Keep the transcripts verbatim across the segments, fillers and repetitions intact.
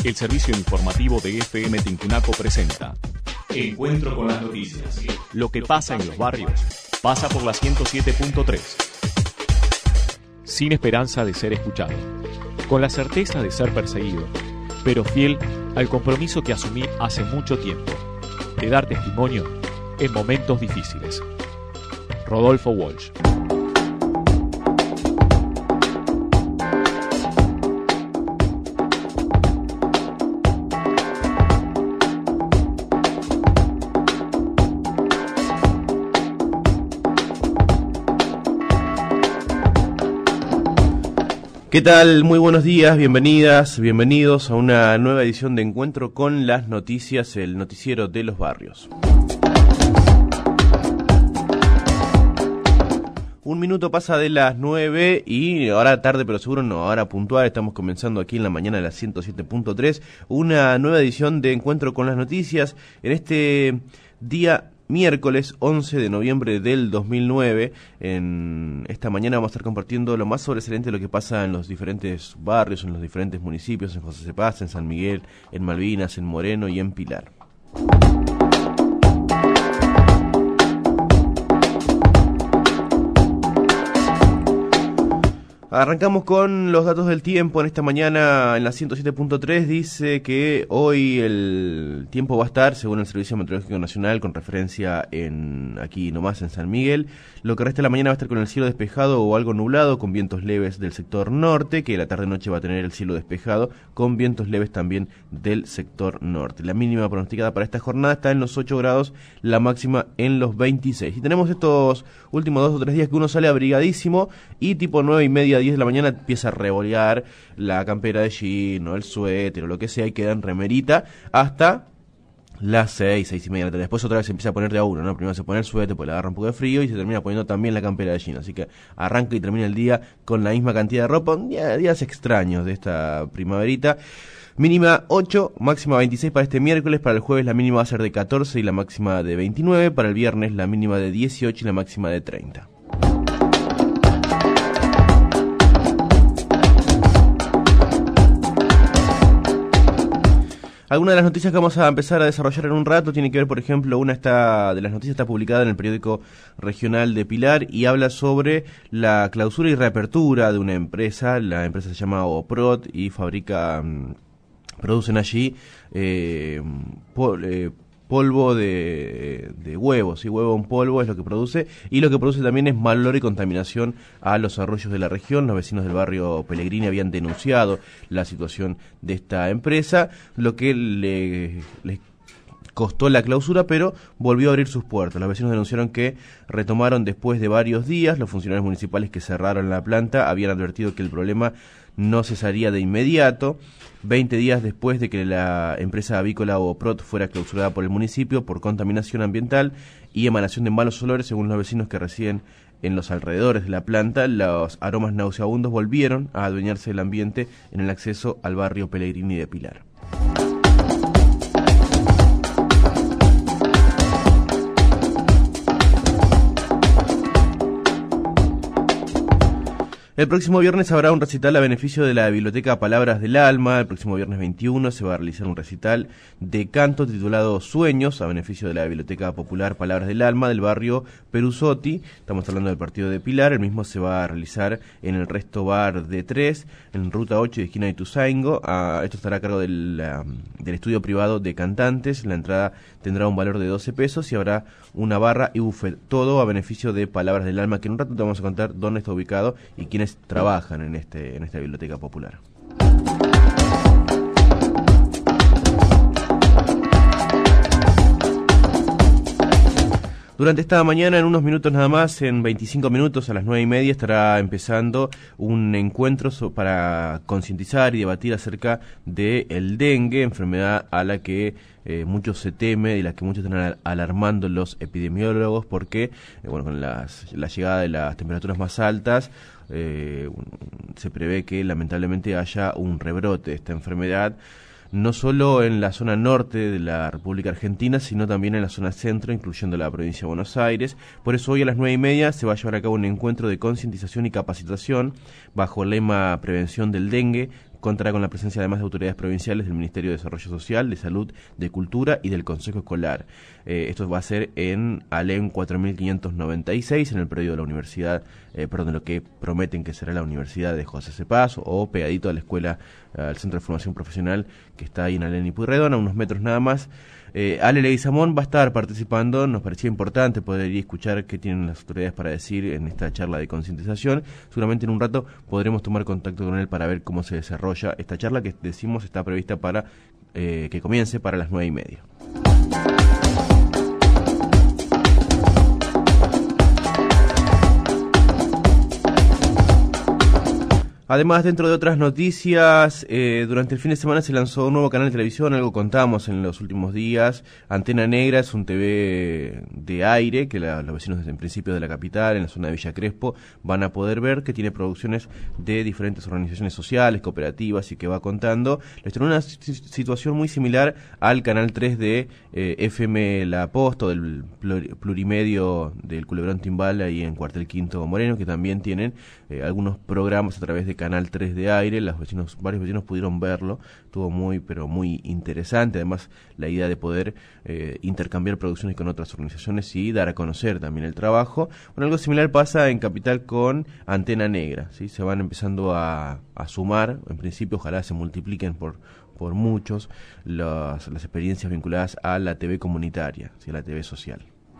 El servicio informativo de F M Tincunaco presenta Encuentro con las noticias. Lo que pasa en los barrios pasa por la ciento siete punto tres. Sin esperanza de ser escuchado, con la certeza de ser perseguido, pero fiel al compromiso que asumí hace mucho tiempo, de dar testimonio en momentos difíciles. Rodolfo Walsh. ¿Qué tal? Muy buenos días, bienvenidas, bienvenidos a una nueva edición de Encuentro con las Noticias, el noticiero de los barrios. Un minuto pasa de las nueve y ahora tarde, pero seguro no, ahora puntual, estamos comenzando aquí en la mañana de la ciento siete punto tres, una nueva edición de Encuentro con las Noticias en este día miércoles once de noviembre del dos mil nueve. En esta mañana vamos a estar compartiendo lo más sobresaliente de lo que pasa en los diferentes barrios, en los diferentes municipios, en José Cepaz, en San Miguel, en Malvinas, en Moreno y en Pilar. Arrancamos con los datos del tiempo. En esta mañana en la ciento siete punto tres dice que hoy el tiempo va a estar, según el Servicio Meteorológico Nacional, con referencia en aquí nomás en San Miguel. Lo que resta de la mañana va a estar con el cielo despejado o algo nublado, con vientos leves del sector norte, que la tarde-noche va a tener el cielo despejado, con vientos leves también del sector norte. La mínima pronosticada para esta jornada está en los ocho grados, la máxima en los veintiséis. Y tenemos estos últimos dos o tres días que uno sale abrigadísimo y tipo nueve y media, diez de la mañana empieza a revolear la campera de jean o el suéter o lo que sea y queda en remerita hasta las seis, seis y media de la tarde. Después otra vez se empieza a poner de a uno, ¿no? Primero se pone el suéter, pues le agarra un poco de frío y se termina poniendo también la campera de jean. Así que arranca y termina el día con la misma cantidad de ropa. Día, días extraños de esta primaverita. Mínima ocho, máxima veintiséis para este miércoles. Para el jueves la mínima va a ser de catorce y la máxima de veintinueve. Para el viernes la mínima de dieciocho y la máxima de treinta. Algunas de las noticias que vamos a empezar a desarrollar en un rato tiene que ver, por ejemplo, una está, de las noticias está publicada en el periódico regional de Pilar y habla sobre la clausura y reapertura de una empresa. La empresa se llama Oprot y fabrica, producen allí eh, pol, eh, polvo de, de huevos, ¿sí? Huevo en polvo es lo que produce, y lo que produce también es mal olor y contaminación a los arroyos de la región. Los vecinos del barrio Pellegrini habían denunciado la situación de esta empresa, lo que le, le costó la clausura, pero volvió a abrir sus puertas. Los vecinos denunciaron que retomaron después de varios días. Los funcionarios municipales que cerraron la planta habían advertido que el problema no cesaría de inmediato, veinte días después de que la empresa avícola Oprot fuera clausurada por el municipio por contaminación ambiental y emanación de malos olores. Según los vecinos que residen en los alrededores de la planta, los aromas nauseabundos volvieron a adueñarse del ambiente en el acceso al barrio Pellegrini de Pilar. El próximo viernes habrá un recital a beneficio de la Biblioteca Palabras del Alma. El próximo viernes veintiuno se va a realizar un recital de canto titulado Sueños, a beneficio de la Biblioteca Popular Palabras del Alma del barrio Perusotti. Estamos hablando del partido de Pilar. El mismo se va a realizar en el Resto Bar de tres, en Ruta ocho de esquina de Ituzaingo. Ah, esto estará a cargo del, um, del estudio privado de cantantes. La entrada tendrá un valor de doce pesos y habrá una barra y buffet. Todo a beneficio de Palabras del Alma, que en un rato te vamos a contar dónde está ubicado y quiénes trabajan en este en esta biblioteca popular. Durante esta mañana, en unos minutos nada más, en veinticinco minutos, a las nueve y media, estará empezando un encuentro para concientizar y debatir acerca del dengue, enfermedad a la que eh, mucho se teme y la que muchos están alarmando los epidemiólogos, porque eh, bueno, con las, la llegada de las temperaturas más altas, eh, se prevé que lamentablemente haya un rebrote de esta enfermedad, no solo en la zona norte de la República Argentina, sino también en la zona centro, incluyendo la provincia de Buenos Aires. Por eso hoy a las nueve y media se va a llevar a cabo un encuentro de concientización y capacitación bajo el lema Prevención del Dengue, contará con la presencia además de autoridades provinciales del Ministerio de Desarrollo Social, de Salud, de Cultura y del Consejo Escolar. Eh, esto va a ser en Alem cuatro mil quinientos noventa y seis, en el predio de la Universidad, eh, perdón, de lo que prometen que será la Universidad de José Cepaz, o pegadito a la escuela, eh, al Centro de Formación Profesional que está ahí en Alem y Pueyrredón, a unos metros nada más. Eh, Ale Leguizamón va a estar participando. Nos parecía importante poder ir a escuchar qué tienen las autoridades para decir en esta charla de concientización. Seguramente en un rato podremos tomar contacto con él para ver cómo se desarrolla esta charla, que decimos está prevista para eh, que comience para las nueve y media. Además, dentro de otras noticias, eh, durante el fin de semana se lanzó un nuevo canal de televisión, algo contamos en los últimos días. Antena Negra es un T V de aire que la, los vecinos en principio de la capital, en la zona de Villa Crespo, van a poder ver, que tiene producciones de diferentes organizaciones sociales, cooperativas, y que va contando. Les trae una situación muy similar al canal tres de eh, F M La Posta, del plurimedio del Culebrón Timbal, ahí en Cuartel Quinto Moreno, que también tienen eh, algunos programas a través de Canal tres de aire. Los vecinos, varios vecinos pudieron verlo, estuvo muy pero muy interesante. Además, la idea de poder eh, intercambiar producciones con otras organizaciones y dar a conocer también el trabajo. Bueno, algo similar pasa en Capital con Antena Negra, ¿sí? Se van empezando a, a sumar, en principio ojalá se multipliquen por por muchos las, las experiencias vinculadas a la T V comunitaria, ¿sí? A la T V social.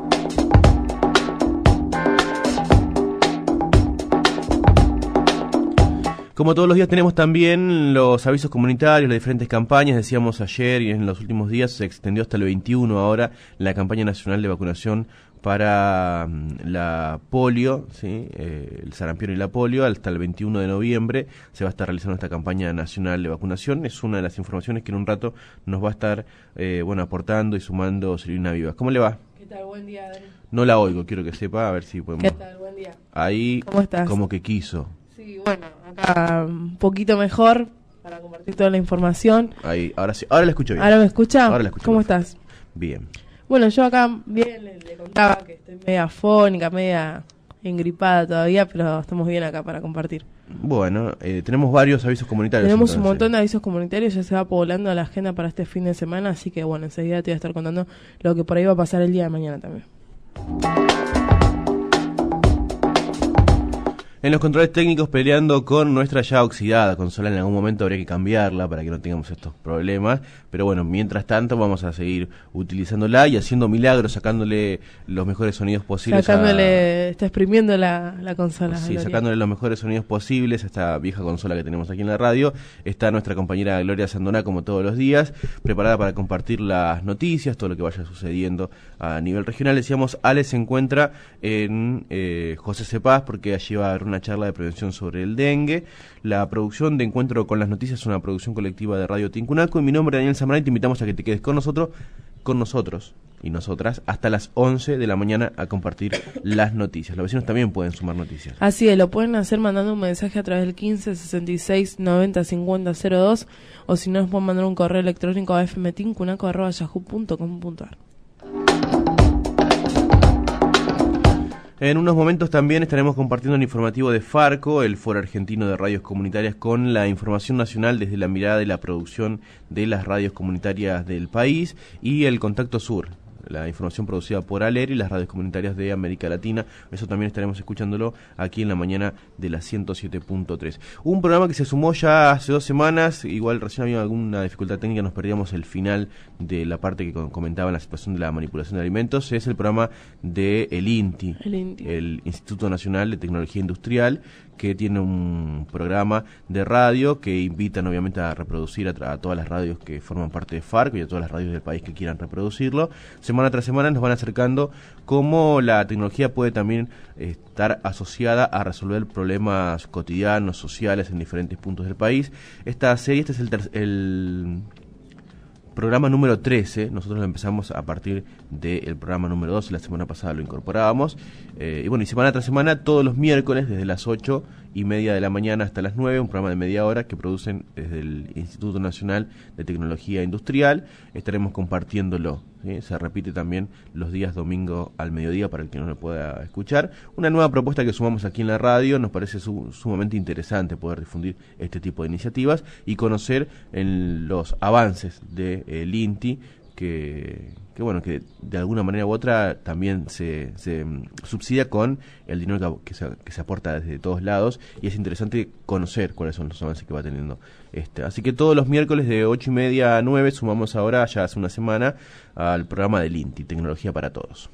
Como todos los días tenemos también los avisos comunitarios, las diferentes campañas. Decíamos ayer y en los últimos días se extendió hasta el veintiuno ahora la campaña nacional de vacunación para la polio, ¿sí? eh, el sarampión y la polio. Hasta el veintiuno de noviembre se va a estar realizando esta campaña nacional de vacunación. Es una de las informaciones que en un rato nos va a estar eh, bueno, aportando y sumando Silvina Vivas. ¿Cómo le va? ¿Qué tal? Buen día, Dani. No la oigo, quiero que sepa, a ver si podemos... ¿Qué tal? Buen día. Ahí, ¿cómo estás? Como que quiso. Sí, bueno, acá un poquito mejor para compartir toda la información. Ahí, ahora sí, ahora la escucho bien. ¿Ahora me escucha? Ahora la escucho. ¿Cómo mejor. estás? Bien. Bueno, yo acá bien le, le contaba que estoy media afónica, media engripada todavía, pero estamos bien acá para compartir. Bueno, eh, tenemos varios avisos comunitarios. Tenemos entonces. un montón de avisos comunitarios, ya se va poblando la agenda para este fin de semana, así que bueno, enseguida te voy a estar contando lo que por ahí va a pasar el día de mañana también. En los controles técnicos, peleando con nuestra ya oxidada consola. En algún momento habría que cambiarla para que no tengamos estos problemas, pero bueno, mientras tanto vamos a seguir utilizándola y haciendo milagros, sacándole los mejores sonidos posibles. Sacándole, a... está exprimiendo la, la consola. Sí, Gloria. Sacándole los mejores sonidos posibles a esta vieja consola que tenemos aquí en la radio. Está nuestra compañera Gloria Sandoná, como todos los días, preparada para compartir las noticias, todo lo que vaya sucediendo a nivel regional. Decíamos, Ale se encuentra en eh, José Cepaz, porque allí va a haber una charla de prevención sobre el dengue. La producción de Encuentro con las Noticias es una producción colectiva de Radio Tincunaco, y mi nombre es Daniel Samaray. Te invitamos a que te quedes con nosotros, con nosotros y nosotras hasta las once de la mañana a compartir las noticias. Los vecinos también pueden sumar noticias. Así es, lo pueden hacer mandando un mensaje a través del quince sesenta y seis noventa cincuenta cero dos, o si no nos pueden mandar un correo electrónico a fmtincunaco arroba yahoo punto com punto ar. En unos momentos también estaremos compartiendo el informativo de Farco, el Foro Argentino de Radios Comunitarias, con la información nacional desde la mirada de la producción de las radios comunitarias del país, y el Contacto Sur, la información producida por ALER y las radios comunitarias de América Latina. Eso también estaremos escuchándolo aquí en la mañana de la ciento siete punto tres. Un programa que se sumó ya hace dos semanas, igual recién había alguna dificultad técnica, nos perdíamos el final de la parte que comentaba en la situación de la manipulación de alimentos. Es el programa de el INTI, el INTI, el Instituto Nacional de Tecnología Industrial, que tiene un programa de radio que invitan obviamente a reproducir a, a todas las radios que forman parte de Farco y a todas las radios del país que quieran reproducirlo. Semana tras semana nos van acercando cómo la tecnología puede también estar asociada a resolver problemas cotidianos, sociales en diferentes puntos del país. Esta serie, este es el, ter- el programa número trece, nosotros lo empezamos a partir del programa número doce, la semana pasada lo incorporábamos, eh, y bueno, y semana tras semana, todos los miércoles, desde las ocho y media de la mañana hasta las nueve, un programa de media hora que producen desde el Instituto Nacional de Tecnología Industrial. Estaremos compartiéndolo, ¿sí? Se repite también los días domingo al mediodía para el que no lo pueda escuchar. Una nueva propuesta que sumamos aquí en la radio. Nos parece su, sumamente interesante poder difundir este tipo de iniciativas y conocer en los avances de el INTI, que, que bueno, que de alguna manera u otra también se, se um, subsidia con el dinero que, que, se, que se aporta desde todos lados, y es interesante conocer cuáles son los avances que va teniendo este. Así que todos los miércoles de ocho y media a nueve sumamos ahora, ya hace una semana, al programa del INTI, Tecnología para Todos.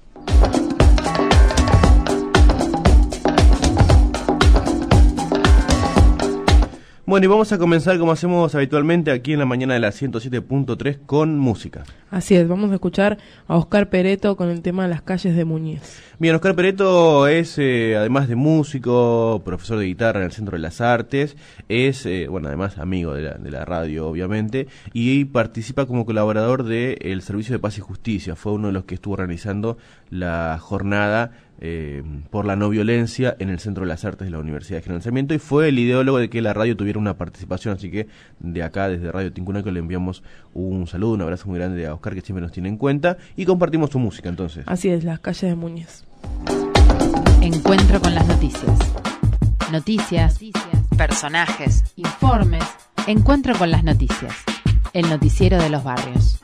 Bueno, y vamos a comenzar como hacemos habitualmente aquí en la mañana de la ciento siete punto tres con música. Así es, vamos a escuchar a Oscar Peretto con el tema Las calles de Muñiz. Bien, Oscar Peretto es, eh, además de músico, profesor de guitarra en el Centro de las Artes, es, eh, bueno, además amigo de la, de la radio, obviamente, y participa como colaborador del Servicio de Paz y Justicia. Fue uno de los que estuvo organizando la jornada Eh, por la no violencia en el Centro de las Artes de la Universidad de General Sarmiento, y fue el ideólogo de que la radio tuviera una participación. Así que de acá, desde Radio Tincunaco, le enviamos un saludo, un abrazo muy grande a Oscar, que siempre nos tiene en cuenta, y compartimos su música entonces. Así es, Las calles de Muñiz. Encuentro con las noticias. Noticias, noticias, personajes, informes. Encuentro con las noticias. El noticiero de los barrios.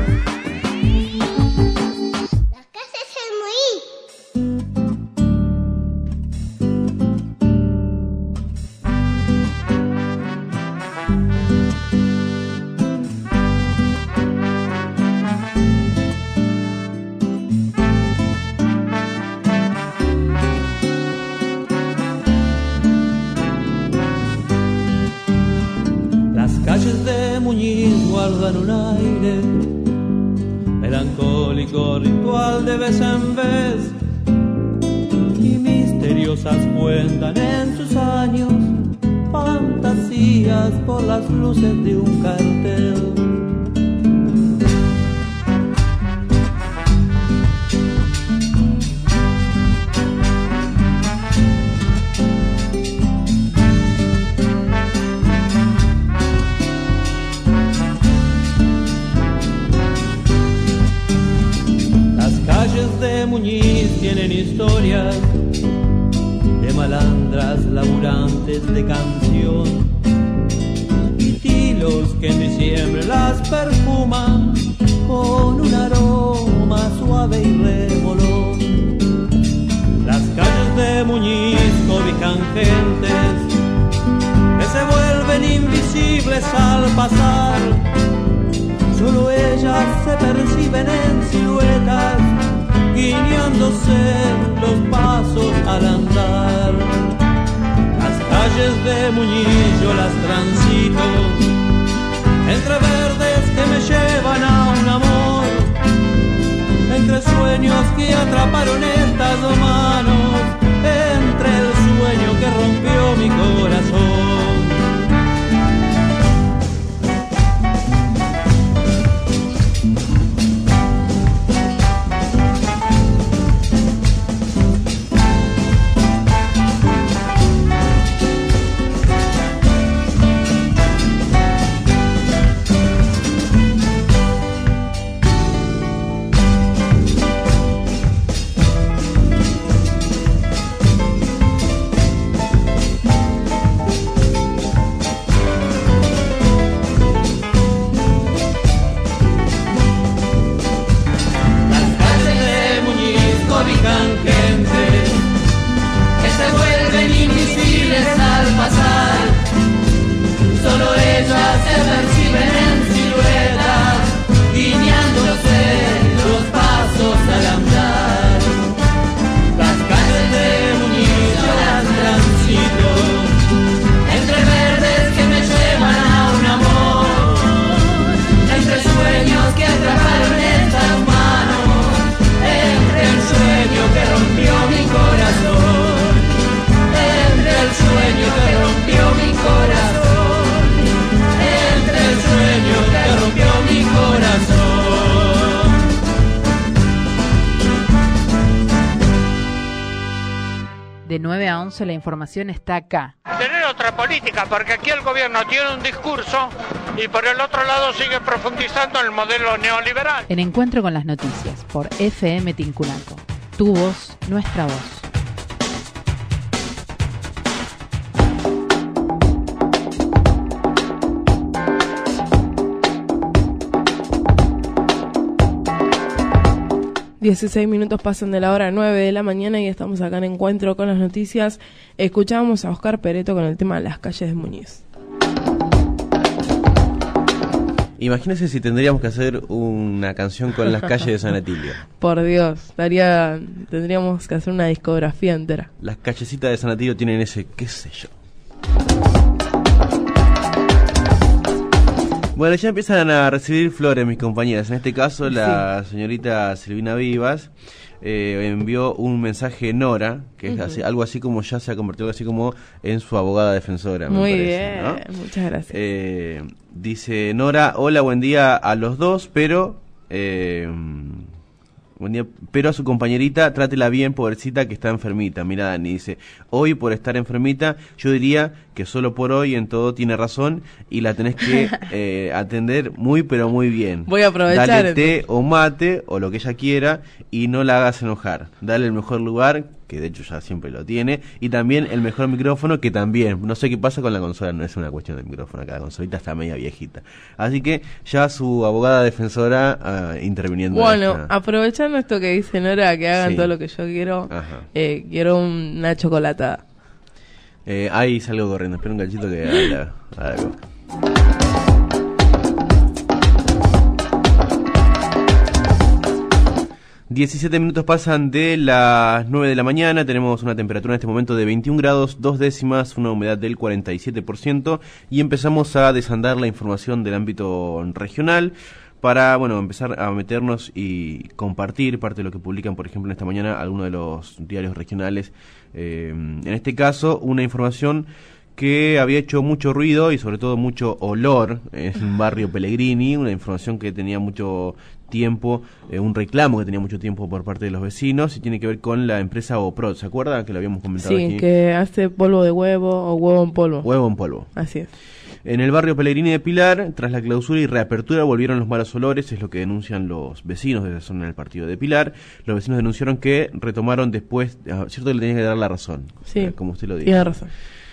Guardan un aire melancólico, ritual de vez en vez, y misteriosas cuentan en sus años fantasías por las luces de un cartel. De Muñiz tienen historias de malandras laburantes de canción y tilos que en diciembre las perfuman con un aroma suave y remolón. Las calles de Muñiz cobijan gentes que se vuelven invisibles al pasar. Solo ellas se perciben en siluetas, guiñándose los pasos al andar. Las calles de Muñiz yo las transito, entre verdes que me llevan a un amor, entre sueños que atraparon estas manos, entre el sueño que rompió mi corazón. De nueve a once la información está acá. Tener otra política, porque aquí el gobierno tiene un discurso y por el otro lado sigue profundizando en el modelo neoliberal. En Encuentro con las Noticias, por F M Tincunaco. Tu voz, nuestra voz. dieciséis minutos pasan de la hora nueve de la mañana y estamos acá en Encuentro con las Noticias. Escuchamos a Oscar Pereto con el tema Las calles de Muñiz. Imagínense si tendríamos que hacer una canción con las calles de San Atilio. Por Dios, daría, tendríamos que hacer una discografía entera. Las callecitas de San Atilio tienen ese, qué sé yo. Bueno, ya empiezan a recibir flores mis compañeras. En este caso, la sí. señorita Silvina Vivas eh, envió un mensaje Nora, que uh-huh. es así, algo así como ya se ha convertido así como en su abogada defensora. Muy me parece, bien, ¿no? Muchas gracias. Eh, dice Nora, hola, buen día a los dos, pero... Eh, Buen día, pero a su compañerita trátela bien, pobrecita, que está enfermita. Mira, Dani dice, hoy por estar enfermita, yo diría que solo por hoy en todo tiene razón y la tenés que eh, atender muy pero muy bien. Voy a aprovechar. Dale té o mate o lo que ella quiera y no la hagas enojar. Dale el mejor lugar, que de hecho ya siempre lo tiene, y también el mejor micrófono, que también, no sé qué pasa con la consola, no es una cuestión de micrófono, acá la consolita está media viejita. Así que ya su abogada defensora uh, interviniendo. Bueno, esta... aprovechando esto que dice Nora, que hagan sí. todo lo que yo quiero, eh, quiero una chocolatada. Eh, ahí salgo corriendo, espera un cachito que haga algo. diecisiete minutos pasan de las nueve de la mañana, tenemos una temperatura en este momento de veintiún grados, dos décimas, una humedad del cuarenta y siete por ciento y empezamos a desandar la información del ámbito regional para, bueno, empezar a meternos y compartir parte de lo que publican, por ejemplo, en esta mañana algunos de los diarios regionales. Eh, en este caso, una información que había hecho mucho ruido y sobre todo mucho olor en un barrio Pellegrini, una información que tenía mucho tiempo, eh, un reclamo que tenía mucho tiempo por parte de los vecinos y tiene que ver con la empresa Oprod, ¿se acuerda? Que lo habíamos comentado sí, aquí. Sí, que hace polvo de huevo o huevo en polvo. Huevo en polvo. Así es. En el barrio Pellegrini de Pilar, tras la clausura y reapertura, volvieron los malos olores, es lo que denuncian los vecinos de la zona del partido de Pilar. Los vecinos denunciaron que retomaron después, ah, cierto que le tenía que dar la razón, sí, eh, como usted lo dijo. Tiene razón.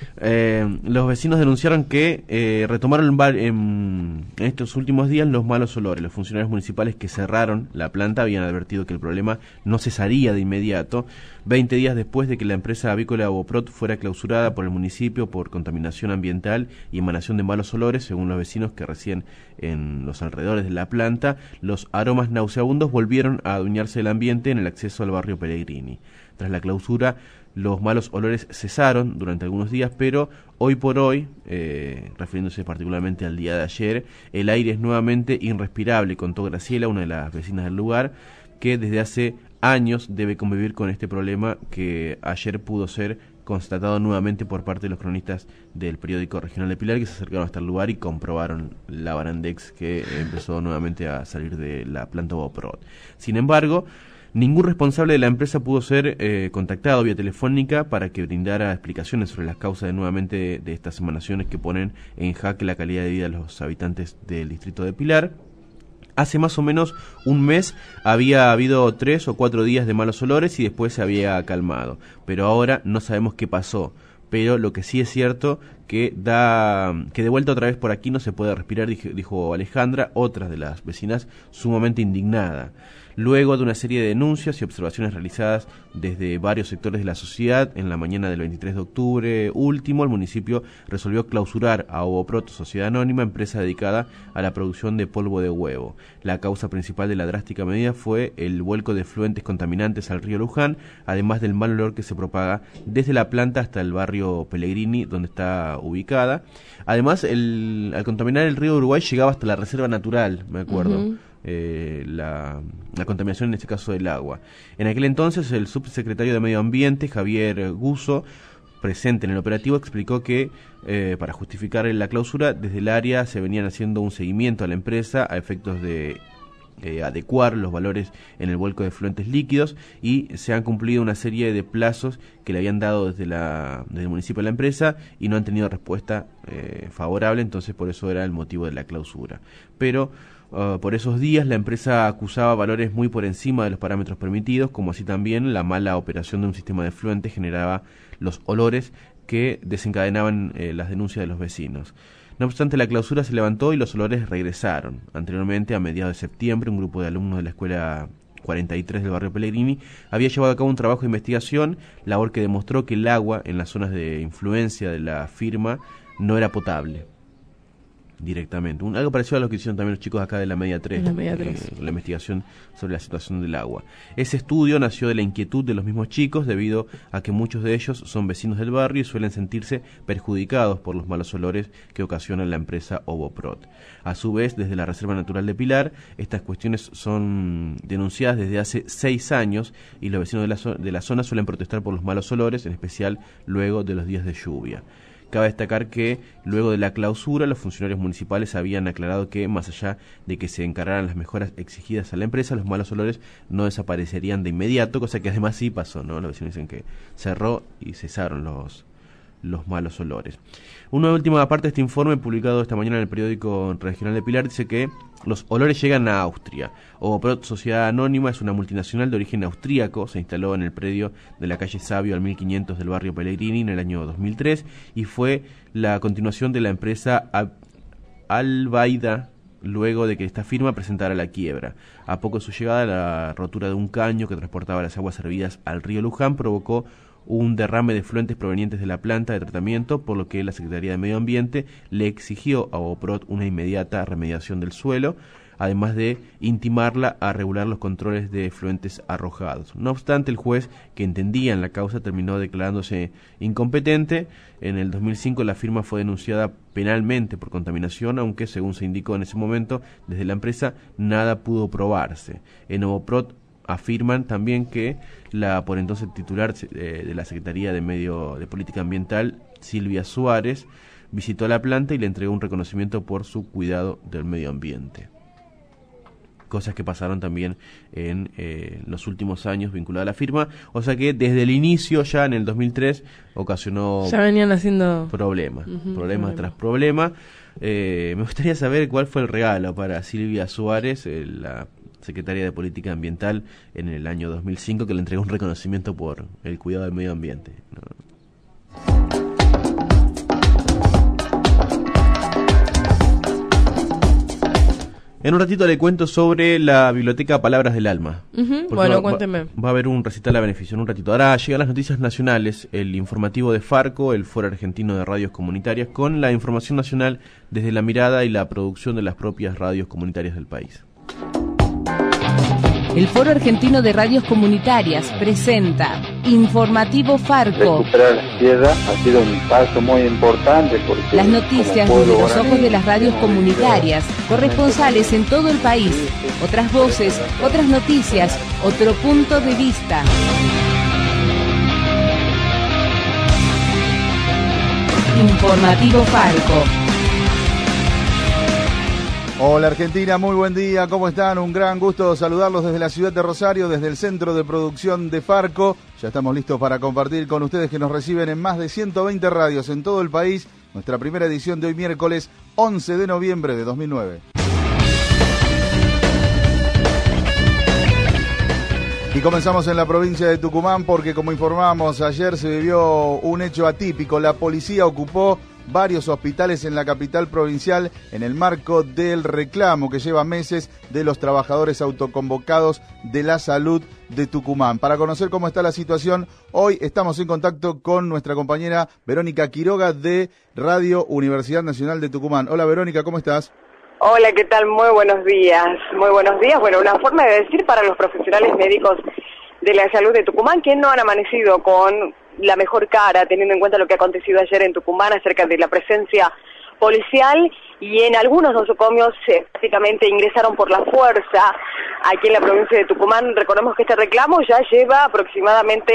Eh, los vecinos denunciaron que eh, retomaron en, en, en estos últimos días los malos olores. Los funcionarios municipales que cerraron la planta habían advertido que el problema no cesaría de inmediato, veinte días después de que la empresa avícola Oprod fuera clausurada por el municipio por contaminación ambiental y emanación de malos olores. Según los vecinos que residen en los alrededores de la planta, los aromas nauseabundos volvieron a adueñarse del ambiente en el acceso al barrio Pellegrini. Tras la clausura, los malos olores cesaron durante algunos días, pero hoy por hoy, eh, refiriéndose particularmente al día de ayer, el aire es nuevamente irrespirable, contó Graciela, una de las vecinas del lugar, que desde hace años debe convivir con este problema que ayer pudo ser constatado nuevamente por parte de los cronistas del periódico regional de Pilar, que se acercaron hasta el lugar y comprobaron la barandex que empezó nuevamente a salir de la planta Oprod. Sin embargo, ningún responsable de la empresa pudo ser eh, contactado vía telefónica para que brindara explicaciones sobre las causas de nuevamente de, de estas emanaciones que ponen en jaque la calidad de vida de los habitantes del distrito de Pilar. Hace más o menos un mes había habido tres o cuatro días de malos olores y después se había calmado, pero ahora no sabemos qué pasó. Pero lo que sí es cierto que da que de vuelta otra vez por aquí no se puede respirar, dijo, dijo Alejandra, otra de las vecinas sumamente indignada. Luego de una serie de denuncias y observaciones realizadas desde varios sectores de la sociedad, en la mañana del veintitrés de octubre último, el municipio resolvió clausurar a Oprod, sociedad anónima, empresa dedicada a la producción de polvo de huevo. La causa principal de la drástica medida fue el vuelco de efluentes contaminantes al río Luján, además del mal olor que se propaga desde la planta hasta el barrio Pellegrini, donde está ubicada. Además, el, al contaminar el río Uruguay llegaba hasta la reserva natural, me acuerdo. Uh-huh. Eh, la, la contaminación en este caso del agua. En aquel entonces el subsecretario de Medio Ambiente, Javier Guso, presente en el operativo, explicó que eh, para justificar la clausura desde el área se venían haciendo un seguimiento a la empresa a efectos de eh, adecuar los valores en el vuelco de efluentes líquidos y se han cumplido una serie de plazos que le habían dado desde, la, desde el municipio de la empresa y no han tenido respuesta eh, favorable, entonces por eso era el motivo de la clausura. Pero uh, por esos días la empresa acusaba valores muy por encima de los parámetros permitidos, como así también la mala operación de un sistema de efluentes generaba los olores que desencadenaban eh, las denuncias de los vecinos. No obstante, la clausura se levantó y los olores regresaron. Anteriormente, a mediados de septiembre, un grupo de alumnos de la escuela cuarenta y tres del barrio Pellegrini había llevado a cabo un trabajo de investigación, labor que demostró que el agua en las zonas de influencia de la firma no era potable directamente. Un, algo parecido a lo que hicieron también los chicos acá de la Media tres, la, Media tres. Eh, la investigación sobre la situación del agua. Ese estudio nació de la inquietud de los mismos chicos debido a que muchos de ellos son vecinos del barrio y suelen sentirse perjudicados por los malos olores que ocasiona la empresa Ovoprod. A su vez, desde la Reserva Natural de Pilar, estas cuestiones son denunciadas desde hace seis años y los vecinos de la, zo- de la zona suelen protestar por los malos olores, en especial luego de los días de lluvia. Cabe destacar que luego de la clausura los funcionarios municipales habían aclarado que más allá de que se encargaran las mejoras exigidas a la empresa, los malos olores no desaparecerían de inmediato, cosa que además sí pasó, ¿no? Los vecinos dicen que cerró y cesaron los, los malos olores. Una última parte de este informe publicado esta mañana en el periódico regional de Pilar dice que los olores llegan a Austria. Ovoprod Sociedad Anónima es una multinacional de origen austríaco, se instaló en el predio de la calle Sabio al mil quinientos del barrio Pellegrini en el año dos mil tres y fue la continuación de la empresa Albaida luego de que esta firma presentara la quiebra. A poco de su llegada, la rotura de un caño que transportaba las aguas servidas al río Luján provocó un derrame de efluentes provenientes de la planta de tratamiento, por lo que la Secretaría de Medio Ambiente le exigió a Ovoprod una inmediata remediación del suelo, además de intimarla a regular los controles de efluentes arrojados. No obstante, el juez, que entendía en la causa, terminó declarándose incompetente. En el dos mil cinco la firma fue denunciada penalmente por contaminación, aunque según se indicó en ese momento desde la empresa, nada pudo probarse. En Ovoprod afirman también que la por entonces titular eh, de la Secretaría de Medio de Política Ambiental, Silvia Suárez, visitó la planta y le entregó un reconocimiento por su cuidado del medio ambiente. Cosas que pasaron también en eh, los últimos años vinculadas a la firma, o sea que desde el inicio, ya en el dos mil tres, ocasionó ya venían haciendo problemas, uh-huh, problemas problema. tras problemas. Eh, me gustaría saber cuál fue el regalo para Silvia Suárez, eh, la secretaria de Política Ambiental, en el año dos mil cinco, que le entregó un reconocimiento por el cuidado del medio ambiente, ¿no? En un ratito le cuento sobre la biblioteca Palabras del Alma. Uh-huh, bueno, va, cuénteme. Va, va a haber un recital a beneficio en un ratito. Ahora llegan las noticias nacionales, el informativo de Farco, el Foro Argentino de Radios Comunitarias, con la información nacional desde la mirada y la producción de las propias radios comunitarias del país. El Foro Argentino de Radios Comunitarias presenta Informativo Farco. Recuperar la tierra ha sido un paso muy importante porque las noticias desde los ojos de las radios comunitarias, corresponsales en todo el país, otras voces, otras noticias, otro punto de vista. Informativo Farco. Hola Argentina, muy buen día, ¿cómo están? Un gran gusto saludarlos desde la ciudad de Rosario, desde el centro de producción de Farco. Ya estamos listos para compartir con ustedes que nos reciben en más de ciento veinte radios en todo el país, nuestra primera edición de hoy miércoles once de noviembre de dos mil nueve. Y comenzamos en la provincia de Tucumán porque, como informamos ayer, se vivió un hecho atípico. La policía ocupó varios hospitales en la capital provincial en el marco del reclamo que lleva meses de los trabajadores autoconvocados de la salud de Tucumán. Para conocer cómo está la situación, hoy estamos en contacto con nuestra compañera Verónica Quiroga de Radio Universidad Nacional de Tucumán. Hola Verónica, ¿cómo estás? Hola, ¿qué tal? Muy buenos días. Muy buenos días. Bueno, una forma de decir para los profesionales médicos de la salud de Tucumán que no han amanecido con la mejor cara, teniendo en cuenta lo que ha acontecido ayer en Tucumán acerca de la presencia policial, y en algunos nosocomios eh, prácticamente ingresaron por la fuerza aquí en la provincia de Tucumán. Recordemos que este reclamo ya lleva aproximadamente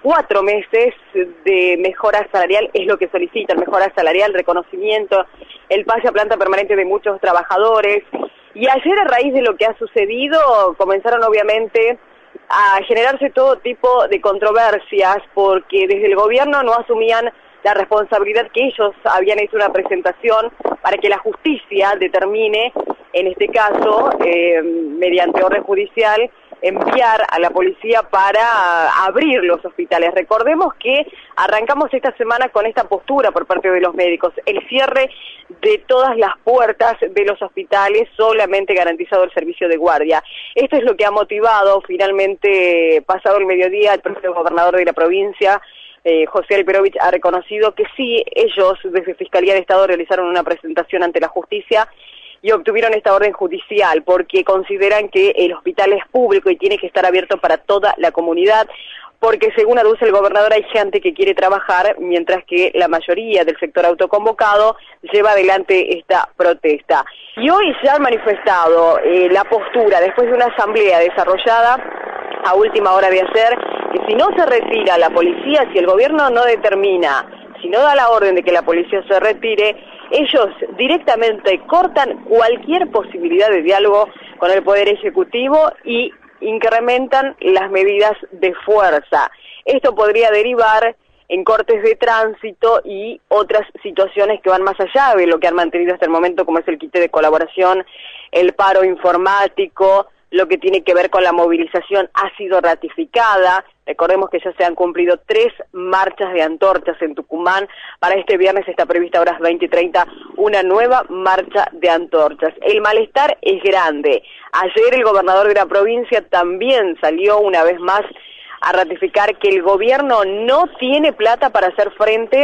cuatro meses de mejora salarial es lo que solicitan, mejora salarial, reconocimiento, el pase a planta permanente de muchos trabajadores. Y ayer, a raíz de lo que ha sucedido, comenzaron obviamente a generarse todo tipo de controversias, porque desde el gobierno no asumían la responsabilidad que ellos habían hecho una presentación para que la justicia determine, en este caso, eh, mediante orden judicial, enviar a la policía para abrir los hospitales. Recordemos que arrancamos esta semana con esta postura por parte de los médicos, el cierre de todas las puertas de los hospitales, solamente garantizado el servicio de guardia. Esto es lo que ha motivado finalmente, pasado el mediodía, el propio gobernador de la provincia, Eh, José Alperovich, ha reconocido que sí, ellos desde Fiscalía de Estado realizaron una presentación ante la justicia y obtuvieron esta orden judicial porque consideran que el hospital es público y tiene que estar abierto para toda la comunidad, porque según aduce el gobernador hay gente que quiere trabajar, mientras que la mayoría del sector autoconvocado lleva adelante esta protesta. Y hoy se han manifestado eh, la postura, después de una asamblea desarrollada a última hora de ayer, que si no se retira la policía, si el gobierno no determina, si no da la orden de que la policía se retire, ellos directamente cortan cualquier posibilidad de diálogo con el Poder Ejecutivo y incrementan las medidas de fuerza. Esto podría derivar en cortes de tránsito y otras situaciones que van más allá de lo que han mantenido hasta el momento, como es el quite de colaboración, el paro informático. Lo que tiene que ver con la movilización ha sido ratificada. Recordemos que ya se han cumplido tres marchas de antorchas en Tucumán. Para este viernes está prevista a horas veinte y treinta una nueva marcha de antorchas. El malestar es grande. Ayer el gobernador de la provincia también salió una vez más a ratificar que el gobierno no tiene plata para hacer frente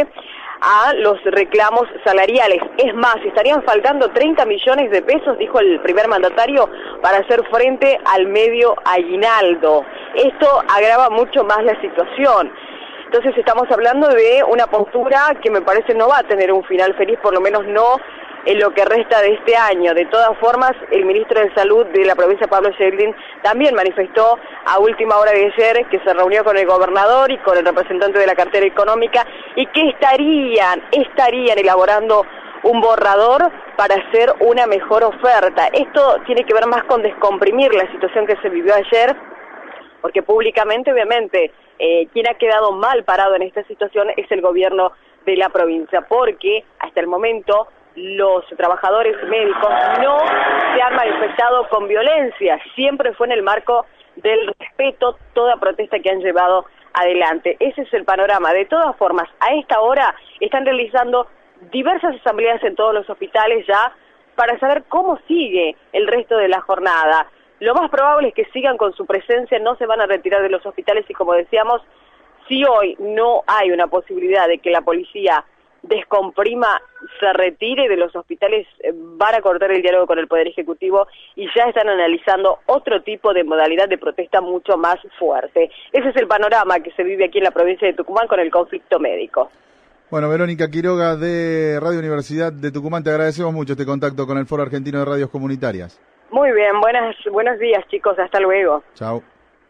a los reclamos salariales. Es más, estarían faltando treinta millones de pesos, dijo el primer mandatario, para hacer frente al medio aguinaldo. Esto agrava mucho más la situación. Entonces estamos hablando de una postura que me parece no va a tener un final feliz, por lo menos no en lo que resta de este año. De todas formas, el ministro de Salud de la provincia, Pablo Yedlin, también manifestó a última hora de ayer que se reunió con el gobernador y con el representante de la cartera económica y que estarían, estarían elaborando un borrador para hacer una mejor oferta. Esto tiene que ver más con descomprimir la situación que se vivió ayer, porque públicamente, obviamente, eh, quien ha quedado mal parado en esta situación es el gobierno de la provincia, porque hasta el momento los trabajadores médicos no se han manifestado con violencia, siempre fue en el marco del respeto toda protesta que han llevado adelante. Ese es el panorama. De todas formas, a esta hora están realizando diversas asambleas en todos los hospitales ya para saber cómo sigue el resto de la jornada. Lo más probable es que sigan con su presencia, no se van a retirar de los hospitales y, como decíamos, si hoy no hay una posibilidad de que la policía descomprima, se retire de los hospitales, van a cortar el diálogo con el Poder Ejecutivo y ya están analizando otro tipo de modalidad de protesta mucho más fuerte. Ese es el panorama que se vive aquí en la provincia de Tucumán con el conflicto médico. Bueno, Verónica Quiroga de Radio Universidad de Tucumán, te agradecemos mucho este contacto con el Foro Argentino de Radios Comunitarias. Muy bien, buenas, buenos días chicos, hasta luego. Chao.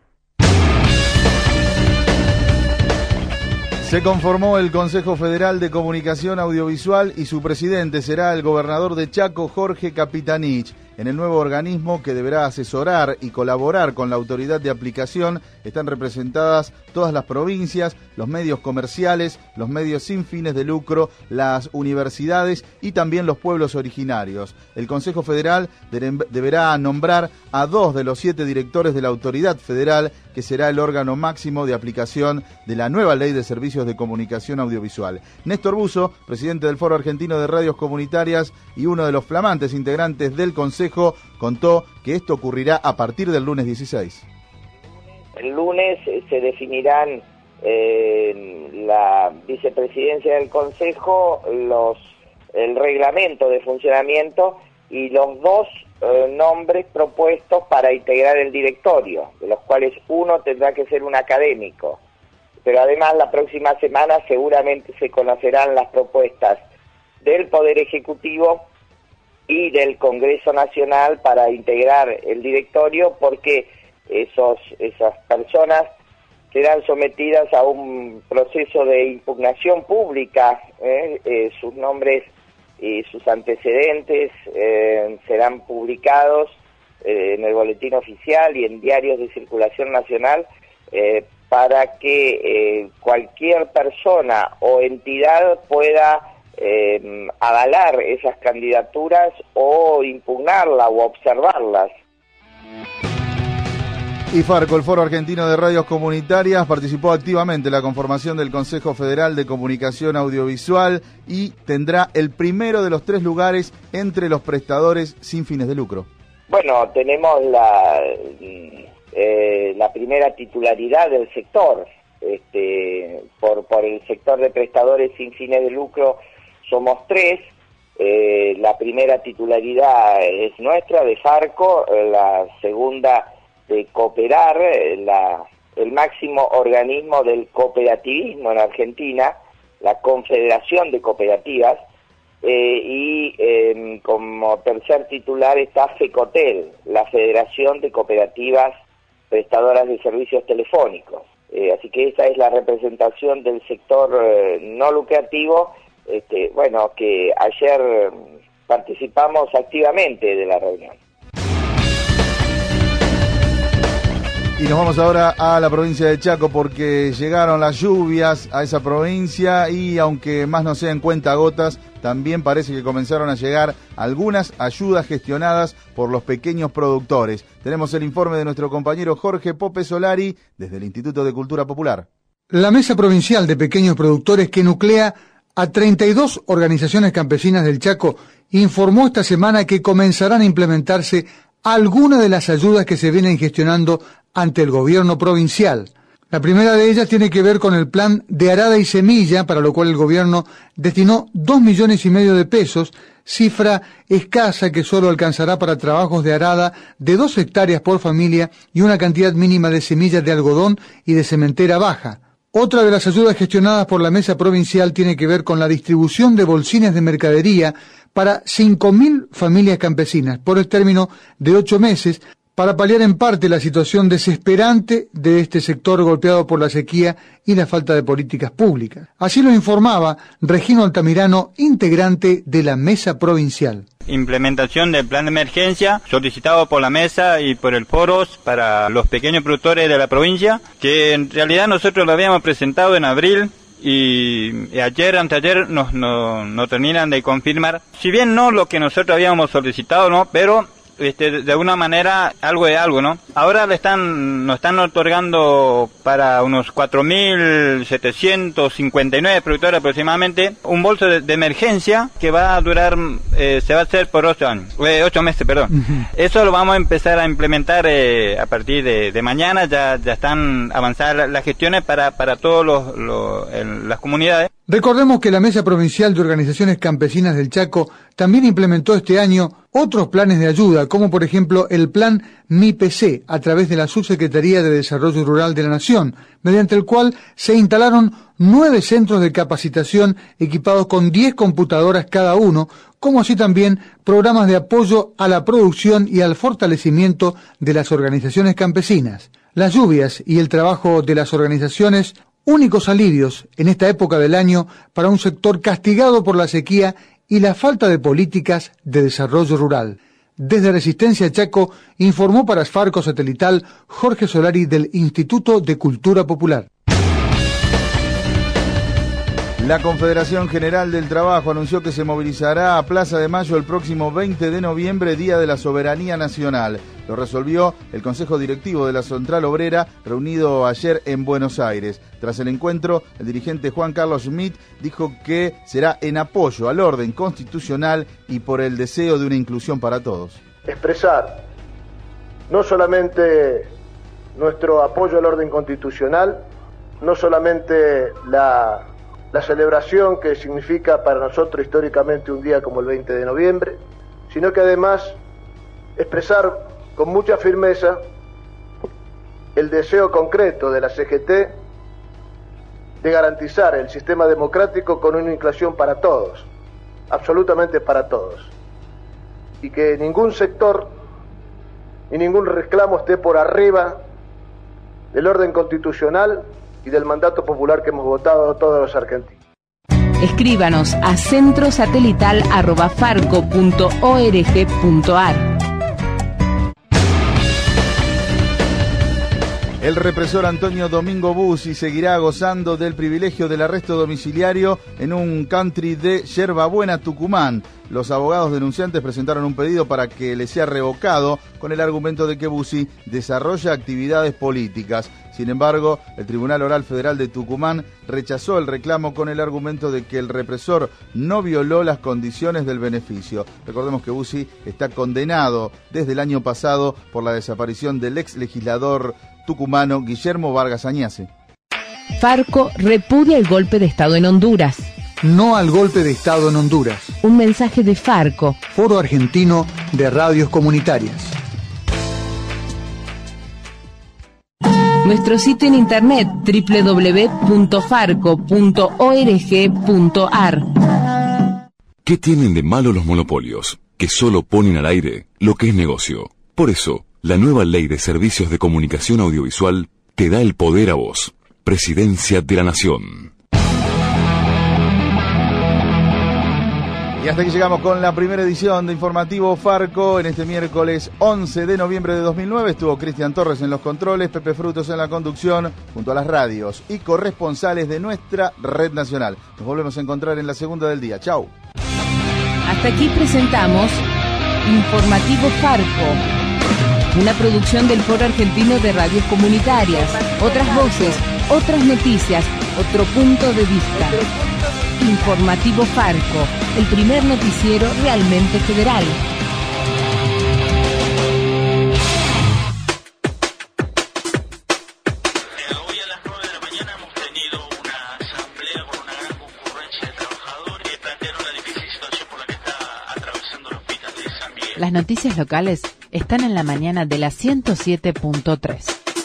Se conformó el Consejo Federal de Comunicación Audiovisual y su presidente será el gobernador de Chaco, Jorge Capitanich. En el nuevo organismo, que deberá asesorar y colaborar con la autoridad de aplicación, están representadas todas las provincias, los medios comerciales, los medios sin fines de lucro, las universidades y también los pueblos originarios. El Consejo Federal deberá nombrar a dos de los siete directores de la autoridad federal, que será el órgano máximo de aplicación de la nueva Ley de Servicios de Comunicación Audiovisual. Néstor Buzo, presidente del Foro Argentino de Radios Comunitarias y uno de los flamantes integrantes del Consejo, contó que esto ocurrirá a partir del lunes dieciséis. El lunes se definirán eh, la vicepresidencia del Consejo, los, el reglamento de funcionamiento y los dos eh, nombres propuestos para integrar el directorio, de los cuales uno tendrá que ser un académico. Pero además la próxima semana seguramente se conocerán las propuestas del Poder Ejecutivo y del Congreso Nacional para integrar el directorio, porque esos esas personas serán sometidas a un proceso de impugnación pública. ¿eh? Eh, sus nombres y sus antecedentes eh, serán publicados eh, en el boletín oficial y en diarios de circulación nacional eh, para que eh, cualquier persona o entidad pueda eh, avalar esas candidaturas o impugnarlas o observarlas. Y Farco, el Foro Argentino de Radios Comunitarias, participó activamente en la conformación del Consejo Federal de Comunicación Audiovisual y tendrá el primero de los tres lugares entre los prestadores sin fines de lucro. Bueno, tenemos la, eh, la primera titularidad del sector. Este, por, por el sector de prestadores sin fines de lucro somos tres. Eh, la primera titularidad es nuestra, de Farco, la segunda de Cooperar, la, el máximo organismo del cooperativismo en Argentina, la Confederación de Cooperativas, eh, y eh, como tercer titular está FECOTEL, la Federación de Cooperativas Prestadoras de Servicios Telefónicos. Eh, así que esa es la representación del sector eh, no lucrativo, este, bueno, que ayer participamos activamente de la reunión. Y nos vamos ahora a la provincia de Chaco porque llegaron las lluvias a esa provincia y aunque más no sean cuentagotas, también parece que comenzaron a llegar algunas ayudas gestionadas por los pequeños productores. Tenemos el informe de nuestro compañero Jorge Pope Solari desde el Instituto de Cultura Popular. La Mesa Provincial de Pequeños Productores, que nuclea a treinta y dos organizaciones campesinas del Chaco, informó esta semana que comenzarán a implementarse algunas de las ayudas que se vienen gestionando ante el gobierno provincial. La primera de ellas tiene que ver con el plan de arada y semilla, para lo cual el gobierno destinó dos millones y medio de pesos, cifra escasa que solo alcanzará para trabajos de arada de dos hectáreas por familia y una cantidad mínima de semillas de algodón y de sementera baja. Otra de las ayudas gestionadas por la Mesa Provincial tiene que ver con la distribución de bolsines de mercadería para cinco mil familias campesinas por el término de ocho meses, para paliar en parte la situación desesperante de este sector golpeado por la sequía y la falta de políticas públicas. Así lo informaba Regino Altamirano, integrante de la Mesa Provincial. Implementación del plan de emergencia solicitado por la Mesa y por el Foros para los pequeños productores de la provincia, que en realidad nosotros lo habíamos presentado en abril y ayer, anteayer nos, nos, nos terminan de confirmar. Si bien no lo que nosotros habíamos solicitado, no, pero Este, de alguna manera algo de algo, ¿no? Ahora le están, nos están otorgando para unos cuatro mil setecientos cincuenta y nueve productores aproximadamente un bolso de, de emergencia que va a durar, eh, se va a hacer por ocho años, eh, ocho meses, perdón. Uh-huh. Eso lo vamos a empezar a implementar eh, a partir de, de mañana. Ya, ya están avanzadas las gestiones para, para todos los, los el, las comunidades. Recordemos que la Mesa Provincial de Organizaciones Campesinas del Chaco también implementó este año otros planes de ayuda, como por ejemplo el plan M I P C, a través de la Subsecretaría de Desarrollo Rural de la Nación, mediante el cual se instalaron nueve centros de capacitación equipados con diez computadoras cada uno, como así también programas de apoyo a la producción y al fortalecimiento de las organizaciones campesinas. Las lluvias y el trabajo de las organizaciones, únicos alivios en esta época del año para un sector castigado por la sequía y la falta de políticas de desarrollo rural. Desde Resistencia Chaco informó para Farco Satelital Jorge Solari del Instituto de Cultura Popular. La Confederación General del Trabajo anunció que se movilizará a Plaza de Mayo el próximo veinte de noviembre, Día de la Soberanía Nacional. Lo resolvió el Consejo Directivo de la Central Obrera, reunido ayer en Buenos Aires. Tras el encuentro, el dirigente Juan Carlos Schmidt dijo que será en apoyo al orden constitucional y por el deseo de una inclusión para todos. Expresar no solamente nuestro apoyo al orden constitucional, no solamente la... la celebración que significa para nosotros históricamente un día como el veinte de noviembre, sino que además expresar con mucha firmeza el deseo concreto de la C G T de garantizar el sistema democrático con una inclusión para todos, absolutamente para todos, y que ningún sector ni ningún reclamo esté por arriba del orden constitucional y del mandato popular que hemos votado todos los argentinos. Escríbanos a centrosatelital arroba farco punto org punto ar. El represor Antonio Domingo Bussi seguirá gozando del privilegio del arresto domiciliario en un country de Yerbabuena, Tucumán. Los abogados denunciantes presentaron un pedido para que le sea revocado con el argumento de que Bussi desarrolla actividades políticas. Sin embargo, el Tribunal Oral Federal de Tucumán rechazó el reclamo con el argumento de que el represor no violó las condiciones del beneficio. Recordemos que Bussi está condenado desde el año pasado por la desaparición del ex legislador tucumano Guillermo Vargas Añase. Farco repudia el golpe de Estado en Honduras. No al golpe de Estado en Honduras. Un mensaje de Farco, Foro Argentino de Radios Comunitarias. Nuestro sitio en internet doble u doble u doble u punto farco punto org punto ar. ¿Qué tienen de malo los monopolios? Que solo ponen al aire lo que es negocio. Por eso, la nueva Ley de Servicios de Comunicación Audiovisual te da el poder a vos. Presidencia de la Nación. Y hasta aquí llegamos con la primera edición de Informativo Farco. En este miércoles once de noviembre de dos mil nueve estuvo Cristian Torres en los controles, Pepe Frutos en la conducción, junto a las radios y corresponsales de nuestra red nacional. Nos volvemos a encontrar en la segunda del día. Chau. Hasta aquí presentamos Informativo Farco, una producción del Foro Argentino de Radios Comunitarias. Otras voces, otras noticias, otro punto de vista. Informativo Farco, el primer noticiero realmente federal. Hoy a las nueve de la mañana hemos tenido una asamblea con una gran concurrencia de trabajadores que plantearon la difícil situación por la que está atravesando el hospital de San Miguel. Las noticias locales están en la mañana de la ciento siete punto tres.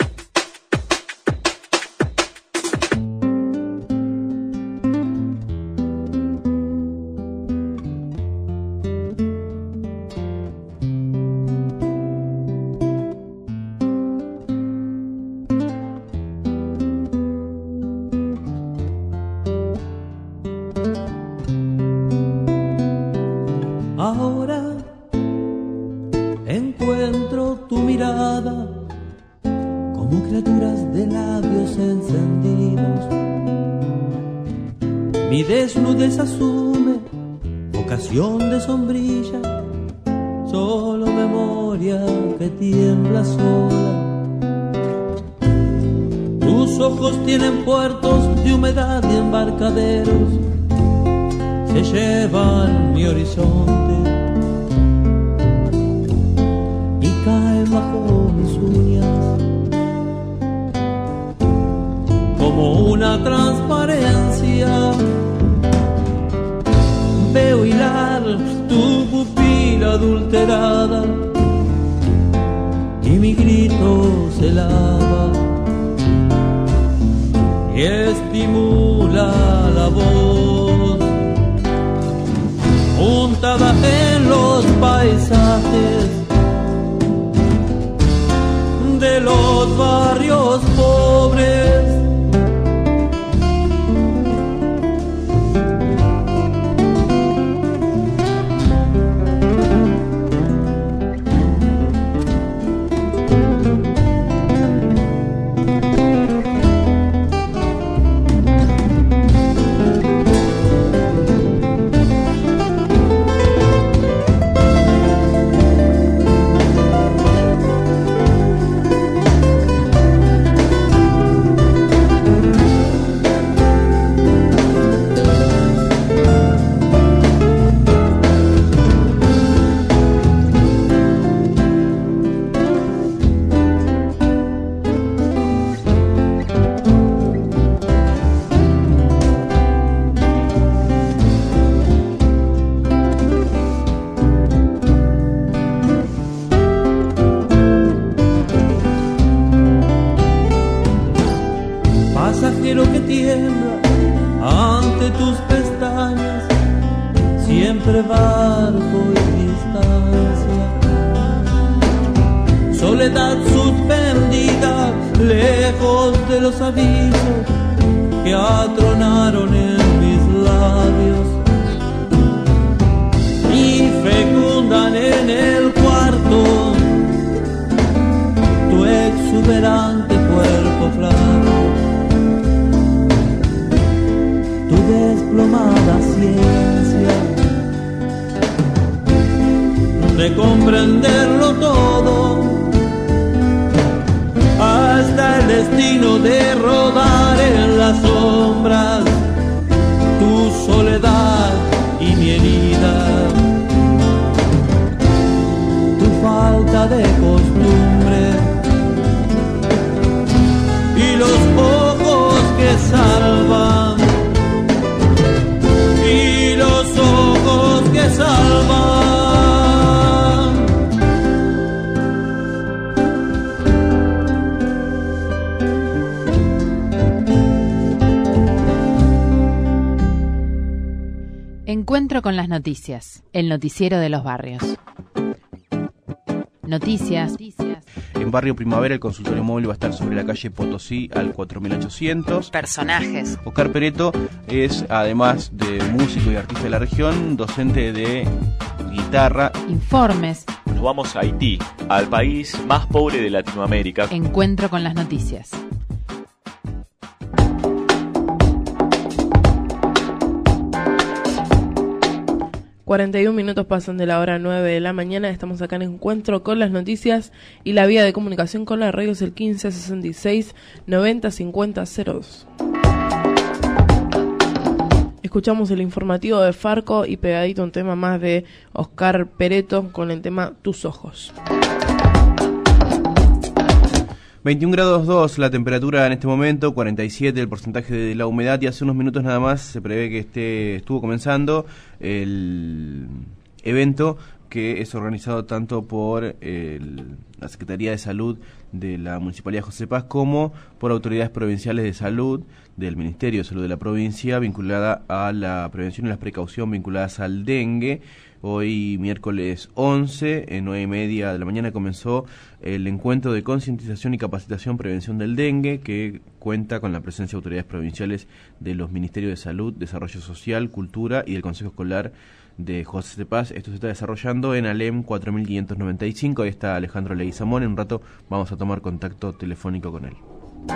Ahora encuentro tu mirada como criaturas de labios encendidos. Mi desnudez asume ocasión de sombrilla, solo memoria que tiembla sola. Tus ojos tienen puertos de humedad y embarcaderos, se llevan mi horizonte y caen bajo mis uñas como una transparencia. Veo hilar tu pupila adulterada y mi grito se lava y estimula la voz juntada en los paisajes de los barrios pobres. Pasajero que tiembla ante tus pestañas, siempre barco y distancia. Soledad suspendida lejos de los avisos que atronaron en mis labios y fecundan en el cuarto tu exuberante cuerpo flaco, tu desplomada ciencia de comprenderlo todo, hasta el destino de rodar en las sombras tu soledad y mi herida, tu falta de costumbre y los ojos que salvan, y los ojos que salvan. Encuentro con las noticias, el noticiero de los barrios. Noticias. En Barrio Primavera el consultorio móvil va a estar sobre la calle Potosí al cuatro mil ochocientos. Personajes. Oscar Pereto es, además de músico y artista de la región, docente de guitarra. Informes. Nos vamos a Haití, al país más pobre de Latinoamérica. Encuentro con las noticias. cuarenta y un minutos pasan de la hora nueve de la mañana. Estamos acá en Encuentro con las noticias y la vía de comunicación con la radio es el quince sesenta y seis noventa cincuenta cero dos. Escuchamos el informativo de Farco y pegadito un tema más de Oscar Pereto con el tema Tus Ojos. veintiún grados dos la temperatura en este momento, cuarenta y siete el porcentaje de la humedad, y hace unos minutos nada más se prevé que esté, estuvo comenzando el evento que es organizado tanto por el, la Secretaría de Salud de la Municipalidad de José Paz como por autoridades provinciales de salud del Ministerio de Salud de la provincia, vinculada a la prevención y la precaución vinculadas al dengue. Hoy, miércoles once, en nueve y media de la mañana, comenzó el encuentro de concientización y capacitación prevención del dengue, que cuenta con la presencia de autoridades provinciales de los Ministerios de Salud, Desarrollo Social, Cultura y del Consejo Escolar de José Paz. Esto se está desarrollando en Alem cuatro mil quinientos noventa y cinco. Ahí está Alejandro Leguizamón. En un rato vamos a tomar contacto telefónico con él.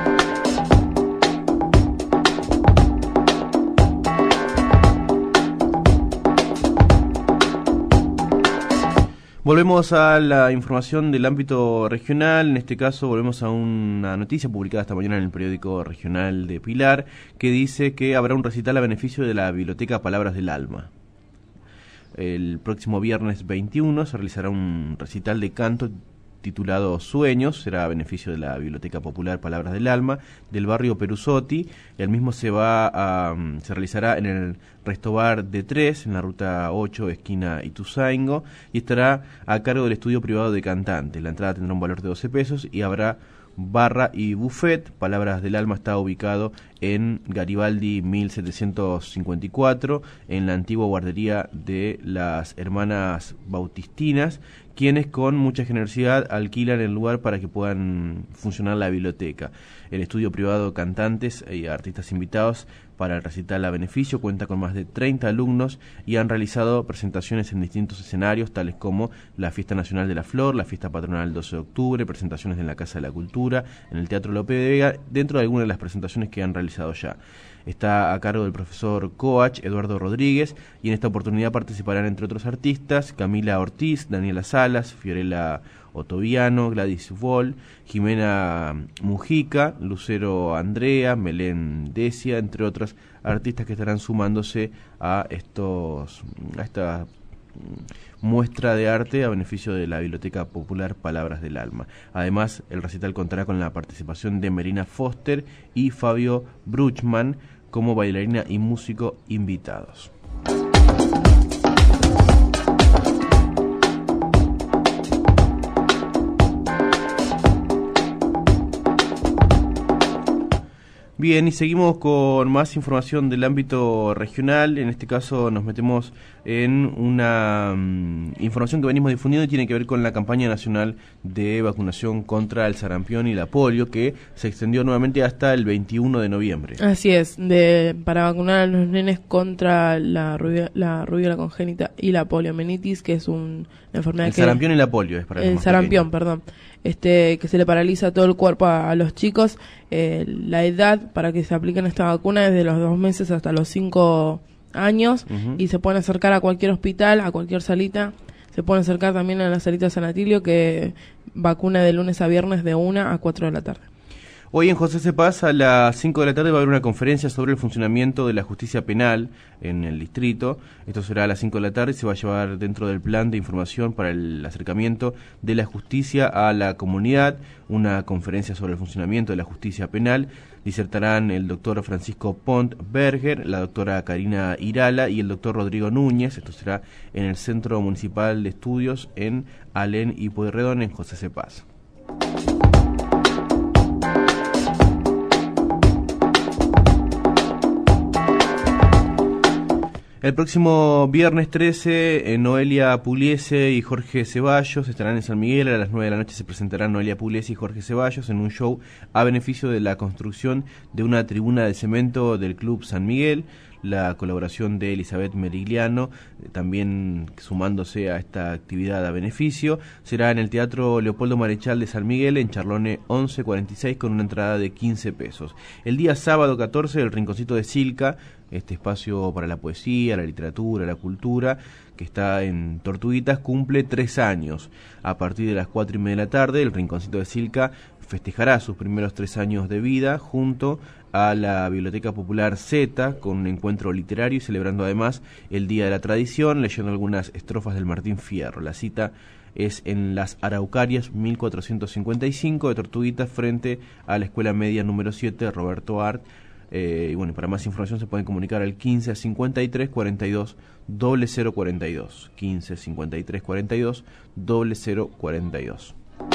Volvemos a la información del ámbito regional. En este caso volvemos a una noticia publicada esta mañana en el periódico regional de Pilar, que dice que habrá un recital a beneficio de la biblioteca Palabras del Alma. El próximo viernes veintiuno se realizará un recital de canto titulado Sueños, será a beneficio de la Biblioteca Popular Palabras del Alma del barrio Perusotti. El mismo se va a se realizará en el Restobar de Tres, en la ruta ocho, esquina Ituzaingo, y estará a cargo del estudio privado de cantantes. La entrada tendrá un valor de doce pesos y habrá barra y buffet. Palabras del Alma está ubicado en Garibaldi mil setecientos cincuenta y cuatro, en la antigua guardería de las Hermanas Bautistinas, quienes con mucha generosidad alquilan el lugar para que puedan funcionar la biblioteca. El estudio privado Cantantes y artistas invitados para el recital a beneficio cuenta con más de treinta alumnos y han realizado presentaciones en distintos escenarios, tales como la Fiesta Nacional de la Flor, la Fiesta Patronal doce de octubre, presentaciones en la Casa de la Cultura, en el Teatro Lope de Vega, dentro de algunas de las presentaciones que han realizado ya. Está a cargo del profesor Coach, Eduardo Rodríguez, y en esta oportunidad participarán, entre otros artistas, Camila Ortiz, Daniela Salas, Fiorella Otoviano, Gladys Vol, Jimena Mujica, Lucero Andrea, Melén Decia, entre otros artistas que estarán sumándose a estos a esta muestra de arte a beneficio de la Biblioteca Popular Palabras del Alma. Además, el recital contará con la participación de Merina Foster y Fabio Bruchman como bailarina y músico invitados. Bien, y seguimos con más información del ámbito regional. En este caso nos metemos en una um, información que venimos difundiendo y tiene que ver con la campaña nacional de vacunación contra el sarampión y la polio, que se extendió nuevamente hasta el veintiuno de noviembre. Así es, de para vacunar a los nenes contra la rubiola, la rubiola congénita y la poliomielitis, que es un, una enfermedad el que... El sarampión y la polio es para El sarampión, perdón. Este, que se le paraliza todo el cuerpo a, a los chicos. Eh, la edad para que se apliquen esta vacuna es de los dos meses hasta los cinco años. Uh-huh. Y se pueden acercar a cualquier hospital, a cualquier salita. Se pueden acercar también a la salita San Atilio, que vacuna de lunes a viernes de una a cuatro de la tarde. Hoy en José Cepaz a las cinco de la tarde va a haber una conferencia sobre el funcionamiento de la justicia penal en el distrito. Esto será a las cinco de la tarde y se va a llevar dentro del plan de información para el acercamiento de la justicia a la comunidad, una conferencia sobre el funcionamiento de la justicia penal. Disertarán el doctor Francisco Pont Berger, la doctora Karina Irala y el doctor Rodrigo Núñez. Esto será en el Centro Municipal de Estudios en Alén y Pueyrredón en José Cepaz. El próximo viernes trece, eh, Noelia Pugliese y Jorge Ceballos estarán en San Miguel. A las nueve de la noche se presentarán Noelia Pugliese y Jorge Ceballos en un show a beneficio de la construcción de una tribuna de cemento del Club San Miguel. La colaboración de Elizabeth Merigliano, eh, también sumándose a esta actividad a beneficio, será en el Teatro Leopoldo Marechal de San Miguel, en Charlone once cuarenta y seis, con una entrada de quince pesos. El día sábado catorce, el Rinconcito de Silca, este espacio para la poesía, la literatura, la cultura, que está en Tortuguitas, cumple tres años. A partir de las cuatro y media de la tarde, el Rinconcito de Silca festejará sus primeros tres años de vida junto a la Biblioteca Popular Z, con un encuentro literario y celebrando además el Día de la Tradición, leyendo algunas estrofas del Martín Fierro. La cita es en Las Araucarias mil cuatrocientos cincuenta y cinco de Tortuguitas, frente a la Escuela Media número siete, Roberto Art. Eh, y bueno, para más información se pueden comunicar al quince cincuenta y tres cuarenta y dos cero cero cuarenta y dos, quince cincuenta y tres cuarenta y dos cero cero cuarenta y dos.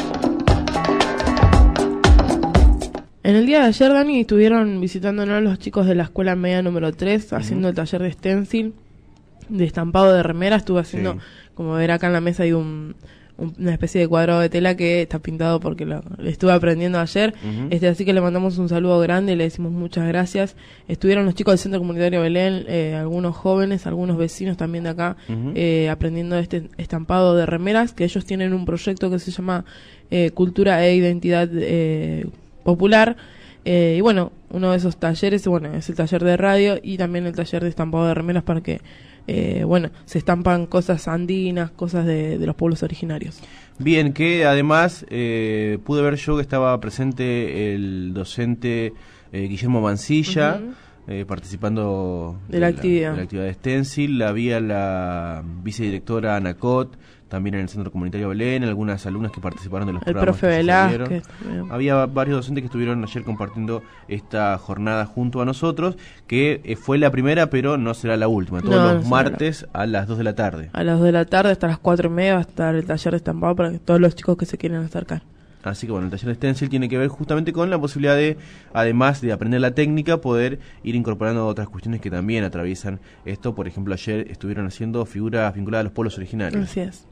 En el día de ayer, Dani, estuvieron visitándonos los chicos de la escuela media número tres, uh-huh. haciendo el taller de stencil, de estampado de remera. Estuve haciendo, sí. como ver acá en la mesa hay un, un, una especie de cuadrado de tela que está pintado porque lo, lo estuve aprendiendo ayer. Uh-huh. este Así que le mandamos un saludo grande, le decimos muchas gracias. Estuvieron los chicos del Centro Comunitario Belén, eh, algunos jóvenes, algunos vecinos también de acá, uh-huh. eh, aprendiendo este estampado de remeras, que ellos tienen un proyecto que se llama eh, Cultura e Identidad eh, Popular, eh, y bueno, uno de esos talleres, bueno, es el taller de radio y también el taller de estampado de remeras, para que eh, bueno, se estampan cosas andinas, cosas de, de los pueblos originarios. Bien, que además eh, pude ver yo que estaba presente el docente eh, Guillermo Mancilla, uh-huh. eh, participando de, de, la actividad. de la actividad de stencil. Había la vicedirectora Anacot, también en el Centro Comunitario Belén, algunas alumnas que participaron de los el programas profe que Velázquez. Había varios docentes que estuvieron ayer compartiendo esta jornada junto a nosotros, que eh, fue la primera, pero no será la última. Todos no, los no martes a las dos de la tarde. A las dos de la tarde hasta las cuatro y media va a estar el taller de estampado para que todos los chicos que se quieran acercar. Así que bueno, el taller de stencil tiene que ver justamente con la posibilidad de, además de aprender la técnica, poder ir incorporando otras cuestiones que también atraviesan esto. Por ejemplo, ayer estuvieron haciendo figuras vinculadas a los pueblos originarios. Así es.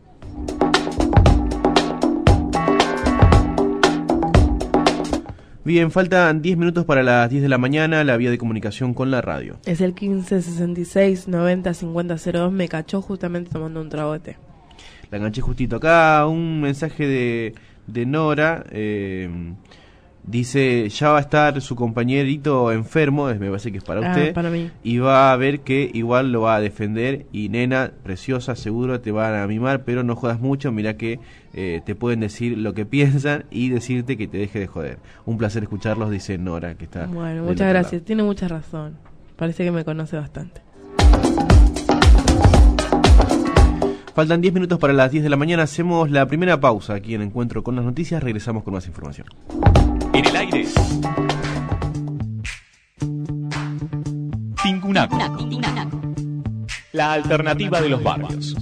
Bien, faltan diez minutos para las diez de la mañana, la vía de comunicación con la radio. Es el quince sesenta y seis noventa cincuenta cero dos, me cachó justamente tomando un trago de té. La enganché justito. Acá un mensaje de, de Nora, eh, dice, ya va a estar su compañerito enfermo, me parece que es para ah, usted, para mí. Y va a ver que igual lo va a defender, y nena, preciosa, seguro te van a mimar, pero no jodas mucho, mirá que eh, te pueden decir lo que piensan y decirte que te deje de joder. Un placer escucharlos, dice Nora, que está... Bueno, muchas gracias, lado. Tiene mucha razón, parece que me conoce bastante. Faltan diez minutos para las diez de la mañana, hacemos la primera pausa aquí en Encuentro con las Noticias, regresamos con más información. En el aire. Tincunaco. La alternativa de los barrios.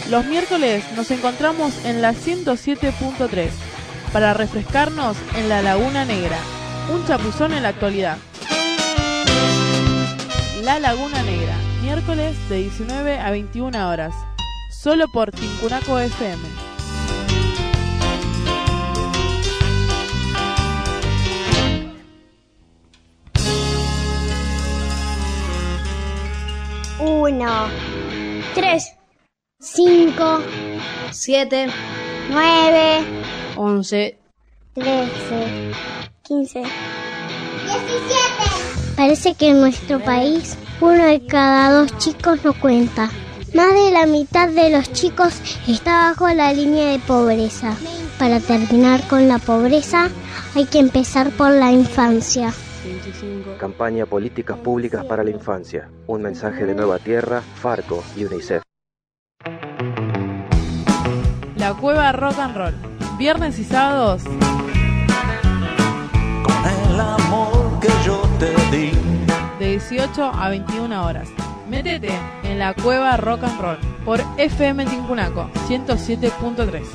Los miércoles nos encontramos en la ciento siete punto tres para refrescarnos en la Laguna Negra, un chapuzón en la actualidad. La Laguna Negra, miércoles de diecinueve a veintiuna horas, solo por Tincunaco F M. Uno, tres, cinco, siete, nueve, once, trece, quince, diecisiete. Parece que en nuestro país uno de cada dos chicos no cuenta. Más de la mitad de los chicos está bajo la línea de pobreza. Para terminar con la pobreza hay que empezar por la infancia. Campaña Políticas Públicas para la Infancia. Un mensaje de Nueva Tierra, Farco y UNICEF. La Cueva Rock and Roll. Viernes y sábados. Con el amor que yo te di. De dieciocho a veintiuna horas. Métete en la Cueva Rock and Roll por F M Tincunaco ciento siete punto tres.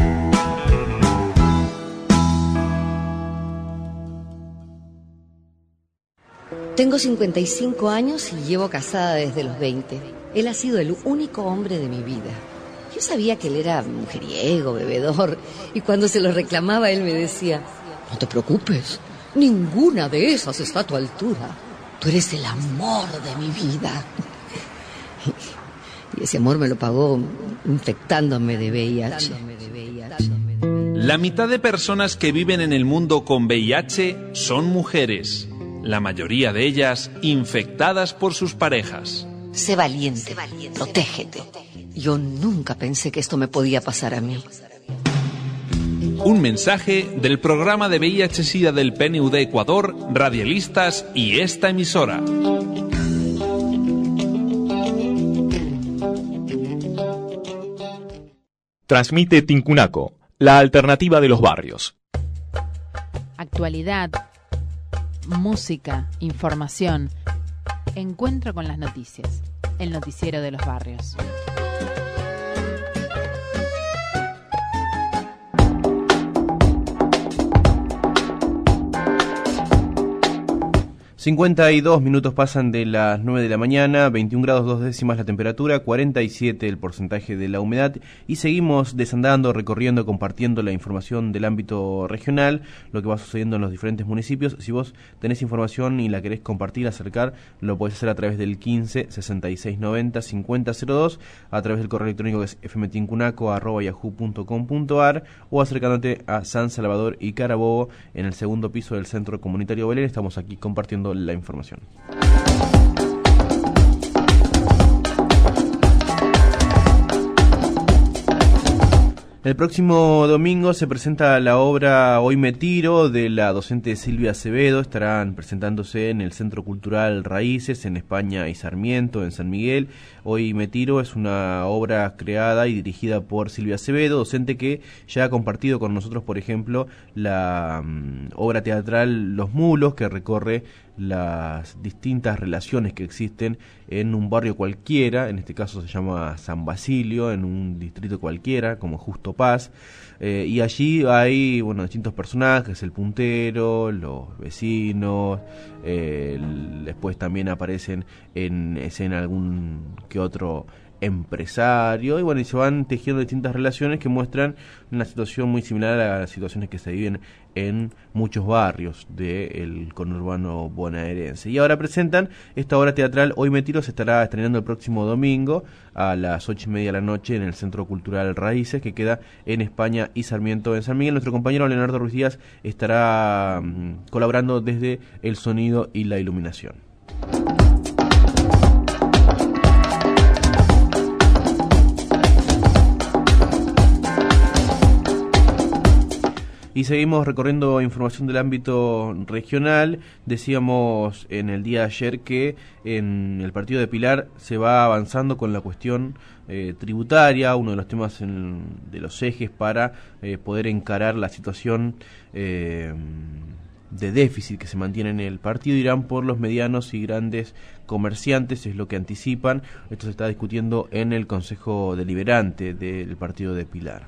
Tengo cincuenta y cinco años y llevo casada desde los veinte. Él ha sido el único hombre de mi vida. Yo sabía que él era mujeriego, bebedor, y cuando se lo reclamaba él me decía: no te preocupes, ninguna de esas está a tu altura. Tú eres el amor de mi vida. Y ese amor me lo pagó infectándome de V I H. La mitad de personas que viven en el mundo con V I H son mujeres. La mayoría de ellas infectadas por sus parejas. Sé valiente, protégete. Yo nunca pensé que esto me podía pasar a mí. Un mensaje del programa de V I H-Sida del P N U D Ecuador, radialistas y esta emisora. Transmite Tincunaco, la alternativa de los barrios. Actualidad, música, información. Encuentro con las noticias. El noticiero de los barrios. cincuenta y dos minutos pasan de las nueve de la mañana, veintiún grados dos décimas la temperatura, cuarenta y siete el porcentaje de la humedad, y seguimos desandando, recorriendo, compartiendo la información del ámbito regional, lo que va sucediendo en los diferentes municipios. Si vos tenés información y la querés compartir, acercar, lo podés hacer a través del quince, sesenta y seis, noventa, cincuenta cero dos, a través del correo electrónico que es f m tincunaco arroba yahoo punto com punto a r, o acercándote a San Salvador y Carabobo en el segundo piso del Centro Comunitario Belén. Estamos aquí compartiendo la información. El próximo domingo se presenta la obra Hoy me tiro de la docente Silvia Acevedo. Estarán presentándose en el Centro Cultural Raíces, en España y Sarmiento, en San Miguel. Hoy me tiro es una obra creada y dirigida por Silvia Acevedo, docente que ya ha compartido con nosotros, por ejemplo, la um, obra teatral Los Mulos, que recorre las distintas relaciones que existen en un barrio cualquiera, en este caso se llama San Basilio, en un distrito cualquiera, como Justo Paz, eh, y allí hay, bueno, distintos personajes, el puntero, los vecinos, eh, el, después también aparecen en escena algún que otro empresario, y bueno, y se van tejiendo distintas relaciones que muestran una situación muy similar a las situaciones que se viven en muchos barrios del conurbano bonaerense. Y ahora presentan esta obra teatral Hoy me tiro, se estará estrenando el próximo domingo a las ocho y media de la noche en el Centro Cultural Raíces, que queda en España y Sarmiento, en San Miguel. Nuestro compañero Leonardo Ruiz Díaz estará um, colaborando desde el sonido y la iluminación. Y seguimos recorriendo información del ámbito regional. Decíamos en el día de ayer que en el partido de Pilar se va avanzando con la cuestión eh, tributaria, uno de los temas en, de los ejes para eh, poder encarar la situación eh, de déficit que se mantiene en el partido irán por los medianos y grandes comerciantes, es lo que anticipan. Esto se está discutiendo en el Consejo Deliberante del partido de Pilar.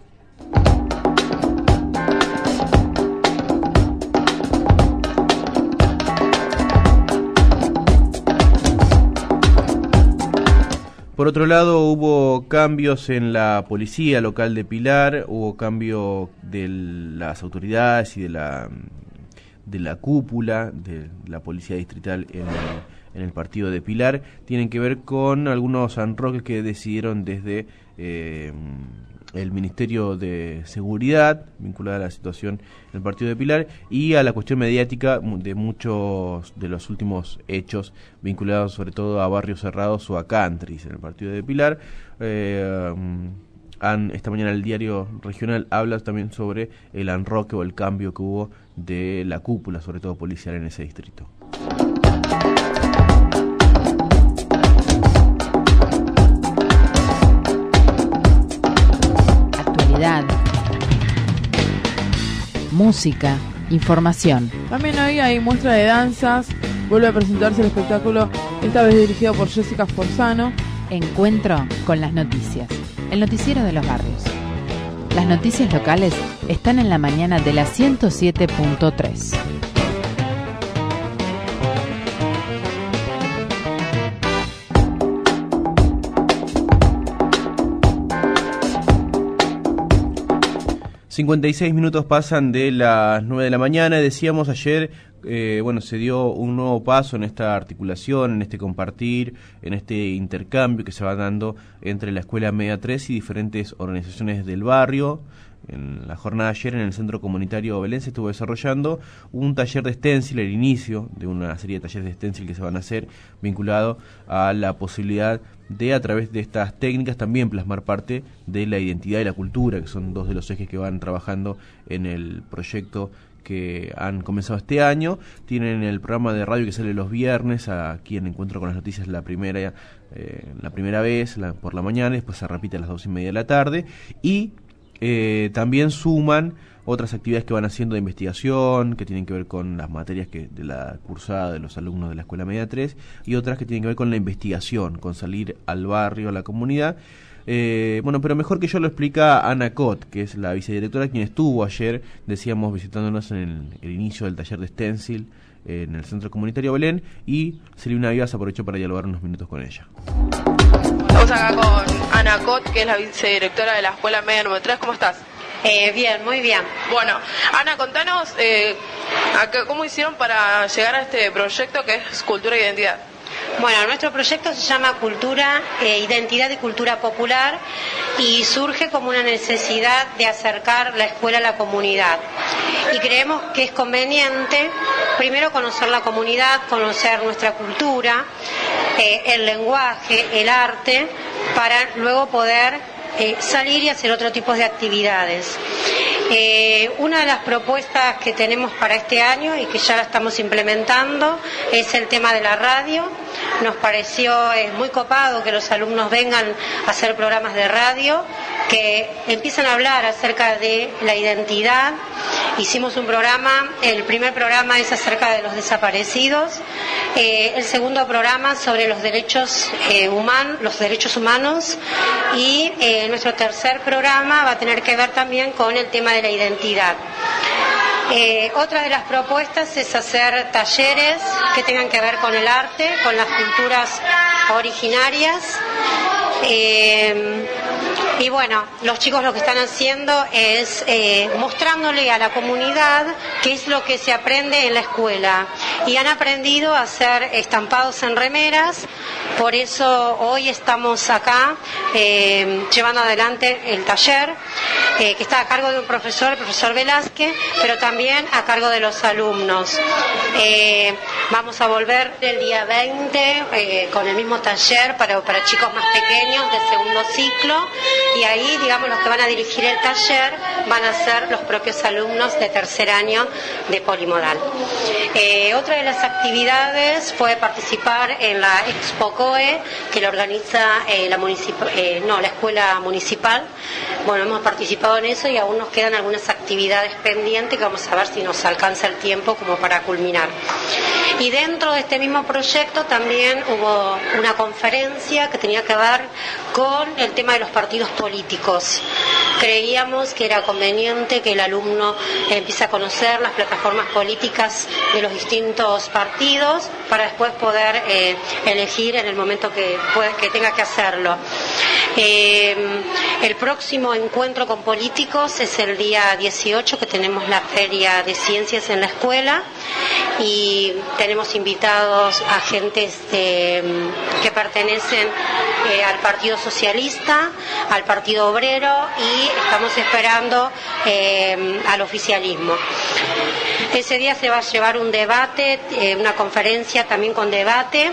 Por otro lado, hubo cambios en la policía local de Pilar, hubo cambio de las autoridades y de la de la cúpula de la policía distrital en el, en el partido de Pilar. Tienen que ver con algunos enroques que decidieron desde eh, el Ministerio de Seguridad, vinculada a la situación en el partido de Pilar, y a la cuestión mediática de muchos de los últimos hechos vinculados sobre todo a barrios cerrados o a countries en el partido de Pilar. Eh, han, esta mañana el diario regional habla también sobre el enroque o el cambio que hubo de la cúpula, sobre todo policial, en ese distrito. Música, información. También hoy hay muestra de danzas, vuelve a presentarse el espectáculo, esta vez dirigido por Jessica Forzano. Encuentro con las noticias, el noticiero de los barrios. Las noticias locales están en la mañana de la ciento siete punto tres. cincuenta y seis minutos pasan de las nueve de la mañana. Decíamos ayer, eh, bueno, se dio un nuevo paso en esta articulación, en este compartir, en este intercambio que se va dando entre la Escuela Media tres y diferentes organizaciones del barrio. En la jornada de ayer en el Centro Comunitario Belén se estuvo desarrollando un taller de stencil, el inicio de una serie de talleres de stencil que se van a hacer vinculado a la posibilidad de, a través de estas técnicas, también plasmar parte de la identidad y la cultura, que son dos de los ejes que van trabajando en el proyecto que han comenzado este año. Tienen el programa de radio que sale los viernes, aquí en Encuentro con las Noticias la primera, eh, la primera vez, la, por la mañana, después se repite a las dos y media de la tarde, y Eh, también suman otras actividades que van haciendo de investigación, que tienen que ver con las materias que de la cursada de los alumnos de la Escuela Media tres, y otras que tienen que ver con la investigación, con salir al barrio, a la comunidad. Eh, bueno, pero mejor que yo lo explica Ana Cot, que es la vicedirectora, quien estuvo ayer, decíamos, visitándonos en el, el inicio del taller de stencil eh, en el Centro Comunitario Belén, y Silvina Vivas aprovechó para dialogar unos minutos con ella. Estamos acá con Ana Cot, que es la vicedirectora de la Escuela Media número tres. ¿Cómo estás? Eh, bien, muy bien. Bueno, Ana, contanos eh, acá, cómo hicieron para llegar a este proyecto que es Cultura e Identidad. Bueno, nuestro proyecto se llama Cultura, eh, Identidad y Cultura Popular, y surge como una necesidad de acercar la escuela a la comunidad. Y creemos que es conveniente, primero, conocer la comunidad, conocer nuestra cultura, eh, el lenguaje, el arte, para luego poder eh, salir y hacer otro tipo de actividades. Eh, una de las propuestas que tenemos para este año y que ya la estamos implementando es el tema de la radio. Nos pareció eh, muy copado que los alumnos vengan a hacer programas de radio, que empiezan a hablar acerca de la identidad. Hicimos un programa, el primer programa es acerca de los desaparecidos, eh, el segundo programa sobre los derechos eh, humanos, los derechos humanos, y eh, nuestro tercer programa va a tener que ver también con el tema de la identidad. Eh, otra de las propuestas es hacer talleres que tengan que ver con el arte, con las culturas originarias. Eh, y bueno, los chicos lo que están haciendo es eh, mostrándole a la comunidad qué es lo que se aprende en la escuela, y han aprendido a hacer estampados en remeras. Por eso hoy estamos acá eh, llevando adelante el taller, eh, que está a cargo de un profesor, el profesor Velázquez, pero también a cargo de los alumnos. Eh, vamos a volver el día veinte eh, con el mismo taller para, para chicos más pequeños de segundo ciclo, y ahí, digamos, los que van a dirigir el taller van a ser los propios alumnos de tercer año de Polimodal. Eh, otra de las actividades fue participar en la Expo COE, que lo organiza eh, la, municip- eh, no, la escuela municipal. Bueno, hemos participado en eso y aún nos quedan algunas actividades actividades pendientes que vamos a ver si nos alcanza el tiempo como para culminar. Y dentro de este mismo proyecto también hubo una conferencia que tenía que ver con el tema de los partidos políticos. Creíamos que era conveniente que el alumno empiece a conocer las plataformas políticas de los distintos partidos para después poder eh, elegir en el momento que, puede, que tenga que hacerlo. Eh, el próximo encuentro con políticos es el día dieciocho, que tenemos la Feria de Ciencias en la escuela, y tenemos invitados a agentes de, que pertenecen eh, al Partido Socialista, al Partido Obrero, y estamos esperando eh, al oficialismo. Ese día se va a llevar un debate, eh, una conferencia también con debate,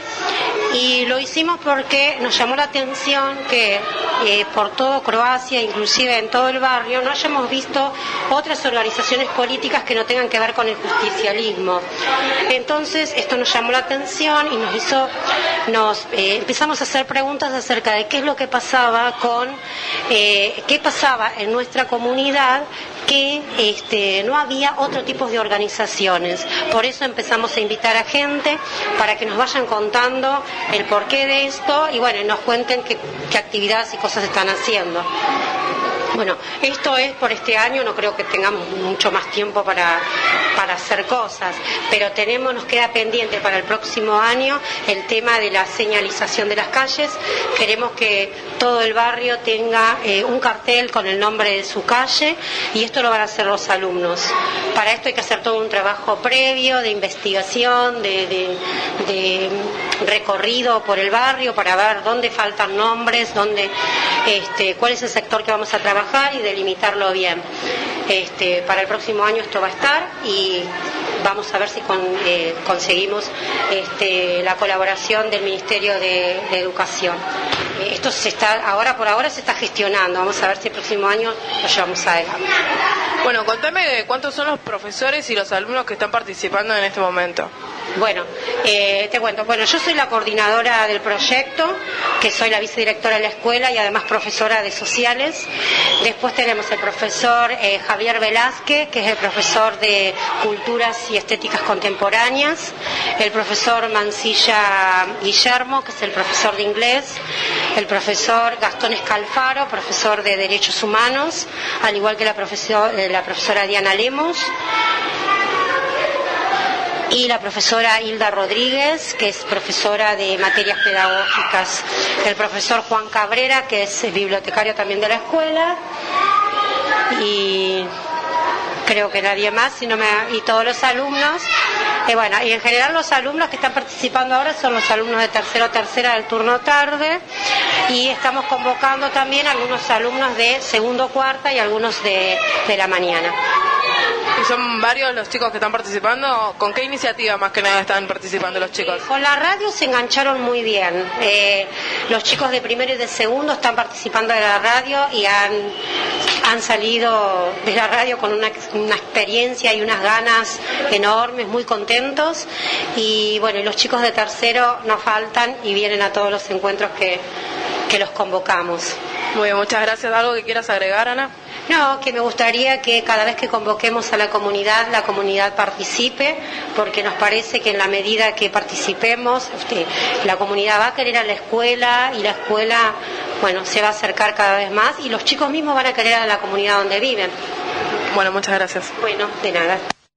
y lo hicimos porque nos llamó la atención que eh, por todo Croacia, inclusive en todo el barrio, no hayamos visto otras organizaciones políticas que no tengan que ver con el justicialismo. Entonces esto nos llamó la atención y nos hizo, nos eh, empezamos a hacer preguntas acerca de qué es lo que pasaba con, eh, qué pasaba en nuestra comunidad, que este, no había otro tipo de organizaciones. Por eso empezamos a invitar a gente para que nos vayan contando el porqué de esto y bueno, nos cuenten qué, qué actividades y cosas están haciendo. Bueno, esto es por este año, no creo que tengamos mucho más tiempo para, para hacer cosas, pero tenemos, nos queda pendiente para el próximo año el tema de la señalización de las calles. Queremos que todo el barrio tenga eh, un cartel con el nombre de su calle, y esto lo van a hacer los alumnos. Para esto hay que hacer todo un trabajo previo de investigación, de, de, de recorrido por el barrio para ver dónde faltan nombres, dónde, este, cuál es el sector que vamos a trabajar y delimitarlo bien. Este, para el próximo año esto va a estar y vamos a ver si con, eh, conseguimos este, la colaboración del Ministerio de, de Educación. Eh, esto se está, ahora por ahora se está gestionando, vamos a ver si el próximo año lo llevamos adelante. Bueno, contame cuántos son los profesores y los alumnos que están participando en este momento. Bueno, eh, te cuento, bueno, yo soy la coordinadora del proyecto, que soy la vicedirectora de la escuela y además profesora de sociales. Después tenemos el profesor eh, Javier Velázquez, que es el profesor de Culturas y Estéticas Contemporáneas, el profesor Mancilla Guillermo, que es el profesor de inglés, el profesor Gastón Escalfaro, profesor de Derechos Humanos, al igual que la, profesor, eh, la profesora Diana Lemos, y la profesora Hilda Rodríguez, que es profesora de materias pedagógicas, el profesor Juan Cabrera, que es bibliotecario también de la escuela, y creo que nadie más, si no me, y todos los alumnos. Y bueno, y en general los alumnos que están participando ahora son los alumnos de tercero tercera del turno tarde, y estamos convocando también a algunos alumnos de segundo cuarta y algunos de, de la mañana. ¿Y son varios los chicos que están participando? ¿Con qué iniciativa más que nada están participando los chicos? Con la radio se engancharon muy bien. Eh, los chicos de primero y de segundo están participando de la radio y han, han salido de la radio con una, una experiencia y unas ganas enormes, muy contentos. Y bueno, y los chicos de tercero no faltan y vienen a todos los encuentros que, que los convocamos. Muy bien, muchas gracias. ¿Algo que quieras agregar, Ana? No, que me gustaría que cada vez que convoquemos a la comunidad, la comunidad participe, porque nos parece que en la medida que participemos, usted, la comunidad va a querer a la escuela y la escuela, bueno, se va a acercar cada vez más y los chicos mismos van a querer a la comunidad donde viven. Bueno, muchas gracias. Bueno, de nada.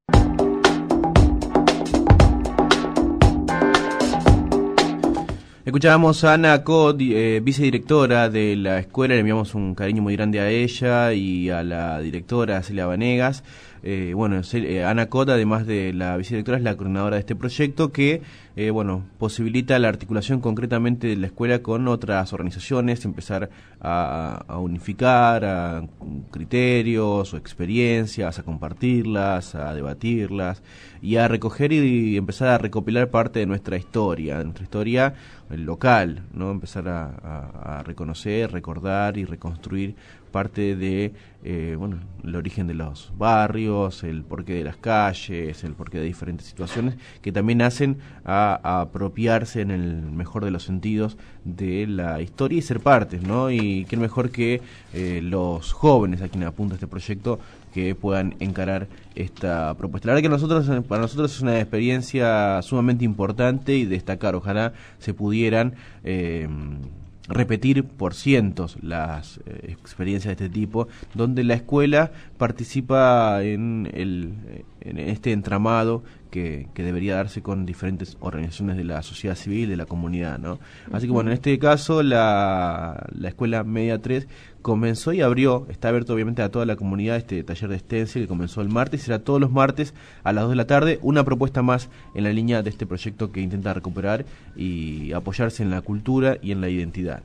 Escuchábamos a Ana Cod, eh, vicedirectora de la escuela, le enviamos un cariño muy grande a ella y a la directora Celia Vanegas. Eh, bueno, eh, Ana Cod, además de la vicedirectora, es la coordinadora de este proyecto que, eh, bueno, posibilita la articulación concretamente de la escuela con otras organizaciones, empezar a, a unificar a criterios o experiencias, a compartirlas, a debatirlas y a recoger y, y empezar a recopilar parte de nuestra historia, de nuestra historia local, ¿no? Empezar a, a, a reconocer, recordar y reconstruir parte de eh, bueno, el origen de los barrios, el porqué de las calles, el porqué de diferentes situaciones que también hacen a, a apropiarse en el mejor de los sentidos de la historia y ser partes, ¿no? Y qué mejor que eh, los jóvenes a quienes apunta este proyecto que puedan encarar esta propuesta. La verdad que nosotros, para nosotros es una experiencia sumamente importante y destacar, ojalá se pudieran eh, repetir por cientos las eh, experiencias de este tipo, donde la escuela participa en, el, en este entramado que, que debería darse con diferentes organizaciones de la sociedad civil, de la comunidad, ¿no? Así que bueno, en este caso la, la Escuela Media tres comenzó y abrió, está abierto obviamente a toda la comunidad, este taller de stencil que comenzó el martes, será todos los martes a las dos de la tarde, una propuesta más en la línea de este proyecto que intenta recuperar y apoyarse en la cultura y en la identidad.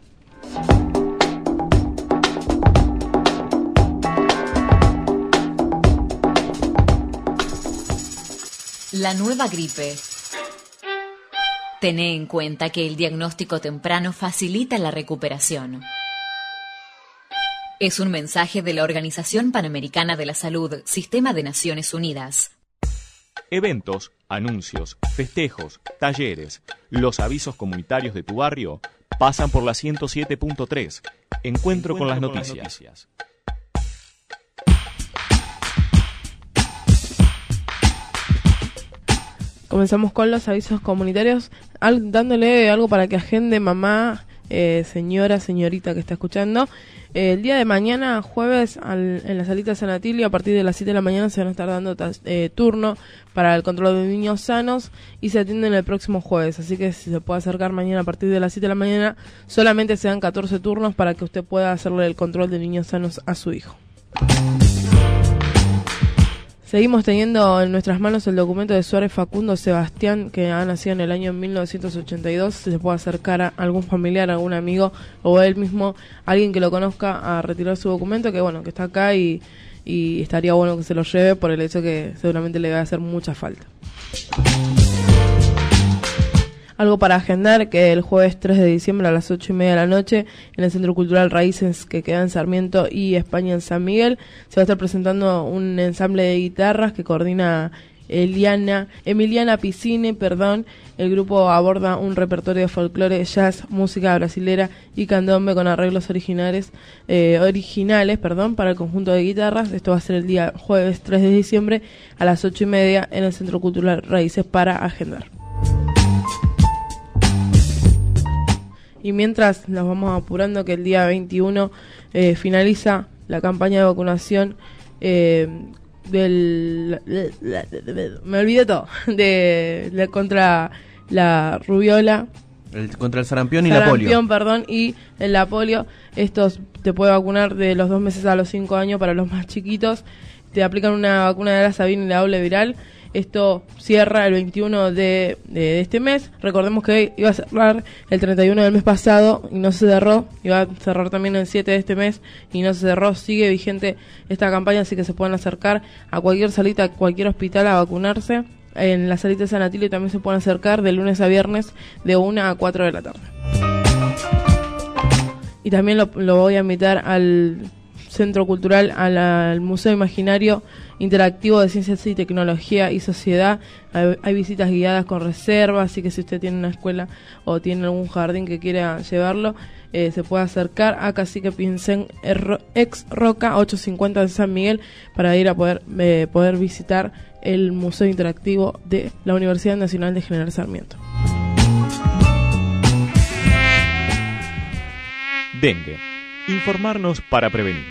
La nueva gripe. Tené en cuenta que el diagnóstico temprano facilita la recuperación. Es un mensaje de la Organización Panamericana de la Salud, Sistema de Naciones Unidas. Eventos, anuncios, festejos, talleres, los avisos comunitarios de tu barrio pasan por la ciento siete punto tres. Encuentro, Encuentro con, las, con noticias. las noticias. Comenzamos con los avisos comunitarios, al, dándole algo para que agende mamá, eh, señora, señorita que está escuchando. Eh, el día de mañana, jueves, al, en la salita de San Atilio, a partir de las siete de la mañana se van a estar dando eh, turno para el control de niños sanos y se atienden el próximo jueves. Así que si se puede acercar mañana a partir de las siete de la mañana, solamente se dan catorce turnos para que usted pueda hacerle el control de niños sanos a su hijo. Seguimos teniendo en nuestras manos el documento de Suárez Facundo Sebastián, que ha nacido en el año mil novecientos ochenta y dos. Se puede acercar a algún familiar, a algún amigo o él mismo, alguien que lo conozca, a retirar su documento, que bueno, que está acá y, y estaría bueno que se lo lleve por el hecho que seguramente le va a hacer mucha falta. Algo para agendar, que el jueves tres de diciembre a las ocho y media de la noche en el Centro Cultural Raíces, que queda en Sarmiento y España en San Miguel, se va a estar presentando un ensamble de guitarras que coordina Eliana, Emiliana Piscine, perdón. El grupo aborda un repertorio de folclore, jazz, música brasilera y candombe con arreglos originales, eh, originales perdón, para el conjunto de guitarras. Esto va a ser el día jueves tres de diciembre a las ocho y media en el Centro Cultural Raíces para agendar. Y mientras nos vamos apurando que el día veintiuno eh, finaliza la campaña de vacunación eh, del... Me olvidé todo. De, de contra la rubiola. El, contra el sarampión y sarampión, la polio. perdón, y la polio. Estos te puede vacunar de los dos meses a los cinco años para los más chiquitos. Te aplican una vacuna de la Sabina y la doble viral. Esto cierra el veintiuno de, de, de este mes. Recordemos que iba a cerrar el treinta y uno del mes pasado y no se cerró. Iba a cerrar también el siete de este mes y no se cerró. Sigue vigente esta campaña, así que se pueden acercar a cualquier salita, a cualquier hospital a vacunarse. En la salita de San Atilio también se pueden acercar de lunes a viernes de una a cuatro de la tarde. Y también lo, lo voy a invitar al Centro Cultural, al, al Museo Imaginario Interactivo de Ciencias y Tecnología y Sociedad. Hay, hay visitas guiadas con reserva, así que si usted tiene una escuela o tiene algún jardín que quiera llevarlo, eh, se puede acercar a Cacique Pincén, ex Roca ochocientos cincuenta de San Miguel, para ir a poder, eh, poder visitar el Museo Interactivo de la Universidad Nacional de General Sarmiento. Dengue. Informarnos para prevenir.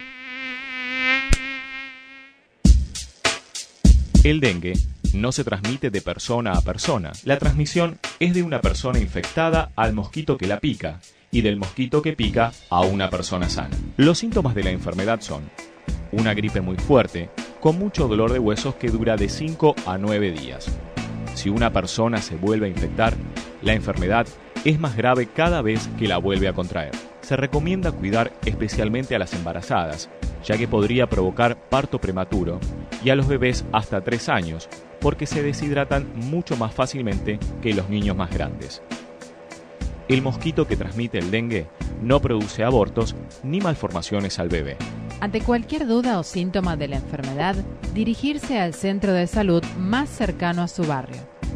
El dengue no se transmite de persona a persona. La transmisión es de una persona infectada al mosquito que la pica y del mosquito que pica a una persona sana. Los síntomas de la enfermedad son una gripe muy fuerte, con mucho dolor de huesos que dura de cinco a nueve días. Si una persona se vuelve a infectar, la enfermedad es más grave cada vez que la vuelve a contraer. Se recomienda cuidar especialmente a las embarazadas, ya que podría provocar parto prematuro, y a los bebés hasta tres años, porque se deshidratan mucho más fácilmente que los niños más grandes. El mosquito que transmite el dengue no produce abortos ni malformaciones al bebé. Ante cualquier duda o síntoma de la enfermedad, dirigirse al centro de salud más cercano a su barrio.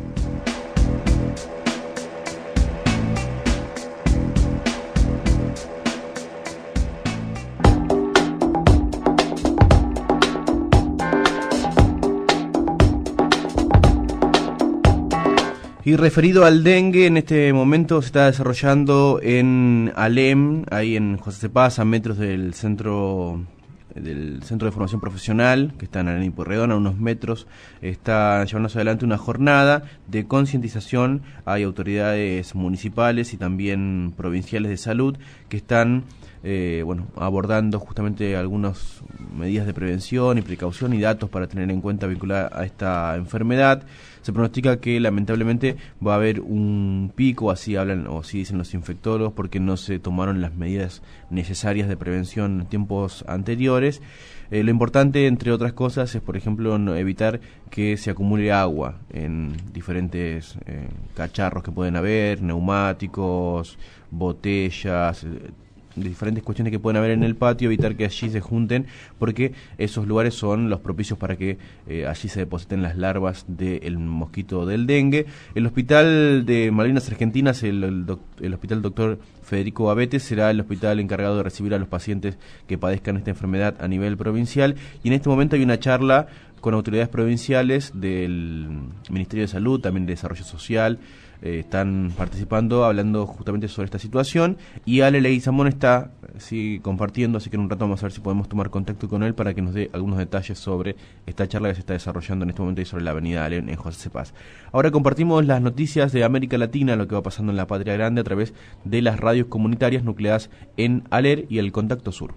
Y referido al dengue, en este momento se está desarrollando en Alem, ahí en José Cepaz, a metros del centro del Centro de Formación Profesional, que está en Alem y Pueyrredón, a unos metros, está llevándose adelante una jornada de concientización. Hay autoridades municipales y también provinciales de salud que están eh, bueno, abordando justamente algunas medidas de prevención y precaución y datos para tener en cuenta vinculada a esta enfermedad. Se pronostica que lamentablemente va a haber un pico, así hablan o así dicen los infectólogos, porque no se tomaron las medidas necesarias de prevención en tiempos anteriores. Eh, lo importante, entre otras cosas, es, por ejemplo, no evitar que se acumule agua en diferentes eh, cacharros que pueden haber, neumáticos, botellas, eh, de diferentes cuestiones que pueden haber en el patio, evitar que allí se junten, porque esos lugares son los propicios para que eh, allí se depositen las larvas del mosquito del dengue. El hospital de Malvinas Argentinas, el, el, doc, el hospital doctor Federico Abete, será el hospital encargado de recibir a los pacientes que padezcan esta enfermedad a nivel provincial, y en este momento hay una charla con autoridades provinciales del Ministerio de Salud, también de Desarrollo Social. Eh, están participando, hablando justamente sobre esta situación, y Ale Leguizamón está sí, compartiendo, así que en un rato vamos a ver si podemos tomar contacto con él para que nos dé algunos detalles sobre esta charla que se está desarrollando en este momento y sobre la avenida Ale en José Cepaz. Ahora compartimos las noticias de América Latina, lo que va pasando en la Patria Grande, a través de las radios comunitarias nucleadas en ALER y el Contacto Sur.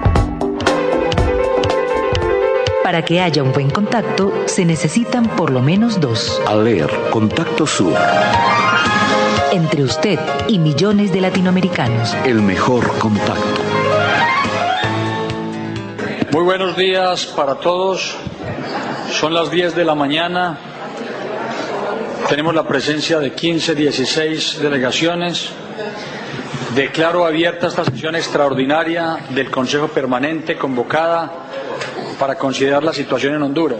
Para que haya un buen contacto, se necesitan por lo menos dos. ALER, Contacto Sur. Entre usted y millones de latinoamericanos. El mejor contacto. Muy buenos días para todos. Son las diez de la mañana. Tenemos la presencia de quince, dieciséis delegaciones. Declaro abierta esta sesión extraordinaria del Consejo Permanente convocada para considerar la situación en Honduras.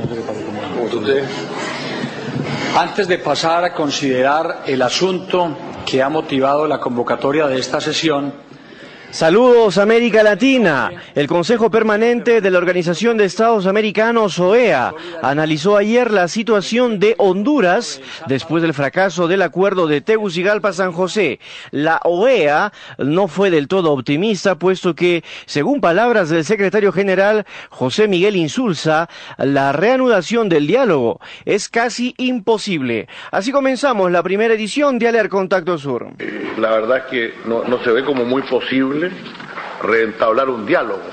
Antes de pasar a considerar el asunto que ha motivado la convocatoria de esta sesión, Saludos América Latina. El Consejo Permanente de la Organización de Estados Americanos, O E A, analizó ayer la situación de Honduras después del fracaso del acuerdo de Tegucigalpa-San José. La O E A no fue del todo optimista, puesto que, según palabras del secretario general José Miguel Insulza, la reanudación del diálogo es casi imposible. Así comenzamos la primera edición de ALER Contacto Sur. La verdad es que no, no se ve como muy posible reentablar un diálogo,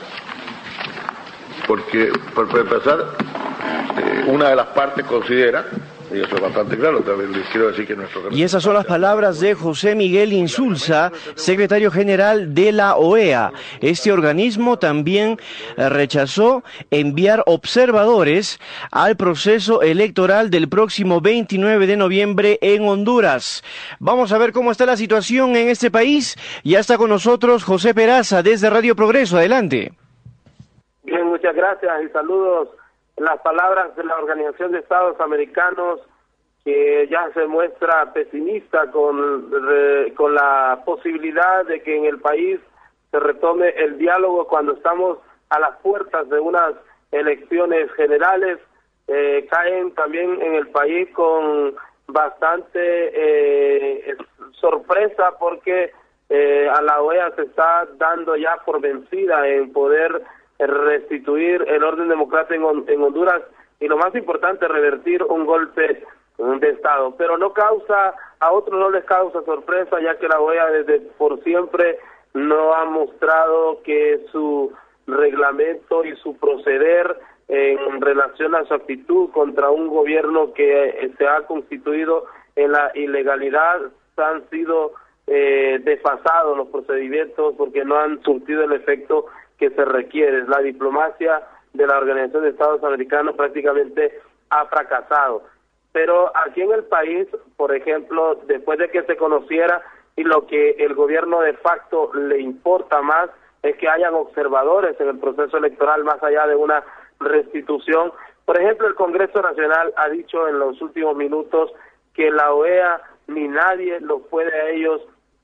porque por empezar eh, una de las partes considera, y eso es bastante claro, también les quiero decir que nuestro... Y esas son las palabras de José Miguel Insulza, secretario general de la O E A. Este organismo también rechazó enviar observadores al proceso electoral del próximo veintinueve de noviembre en Honduras. Vamos a ver cómo está la situación en este país. Ya está con nosotros José Peraza desde Radio Progreso. Adelante. Bien, muchas gracias y saludos. Las palabras de la Organización de Estados Americanos, que ya se muestra pesimista con, re, con la posibilidad de que en el país se retome el diálogo cuando estamos a las puertas de unas elecciones generales, eh, caen también en el país con bastante eh, sorpresa porque eh, a la O E A se está dando ya por vencida en poder restituir el orden democrático en, en Honduras y lo más importante, revertir un golpe de Estado. Pero no causa, a otros no les causa sorpresa, ya que la O E A desde por siempre no ha mostrado que su reglamento y su proceder en relación a su actitud contra un gobierno que se ha constituido en la ilegalidad han sido eh, desfasados los procedimientos porque no han surtido el efecto que se requiere. La diplomacia de la Organización de Estados Americanos prácticamente ha fracasado. Pero aquí en el país, por ejemplo, después de que se conociera y lo que el gobierno de facto le importa más es que hayan observadores en el proceso electoral más allá de una restitución. Por ejemplo, el Congreso Nacional ha dicho en los últimos minutos que la O E A ni nadie los puede a ellos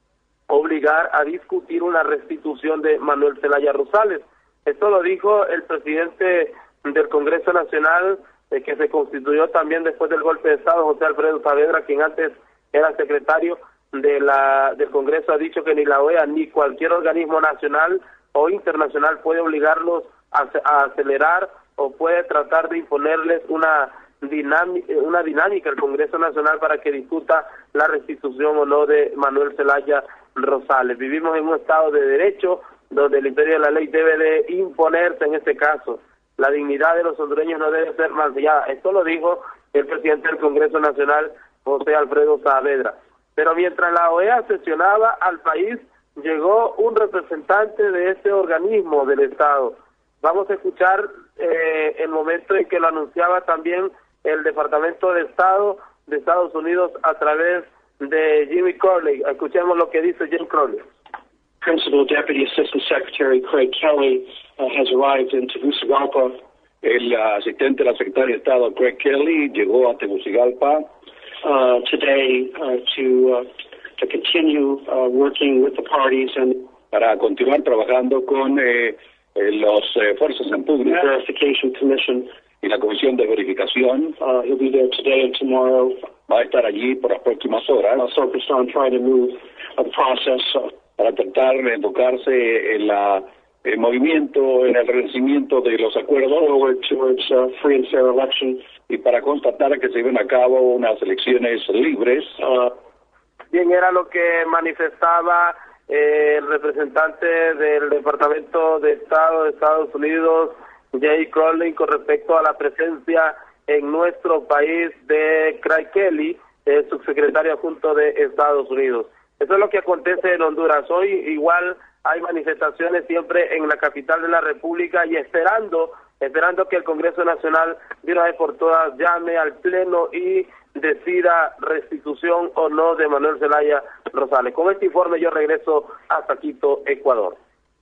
obligar a discutir una restitución de Manuel Zelaya Rosales. Esto lo dijo el presidente del Congreso Nacional, eh, que se constituyó también después del golpe de Estado, José Alfredo Saavedra, quien antes era secretario de la del Congreso, ha dicho que ni la O E A ni cualquier organismo nacional o internacional puede obligarlos a, a acelerar o puede tratar de imponerles una dinámica, una dinámica al Congreso Nacional para que discuta la restitución o no de Manuel Zelaya Rosales. Vivimos en un Estado de Derecho donde el imperio de la ley debe de imponerse en este caso. La dignidad de los hondureños no debe ser mancillada. Esto lo dijo el presidente del Congreso Nacional, José Alfredo Saavedra. Pero mientras la O E A sesionaba al país, llegó un representante de ese organismo del Estado. Vamos a escuchar eh, el momento en que lo anunciaba también el Departamento de Estado de Estados Unidos a través de Jimmy Crowley. Escuchemos lo que dice Jim Crowley. Principal Deputy Assistant Secretary Craig Kelly uh, has arrived in Tegucigalpa. El uh, asistente de la Secretaria de Estado Craig Kelly llegó a Tegucigalpa uh, today uh, to uh, to continue uh, working with the parties and para continuar trabajando con eh, eh, los eh, fuerzas en pugna, Verification Commission y la Comisión de Verificación. Uh, he'll be there today and tomorrow. Va a estar allí por las próximas horas. Uh, focused on trying to move uh, the process uh, para tratar de enfocarse en la el movimiento, en el reconocimiento de los acuerdos forward towards uh, free and fair election y para constatar que se lleven a cabo unas elecciones libres. Uh, Bien, era lo que manifestaba eh, el representante del Departamento de Estado de Estados Unidos, Jay Crowley, con respecto a la presencia en nuestro país de Craig Kelly, el subsecretario adjunto de Estados Unidos. Eso es lo que acontece en Honduras. Hoy igual hay manifestaciones siempre en la capital de la República y esperando, esperando que el Congreso Nacional de una vez por todas llame al Pleno y decida restitución o no de Manuel Zelaya Rosales. Con este informe yo regreso hasta Quito, Ecuador.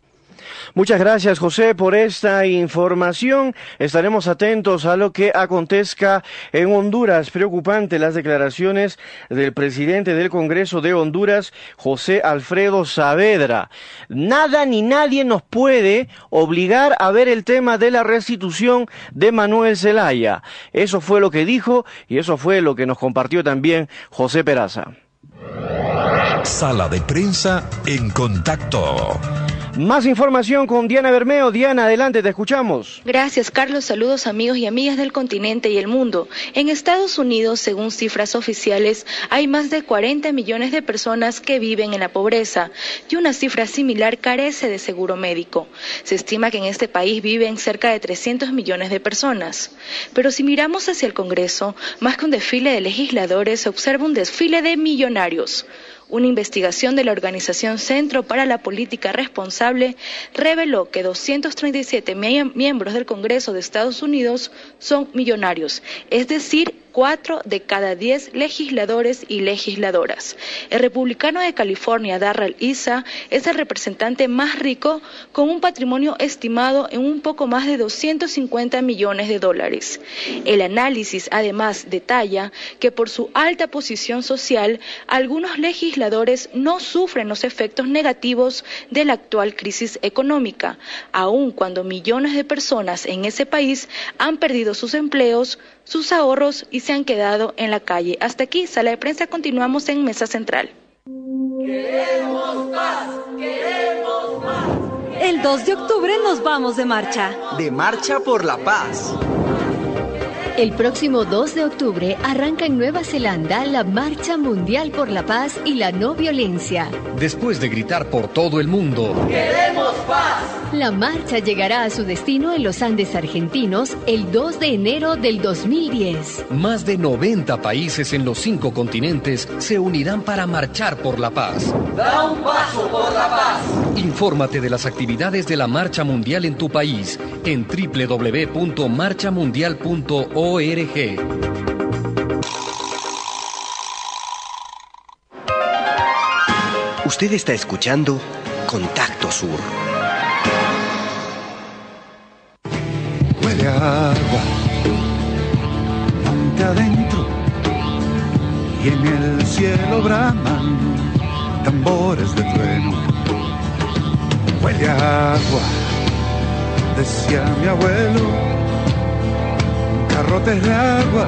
Muchas gracias, José, por esta información. Estaremos atentos a lo que acontezca en Honduras. Preocupante las declaraciones del presidente del Congreso de Honduras, José Alfredo Saavedra. Nada ni nadie nos puede obligar a ver el tema de la restitución de Manuel Zelaya. Eso fue lo que dijo y eso fue lo que nos compartió también José Peraza. Sala de prensa en contacto. Más información con Diana Bermeo. Diana, adelante, te escuchamos. Gracias, Carlos. Saludos, amigos y amigas del continente y el mundo. En Estados Unidos, según cifras oficiales, hay más de cuarenta millones de personas que viven en la pobreza y una cifra similar carece de seguro médico. Se estima que en este país viven cerca de trescientos millones de personas. Pero si miramos hacia el Congreso, más que un desfile de legisladores, se observa un desfile de millonarios. Una investigación de la organización Centro para la Política Responsable reveló que doscientos treinta y siete miembros del Congreso de Estados Unidos son millonarios, es decir, cuatro de cada diez legisladores y legisladoras. El republicano de California, Darrell Issa, es el representante más rico con un patrimonio estimado en un poco más de doscientos cincuenta millones de dólares. El análisis además detalla que por su alta posición social, algunos legisladores no sufren los efectos negativos de la actual crisis económica, aun cuando millones de personas en ese país han perdido sus empleos, sus ahorros y se han quedado en la calle. Hasta aquí, sala de prensa, continuamos en Mesa Central. Queremos paz, queremos paz. El dos de octubre nos vamos de marcha. De marcha por la paz. El próximo dos de octubre arranca en Nueva Zelanda la Marcha Mundial por la Paz y la No Violencia. Después de gritar por todo el mundo, ¡queremos paz! La marcha llegará a su destino en los Andes argentinos el dos de enero del dos mil diez. Más de noventa países en los cinco continentes se unirán para marchar por la paz. ¡Da un paso por la paz! Infórmate de las actividades de la Marcha Mundial en tu país en doble u doble u doble u punto marcha mundial punto org. Usted está escuchando Contacto Sur. agua, monte adentro, y en el cielo braman tambores de trueno. Huele a agua, decía mi abuelo, carrotes de agua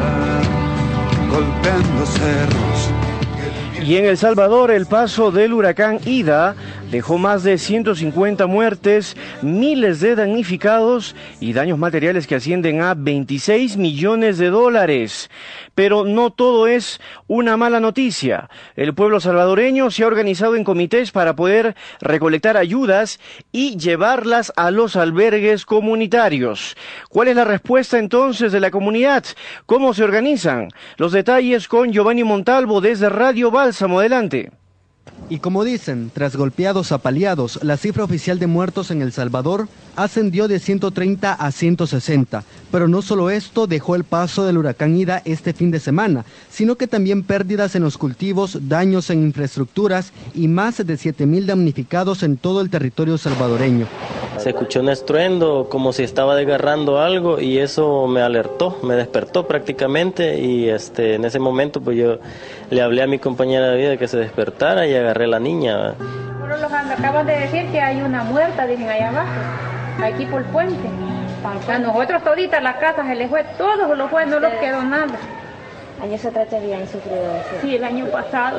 golpeando cerros. Y en El Salvador, el paso del huracán Ida dejó más de ciento cincuenta muertes, miles de damnificados y daños materiales que ascienden a veintiséis millones de dólares. Pero no todo es una mala noticia. El pueblo salvadoreño se ha organizado en comités para poder recolectar ayudas y llevarlas a los albergues comunitarios. ¿Cuál es la respuesta entonces de la comunidad? ¿Cómo se organizan? Los detalles con Giovanni Montalvo desde Radio Bálsamo. Adelante. Y como dicen, tras golpeados apaleados, la cifra oficial de muertos en El Salvador ascendió de ciento treinta a ciento sesenta. Pero no solo esto dejó el paso del huracán Ida este fin de semana, sino que también pérdidas en los cultivos, daños en infraestructuras y más de siete mil damnificados en todo el territorio salvadoreño. Se escuchó un estruendo como si estaba desgarrando algo y eso me alertó, me despertó prácticamente y este, en ese momento pues yo le hablé a mi compañera de vida que se despertara y agarré a la niña. Pero los acaban de decir que hay una muerta, dicen allá abajo, aquí por el puente. A nosotros toditas la casa se les fue, todo se lo fue, no nos quedó nada. ¿Años atrás te habían sufrido eso? Sí, el año pasado.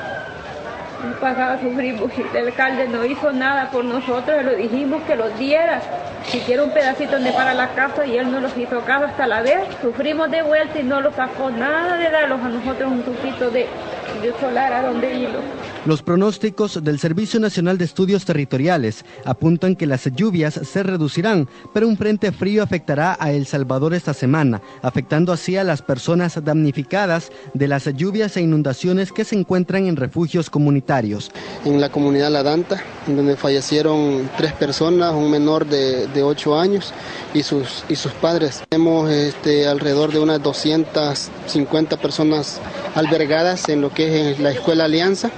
El pasado sufrimos y el alcalde no hizo nada por nosotros, le dijimos que los diera, siquiera un pedacito donde para la casa y él no los hizo caso hasta la vez. Sufrimos de vuelta y no lo sacó nada de darlos a nosotros un poquito de, de solar a donde hilo. Los pronósticos del Servicio Nacional de Estudios Territoriales apuntan que las lluvias se reducirán, pero un frente frío afectará a El Salvador esta semana, afectando así a las personas damnificadas de las lluvias e inundaciones que se encuentran en refugios comunitarios. En la comunidad La Danta, donde fallecieron tres personas, un menor de, de ocho años y sus, y sus padres. Tenemos este, alrededor de unas doscientas cincuenta personas albergadas en lo que es la Escuela Alianza.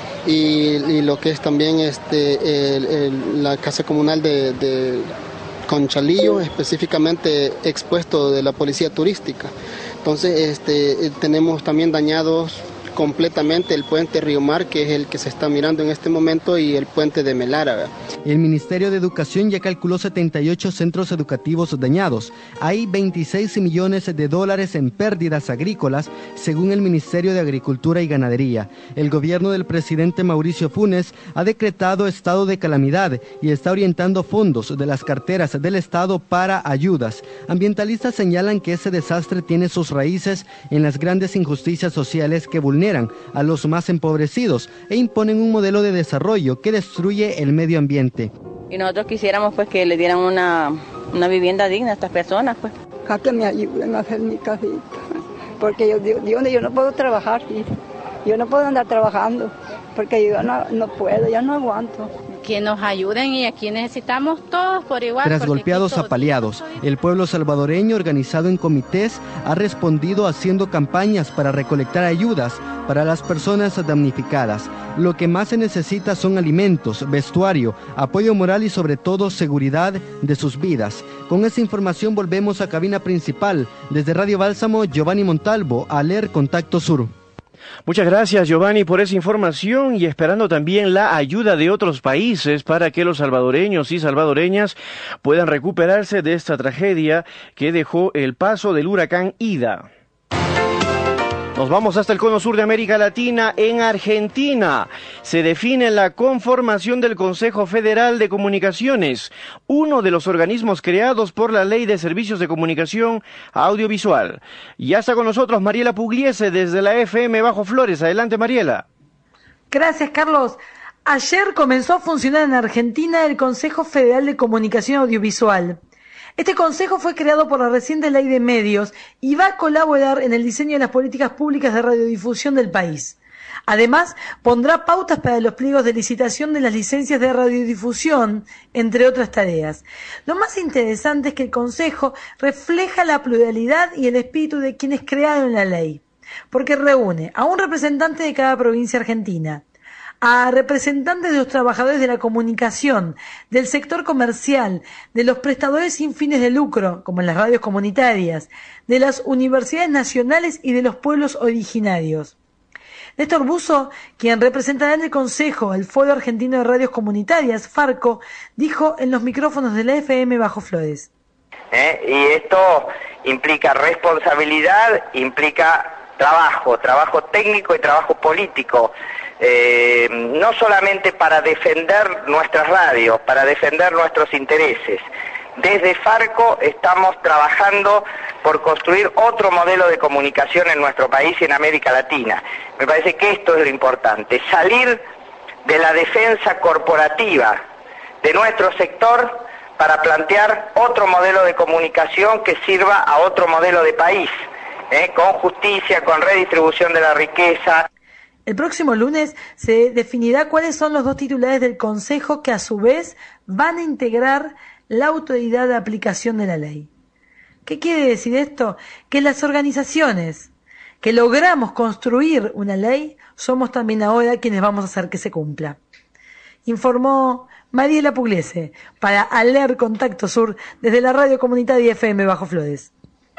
Y, y lo que es también este, el, el, la casa comunal de, de Conchalillo, específicamente expuesto de la policía turística. Entonces este, tenemos también dañados completamente el puente Río Mar, que es el que se está mirando en este momento, y el puente de Melara. El Ministerio de Educación ya calculó setenta y ocho centros educativos dañados. Hay veintiséis millones de dólares en pérdidas agrícolas, según el Ministerio de Agricultura y Ganadería. El gobierno del presidente Mauricio Funes ha decretado estado de calamidad y está orientando fondos de las carteras del Estado para ayudas. Ambientalistas señalan que ese desastre tiene sus raíces en las grandes injusticias sociales que vulneran a los más empobrecidos e imponen un modelo de desarrollo que destruye el medio ambiente. Y nosotros quisiéramos pues que le dieran una, una vivienda digna a estas personas, pues. A que me ayuden a hacer mi casita, porque yo, yo, yo, yo no puedo trabajar, yo no puedo andar trabajando, porque yo no, no puedo, yo no aguanto. Que nos ayuden y aquí necesitamos todos por igual. Tras golpeados apaleados, el pueblo salvadoreño organizado en comités ha respondido haciendo campañas para recolectar ayudas para las personas damnificadas. Lo que más se necesita son alimentos, vestuario, apoyo moral y sobre todo seguridad de sus vidas. Con esa información volvemos a cabina principal. Desde Radio Bálsamo, Giovanni Montalvo, Aler Contacto Sur. Muchas gracias, Giovanni, por esa información y esperando también la ayuda de otros países para que los salvadoreños y salvadoreñas puedan recuperarse de esta tragedia que dejó el paso del huracán Ida. Nos vamos hasta el cono sur de América Latina. En Argentina se define la conformación del Consejo Federal de Comunicaciones, uno de los organismos creados por la Ley de Servicios de Comunicación Audiovisual. Ya está con nosotros Mariela Pugliese desde la F M Bajo Flores. Adelante, Mariela. Gracias, Carlos. Ayer comenzó a funcionar en Argentina el Consejo Federal de Comunicación Audiovisual. Este consejo fue creado por la reciente Ley de Medios y va a colaborar en el diseño de las políticas públicas de radiodifusión del país. Además, pondrá pautas para los pliegos de licitación de las licencias de radiodifusión, entre otras tareas. Lo más interesante es que el consejo refleja la pluralidad y el espíritu de quienes crearon la ley, porque reúne a un representante de cada provincia argentina, a representantes de los trabajadores de la comunicación, del sector comercial, de los prestadores sin fines de lucro, como en las radios comunitarias, de las universidades nacionales y de los pueblos originarios. Néstor Buzo, quien representará en el Consejo el Foro Argentino de Radios Comunitarias, Farco, dijo en los micrófonos de la F M Bajo Flores. ¿Eh? Y esto implica responsabilidad, implica trabajo, trabajo técnico y trabajo político, eh, no solamente para defender nuestras radios, para defender nuestros intereses. Desde Farco estamos trabajando por construir otro modelo de comunicación en nuestro país y en América Latina. Me parece que esto es lo importante, salir de la defensa corporativa de nuestro sector para plantear otro modelo de comunicación que sirva a otro modelo de país, ¿eh? con justicia, con redistribución de la riqueza. El próximo lunes se definirá cuáles son los dos titulares del Consejo que a su vez van a integrar la autoridad de aplicación de la ley. ¿Qué quiere decir esto? Que las organizaciones que logramos construir una ley somos también ahora quienes vamos a hacer que se cumpla. Informó Mariela Pugliese para Aler Contacto Sur desde la radio comunitaria F M Bajo Flores.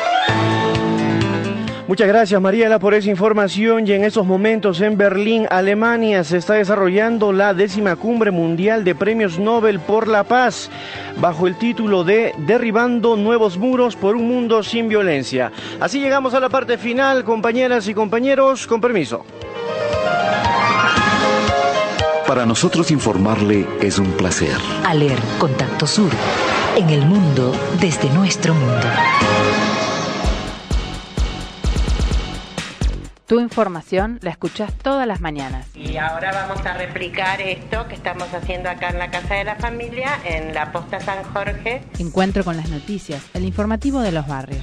Muchas gracias, Mariela, por esa información. Y en estos momentos en Berlín, Alemania, se está desarrollando la décima cumbre mundial de premios Nobel por la paz, bajo el título de Derribando nuevos muros por un mundo sin violencia. Así llegamos a la parte final, compañeras y compañeros, con permiso. Para nosotros informarle es un placer. Aler Contacto Sur, en el mundo desde nuestro mundo. Tu información la escuchás todas las mañanas. Y ahora vamos a replicar esto que estamos haciendo acá en la Casa de la Familia, en la Posta San Jorge. Encuentro con las noticias, el informativo de los barrios.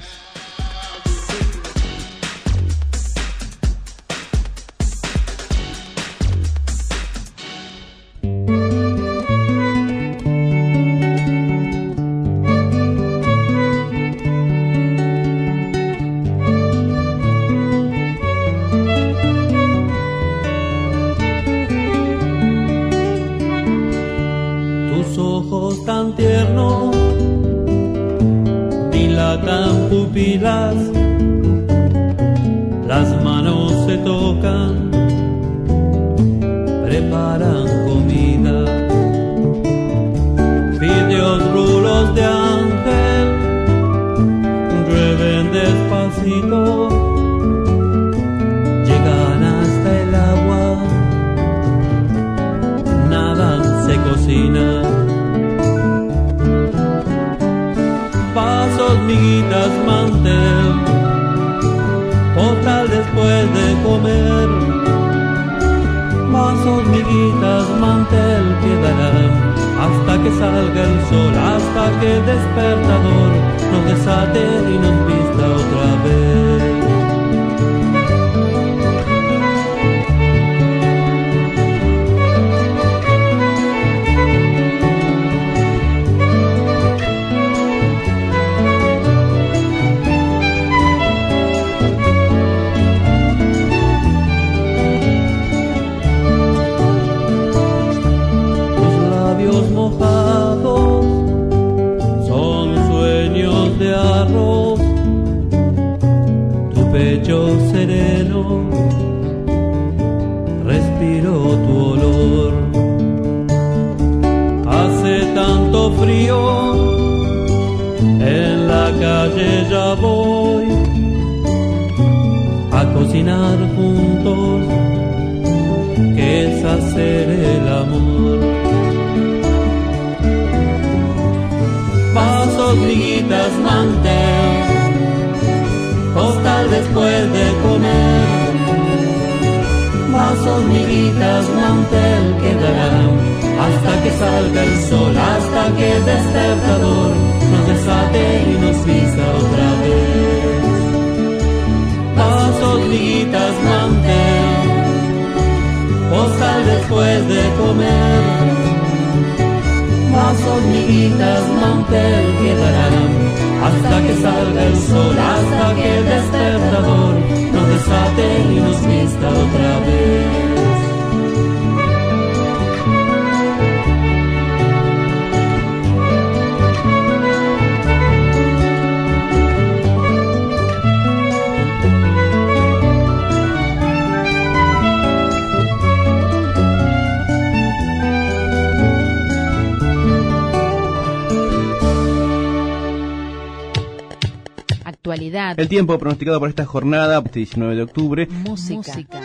Tan tierno, dilatan pupilas, las manos se tocan, preparan comida, fideos, rulos de ángel, llueven despacito, llegan hasta el agua, nadan, se cocinan. Pasos, miguitas, mantel, postal después de comer. Pasos, miguitas, mantel quedarán hasta que salga el sol, hasta que el despertador nos desate y nos vista otra vez. Mojados son sueños de arroz, tu pecho sereno, respiro tu olor. Hace tanto frío, en la calle ya voy a cocinar juntos, que es hacer el amor. Pasos, miguitas, mantel, postal después de comer. Pasos, miguitas, mantel quedarán hasta que salga el sol, hasta que el despertador nos desate y nos vista otra vez. Pasos, miguitas, mantel, postal después de comer. Pasos, miguitas, mantel quedarán hasta que salga el sol, hasta que el despertador nos desate y nos vista otra vez. actualidad, el tiempo pronosticado para esta jornada, este diecinueve de octubre, música, música.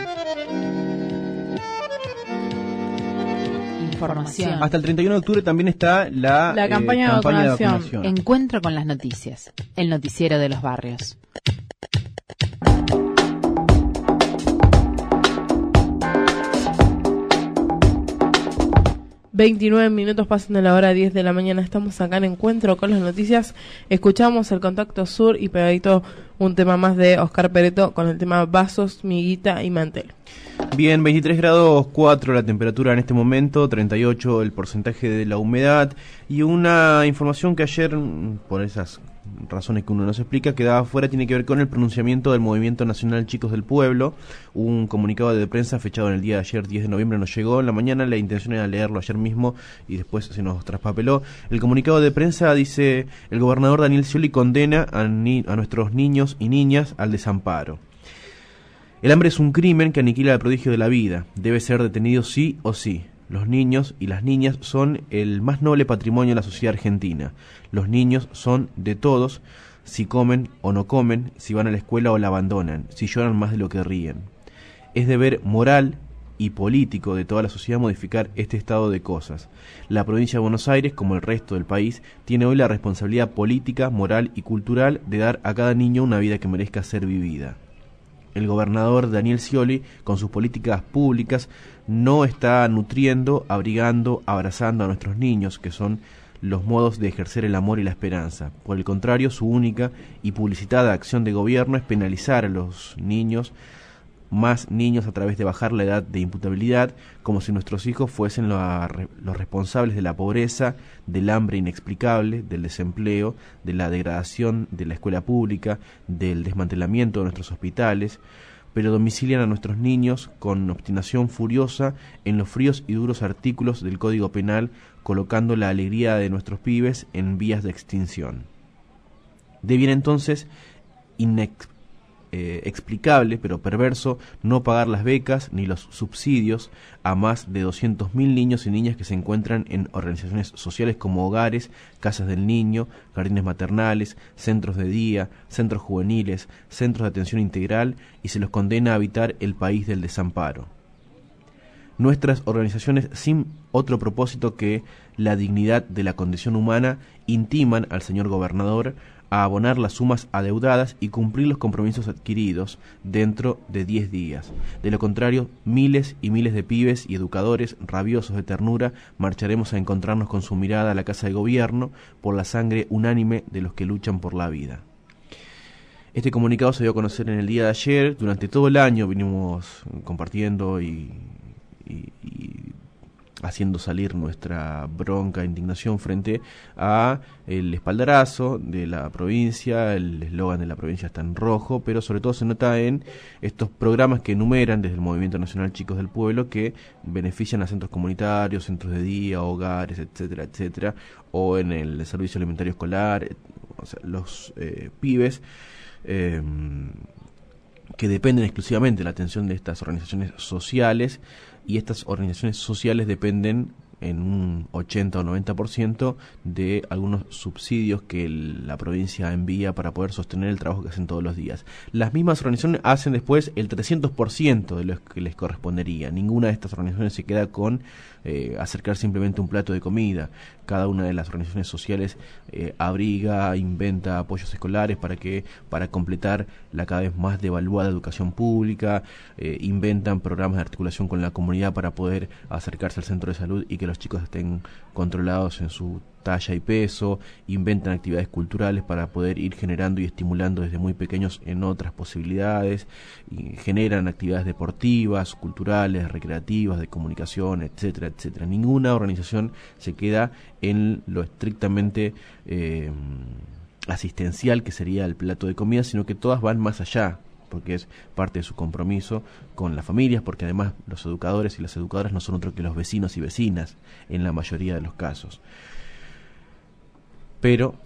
Información. Hasta el treinta y uno de octubre también está la, la campaña, eh, de, campaña vacunación. de vacunación. Encuentro con las noticias, el noticiero de los barrios. veintinueve minutos pasan de la hora diez de la mañana. Estamos acá en Encuentro con las noticias. Escuchamos el Contacto Sur y pegadito un tema más de Oscar Pereto con el tema Vasos, Miguita y Mantel. Bien, veintitrés grados cuatro la temperatura en este momento, treinta y ocho el porcentaje de la humedad, y una información que ayer, por esas razones que uno no se explica, quedaba fuera, tiene que ver con el pronunciamiento del Movimiento Nacional Chicos del Pueblo. Un comunicado de prensa fechado en el día de ayer, diez de noviembre, nos llegó en la mañana. La intención era leerlo ayer mismo y después se nos traspapeló. El comunicado de prensa dice: el gobernador Daniel Scioli condena a, ni a nuestros niños y niñas al desamparo. El hambre es un crimen que aniquila el prodigio de la vida. Debe ser detenido sí o sí. Los niños y las niñas son el más noble patrimonio de la sociedad argentina. Los niños son de todos, si comen o no comen, si van a la escuela o la abandonan, si lloran más de lo que ríen. Es deber moral y político de toda la sociedad modificar este estado de cosas. La provincia de Buenos Aires, como el resto del país, tiene hoy la responsabilidad política, moral y cultural de dar a cada niño una vida que merezca ser vivida. El gobernador Daniel Scioli, con sus políticas públicas, no está nutriendo, abrigando, abrazando a nuestros niños, que son los modos de ejercer el amor y la esperanza. Por el contrario, su única y publicitada acción de gobierno es penalizar a los niños, más niños, a través de bajar la edad de imputabilidad, como si nuestros hijos fuesen los, los responsables de la pobreza, del hambre inexplicable, del desempleo, de la degradación de la escuela pública, del desmantelamiento de nuestros hospitales, pero domicilian a nuestros niños con obstinación furiosa en los fríos y duros artículos del Código Penal, colocando la alegría de nuestros pibes en vías de extinción. Debiera entonces inex Eh, explicable, pero perverso, no pagar las becas ni los subsidios a más de doscientos mil niños y niñas que se encuentran en organizaciones sociales como hogares, casas del niño, jardines maternales, centros de día, centros juveniles, centros de atención integral, y se los condena a habitar el país del desamparo. Nuestras organizaciones, sin otro propósito que la dignidad de la condición humana, intiman al señor gobernador a abonar las sumas adeudadas y cumplir los compromisos adquiridos dentro de diez días. De lo contrario, miles y miles de pibes y educadores rabiosos de ternura marcharemos a encontrarnos con su mirada a la Casa de Gobierno por la sangre unánime de los que luchan por la vida. Este comunicado se dio a conocer en el día de ayer. Durante todo el año vinimos compartiendo y, y, y haciendo salir nuestra bronca, indignación frente a el espaldarazo de la provincia. El eslogan de la provincia está en rojo, pero sobre todo se nota en estos programas que enumeran desde el Movimiento Nacional Chicos del Pueblo, que benefician a centros comunitarios, centros de día, hogares, etcétera, etcétera, o en el servicio alimentario escolar. O sea, los eh, pibes eh, que dependen exclusivamente de la atención de estas organizaciones sociales, y estas organizaciones sociales dependen en un ochenta o noventa por ciento de algunos subsidios que el, la provincia envía para poder sostener el trabajo que hacen todos los días. Las mismas organizaciones hacen después el trescientos por ciento de lo que les correspondería. Ninguna de estas organizaciones se queda con eh, acercar simplemente un plato de comida. Cada una de las organizaciones sociales eh, abriga, inventa apoyos escolares para que para completar la cada vez más devaluada educación pública, eh, inventan programas de articulación con la comunidad para poder acercarse al centro de salud y que los chicos estén controlados en su talla y peso, inventan actividades culturales para poder ir generando y estimulando desde muy pequeños en otras posibilidades, y generan actividades deportivas, culturales, recreativas, de comunicación, etcétera, etcétera. Ninguna organización se queda en lo estrictamente eh, asistencial que sería el plato de comida, sino que todas van más allá, porque es parte de su compromiso con las familias, porque además los educadores y las educadoras no son otro que los vecinos y vecinas en la mayoría de los casos. Pero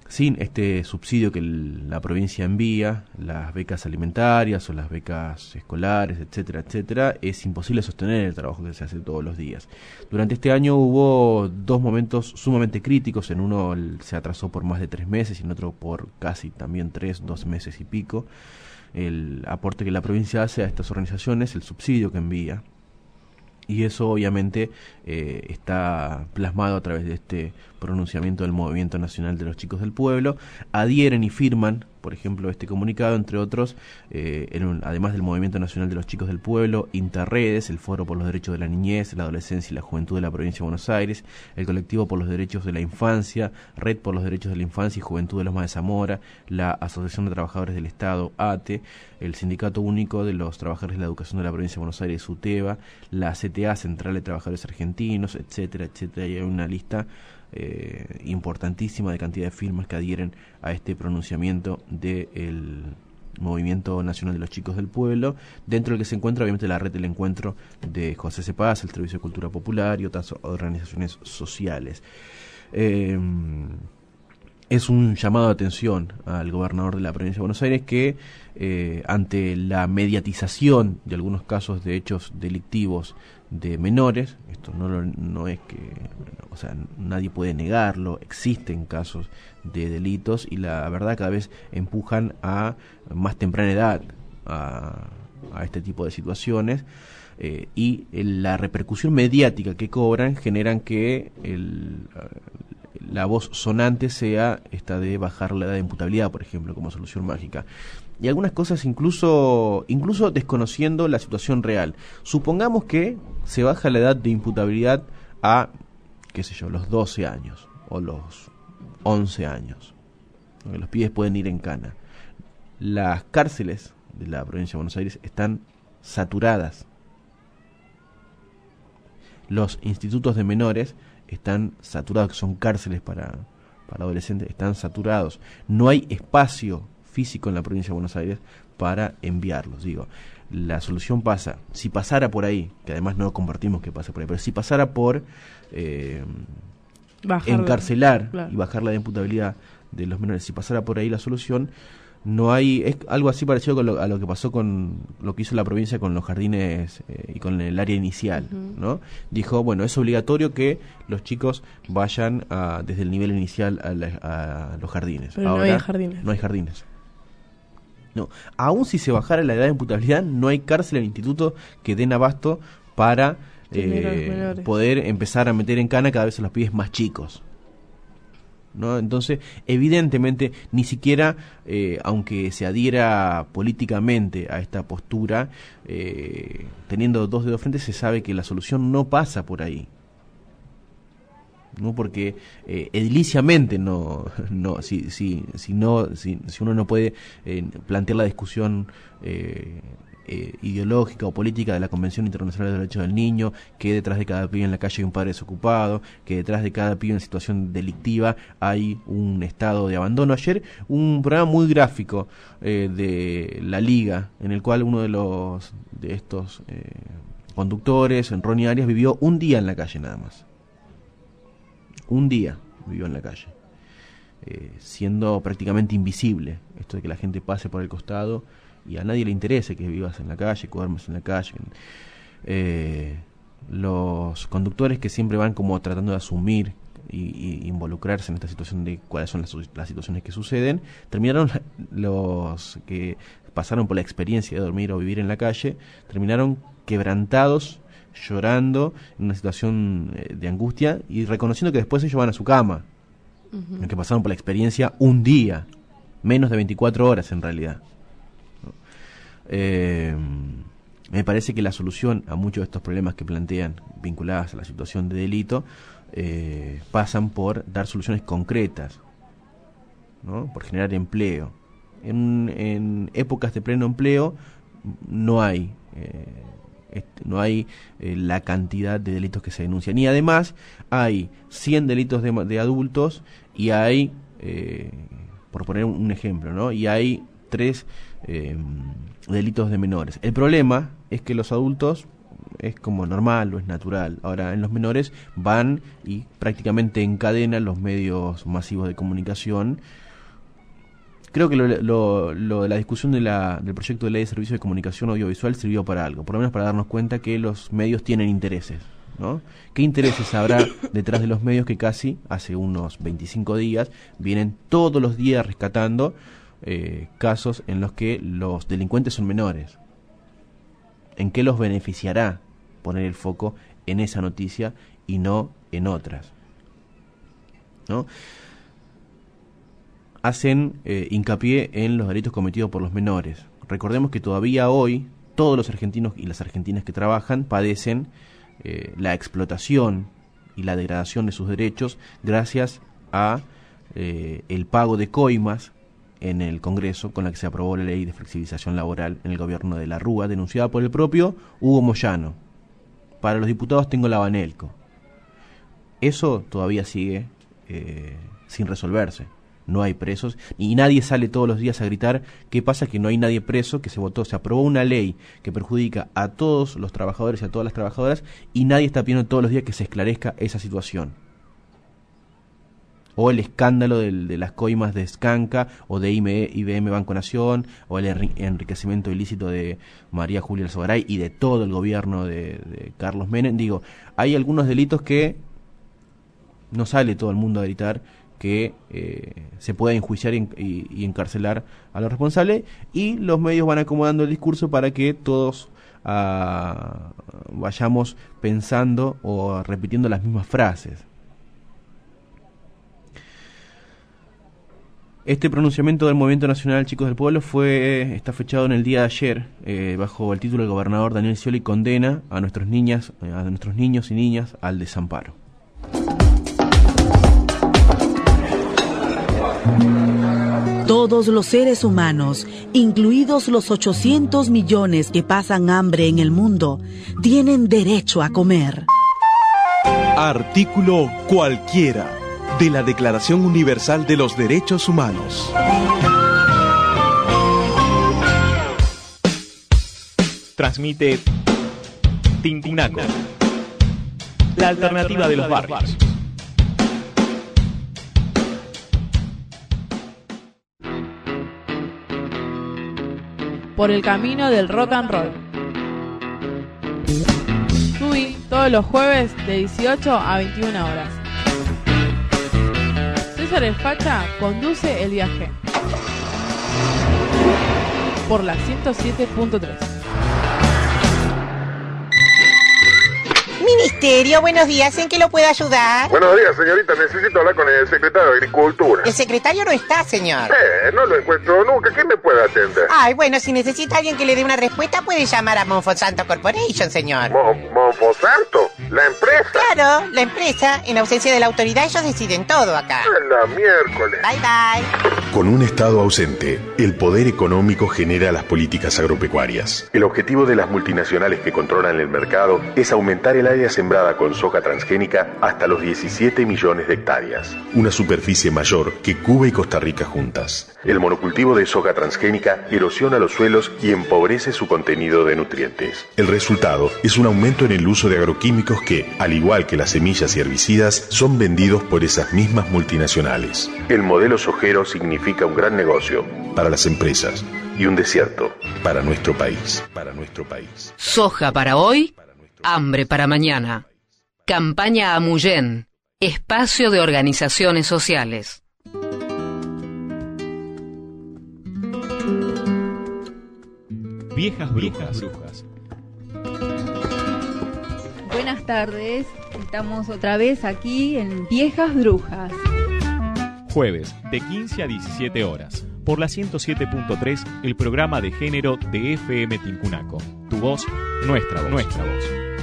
sin este subsidio que el, la provincia envía, las becas alimentarias o las becas escolares, etcétera, etcétera, es imposible sostener el trabajo que se hace todos los días. Durante este año hubo dos momentos sumamente críticos, en uno el, se atrasó por más de tres meses y en otro por casi también tres, dos meses y pico, el aporte que la provincia hace a estas organizaciones, el subsidio que envía. Y eso obviamente eh, está plasmado a través de este pronunciamiento del Movimiento Nacional de los Chicos del Pueblo. Adhieren y firman, por ejemplo, este comunicado, entre otros, eh, en un, además del Movimiento Nacional de los Chicos del Pueblo, Interredes, el Foro por los Derechos de la Niñez, la Adolescencia y la Juventud de la Provincia de Buenos Aires, el Colectivo por los Derechos de la Infancia, Red por los Derechos de la Infancia y Juventud de Loma de Zamora, la Asociación de Trabajadores del Estado, A T E, el Sindicato Único de los Trabajadores de la Educación de la Provincia de Buenos Aires, UTEBA, la C T A, Central de Trabajadores Argentinos, etcétera, etcétera, y hay una lista eh, importantísima de cantidad de firmas que adhieren a este pronunciamiento del Movimiento Nacional de los Chicos del Pueblo, dentro del que se encuentra obviamente la Red del Encuentro de José Cepaz, el Servicio de Cultura Popular y otras organizaciones sociales. Eh, Es un llamado de atención al gobernador de la provincia de Buenos Aires que, eh, ante la mediatización de algunos casos de hechos delictivos de menores, esto no, lo, no es que, o sea, nadie puede negarlo, existen casos de delitos y la verdad cada vez empujan a más temprana edad a, a este tipo de situaciones. Eh, y la repercusión mediática que cobran generan que el, la voz sonante sea esta de bajar la edad de imputabilidad, por ejemplo, como solución mágica. Y algunas cosas incluso incluso desconociendo la situación real. Supongamos que se baja la edad de imputabilidad a, qué sé yo, los doce años o los once años. Los pibes pueden ir en cana. Las cárceles de la provincia de Buenos Aires están saturadas. Los institutos de menores están saturados, que son cárceles para, para adolescentes, están saturados. No hay espacio físico en la provincia de Buenos Aires para enviarlos. Digo, la solución pasa, si pasara por ahí, que además no compartimos que pase por ahí, pero si pasara por eh, encarcelar, claro, y bajar la imputabilidad de los menores, si pasara por ahí la solución, no hay, es algo así parecido con lo, a lo que pasó con lo que hizo la provincia con los jardines eh, y con el área inicial, uh-huh. ¿no? Dijo, bueno, es obligatorio que los chicos vayan a, desde el nivel inicial a, la, a los jardines. Pero Ahora, no hay jardines. No hay jardines. No, aún si se bajara la edad de imputabilidad, no hay cárcel en el instituto que den abasto para eh, poder empezar a meter en cana cada vez a los pibes más chicos, ¿no? Entonces, evidentemente, ni siquiera, eh, aunque se adhiera políticamente a esta postura, eh, teniendo dos dedos frente, se sabe que la solución no pasa por ahí, no, porque eh, ediliciamente no, no, si, si, si no, si, si uno no puede eh, plantear la discusión eh, eh, ideológica o política de la Convención Internacional de los Derechos del Niño, que detrás de cada pibe en la calle hay un padre desocupado, que detrás de cada pibe en situación delictiva hay un estado de abandono. Ayer un programa muy gráfico eh, de La Liga, en el cual uno de los de estos eh, conductores, Ronnie Arias, vivió un día en la calle nada más. Un día vivió en la calle, eh, siendo prácticamente invisible esto de que la gente pase por el costado y a nadie le interese que vivas en la calle, que duermas en la calle. Eh, los conductores que siempre van como tratando de asumir y, y involucrarse en esta situación de cuáles son las, las situaciones que suceden, terminaron los que pasaron por la experiencia de dormir o vivir en la calle, terminaron quebrantados, llorando en una situación de angustia y reconociendo que después ellos van a su cama, uh-huh. que pasaron por la experiencia un día, menos de veinticuatro horas en realidad. Eh, me parece que la solución a muchos de estos problemas que plantean vinculadas a la situación de delito eh, pasan por dar soluciones concretas, ¿no? Por generar empleo. En, en épocas de pleno empleo no hay eh, no hay eh, la cantidad de delitos que se denuncian, y además hay cien delitos de, de adultos y hay eh, por poner un ejemplo, ¿no? Y hay tres eh, delitos de menores. El problema es que los adultos es como normal o es natural. Ahora, en los menores van y prácticamente encadenan los medios masivos de comunicación. Creo que lo, lo, lo de la discusión de la, del proyecto de ley de servicios de comunicación audiovisual sirvió para algo, por lo menos para darnos cuenta que los medios tienen intereses, ¿no? ¿Qué intereses habrá detrás de los medios que casi hace unos veinticinco días vienen todos los días rescatando eh, casos en los que los delincuentes son menores? ¿En qué los beneficiará poner el foco en esa noticia y no en otras? ¿No? Hacen eh, hincapié en los delitos cometidos por los menores. Recordemos que todavía hoy todos los argentinos y las argentinas que trabajan padecen eh, la explotación y la degradación de sus derechos gracias a eh, el pago de coimas en el Congreso, con la que se aprobó la ley de flexibilización laboral en el gobierno de la Rúa, denunciada por el propio Hugo Moyano. Para los diputados tengo la Banelco. Eso todavía sigue eh, sin resolverse. No hay presos y nadie sale todos los días a gritar qué pasa, que no hay nadie preso, que se votó, se aprobó una ley que perjudica a todos los trabajadores y a todas las trabajadoras y nadie está pidiendo todos los días que se esclarezca esa situación. O el escándalo del, de las coimas de Scanca o de I B M Banco Nación, o el enriquecimiento ilícito de María Julia Alzogaray y de todo el gobierno de, de Carlos Menem. Digo, hay algunos delitos que no sale todo el mundo a gritar que eh, se pueda enjuiciar y, y, y encarcelar a los responsables, y los medios van acomodando el discurso para que todos uh, vayamos pensando o repitiendo las mismas frases. Este pronunciamiento del Movimiento Nacional Chicos del Pueblo fue está fechado en el día de ayer, eh, bajo el título del gobernador Daniel Scioli condena a nuestros niñas, a nuestros niños y niñas al desamparo. Todos los seres humanos, incluidos los ochocientos millones que pasan hambre en el mundo, tienen derecho a comer. Artículo cualquiera de la Declaración Universal de los Derechos Humanos. Transmite Tincunaco, la alternativa de los barrios. Por el camino del rock and roll. Subí todos los jueves de dieciocho a veintiuna horas. César el Facha conduce el viaje. Por la ciento siete punto tres. Ministerio, buenos días, ¿en qué lo puedo ayudar? Buenos días, señorita, necesito hablar con el secretario de Agricultura. El secretario no está, señor. Eh, no lo encuentro nunca, ¿quién me puede atender? Ay, bueno, si necesita alguien que le dé una respuesta, puede llamar a Monfonsanto Corporation, señor. Mo ¿Monfonsanto? ¿La empresa? Claro, la empresa. En ausencia de la autoridad, ellos deciden todo acá. A la miércoles. Bye, bye. Con un Estado ausente, el poder económico genera las políticas agropecuarias. El objetivo de las multinacionales que controlan el mercado es aumentar el área sembrada con soja transgénica hasta los diecisiete millones de hectáreas. Una superficie mayor que Cuba y Costa Rica juntas. El monocultivo de soja transgénica erosiona los suelos y empobrece su contenido de nutrientes. El resultado es un aumento en el uso de agroquímicos que, al igual que las semillas y herbicidas, son vendidos por esas mismas multinacionales. El modelo sojero significa un gran negocio para las empresas y un desierto para nuestro país. Para nuestro país. Soja para hoy, hambre para mañana. Campaña Amuyén, espacio de organizaciones sociales. Viejas brujas. brujas. Buenas tardes, estamos otra vez aquí en Viejas Brujas. Jueves, de quince a diecisiete horas, por la ciento siete punto tres, el programa de género de F M Tincunaco. Tu voz, nuestra voz. Nuestra voz.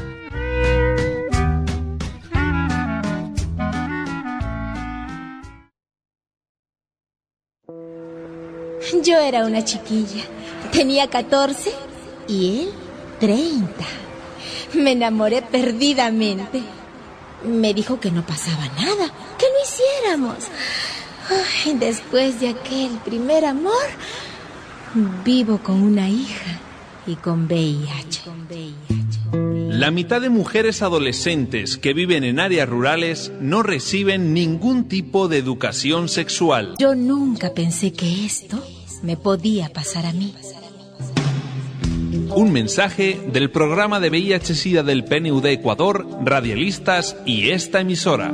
Yo era una chiquilla, tenía catorce y él treinta. Me enamoré perdidamente. Me dijo que no pasaba nada, que lo hiciéramos. Ay, después de aquel primer amor, vivo con una hija y con V I H. La mitad de mujeres adolescentes que viven en áreas rurales no reciben ningún tipo de educación sexual. Yo nunca pensé que esto me podía pasar a mí. Un mensaje del programa de V I H SIDA del P N U D Ecuador, radialistas y esta emisora.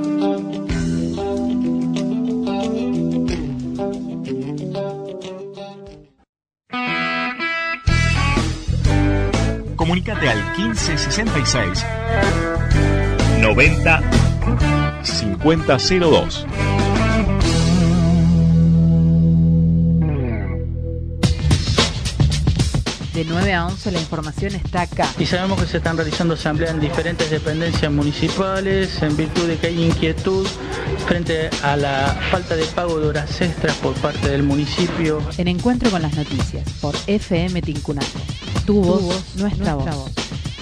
Comunícate al quince sesenta y seis noventa cincuenta cero dos. De nueve a once la información está acá. Y sabemos que se están realizando asambleas en diferentes dependencias municipales en virtud de que hay inquietud frente a la falta de pago de horas extras por parte del municipio. En Encuentro con las Noticias por F M Tincunaco. Tu voz, tu voz nuestra, nuestra voz. voz.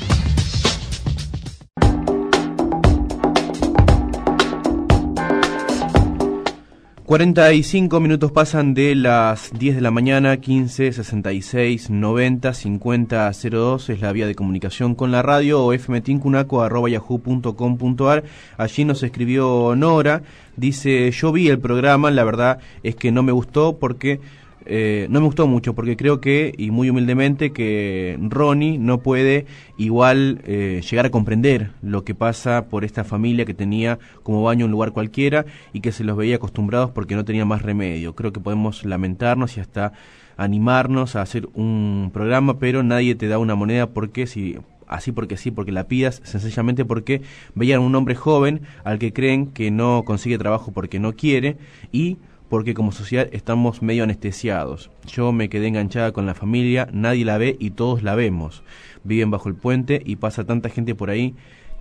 cuarenta y cinco minutos pasan de las diez de la mañana. Quince sesenta y seis noventa cincuenta cero dos es la vía de comunicación con la radio, o fmtincunaco arroba yahoo punto com punto ar. Allí nos escribió Nora, dice: yo vi el programa, la verdad es que no me gustó porque Eh, no me gustó mucho porque creo que, y muy humildemente, que Ronnie no puede igual eh, llegar a comprender lo que pasa por esta familia que tenía como baño un lugar cualquiera y que se los veía acostumbrados porque no tenía más remedio. Creo que podemos lamentarnos y hasta animarnos a hacer un programa, pero nadie te da una moneda porque si... así porque sí, porque la pidas, sencillamente porque veían a un hombre joven al que creen que no consigue trabajo porque no quiere y porque como sociedad estamos medio anestesiados. Yo me quedé enganchada con la familia, nadie la ve y todos la vemos. Viven bajo el puente y pasa tanta gente por ahí.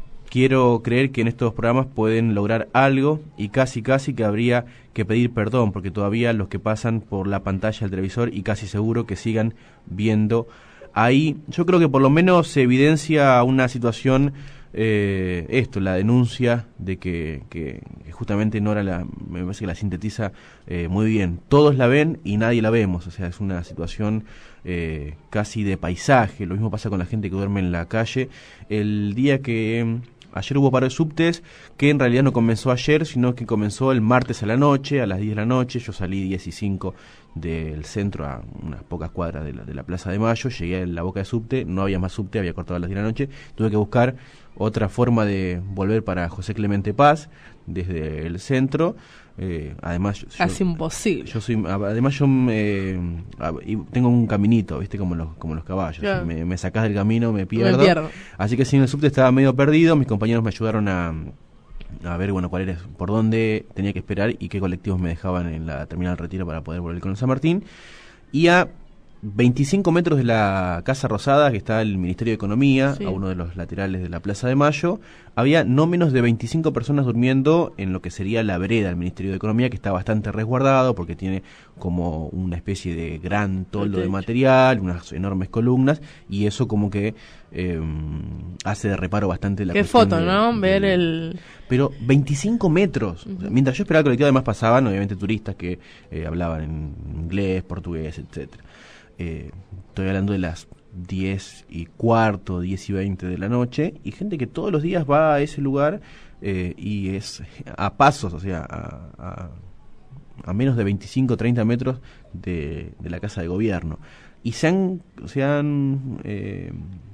Quiero creer que en estos programas pueden lograr algo y casi casi que habría que pedir perdón, porque todavía los que pasan por la pantalla del televisor y casi seguro que sigan viendo ahí. Yo creo que por lo menos se evidencia una situación, eh, esto, la denuncia de que, que, que justamente Nora la, me parece que la sintetiza eh, muy bien. Todos la ven y nadie la vemos, o sea, es una situación eh, casi de paisaje. Lo mismo pasa con la gente que duerme en la calle. El día que... Ayer hubo paro de subtes, que en realidad no comenzó ayer, sino que comenzó el martes a la noche, a las diez de la noche. Yo salí diez y cinco del centro a unas pocas cuadras de la, de la Plaza de Mayo, llegué a la boca de subte, no había más subte, había cortado a las diez de la noche. Tuve que buscar otra forma de volver para José Clemente Paz, desde el centro. Eh, además, casi imposible. Yo soy, además yo eh, tengo un caminito, viste, como los como los caballos. Claro. Me, me sacás del camino, me pierdo. me pierdo. Así que si en el subte estaba medio perdido, mis compañeros me ayudaron a a ver, bueno, cuál era, por dónde tenía que esperar y qué colectivos me dejaban en la terminal Retiro para poder volver con el San Martín. Y a veinticinco metros de la Casa Rosada, que está el Ministerio de Economía, sí, a uno de los laterales de la Plaza de Mayo, había no menos de veinticinco personas durmiendo en lo que sería la vereda del Ministerio de Economía, que está bastante resguardado porque tiene como una especie de gran toldo de material, unas enormes columnas, y eso como que eh, hace de reparo bastante la Qué foto, de, ¿no? De, ver el... Pero veinticinco metros. Uh-huh. O sea, mientras yo esperaba el colectivo, además pasaban, obviamente, turistas que eh, hablaban en inglés, portugués, etcétera. Eh, estoy hablando de las diez y cuarto, diez y veinte de la noche, y gente que todos los días va a ese lugar eh, y es a pasos, o sea, a, a, a menos de veinticinco, treinta metros de, de la casa de gobierno. Y se han, se han eh,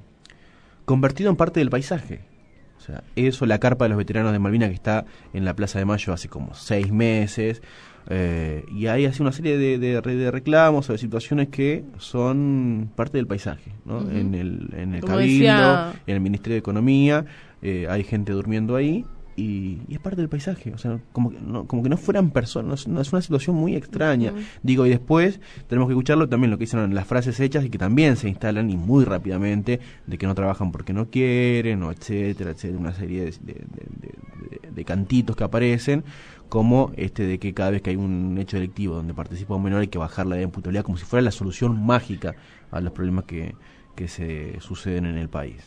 convertido en parte del paisaje. O sea, eso, la carpa de los veteranos de Malvinas que está en la Plaza de Mayo hace como seis meses. Eh, y hay así una serie de, de, de reclamos o de situaciones que son parte del paisaje, ¿no? Uh-huh. En el, en el Cabildo, decía... en el Ministerio de Economía, eh, hay gente durmiendo ahí y, y es parte del paisaje, o sea, como que no, como que no fueran personas, no, es una situación muy extraña. Uh-huh. Digo, y después tenemos que escucharlo también lo que dicen las frases hechas y que también se instalan y muy rápidamente, de que no trabajan porque no quieren, o etcétera, etcétera, una serie de, de, de, de, de cantitos que aparecen, como este de que cada vez que hay un hecho delictivo donde participa un menor hay que bajar la imputabilidad, como si fuera la solución mágica a los problemas que, que se suceden en el país.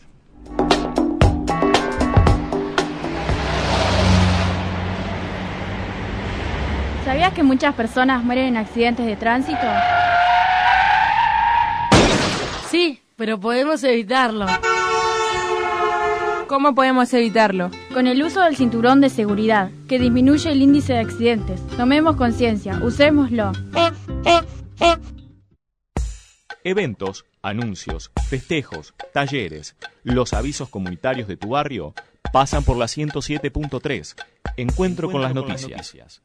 ¿Sabías que muchas personas mueren en accidentes de tránsito? Sí, pero podemos evitarlo. ¿Cómo podemos evitarlo? Con el uso del cinturón de seguridad, que disminuye el índice de accidentes. Tomemos conciencia, usémoslo. Eventos, anuncios, festejos, talleres, los avisos comunitarios de tu barrio pasan por la ciento siete punto tres. Encuentro, Encuentro con las con noticias. Las noticias.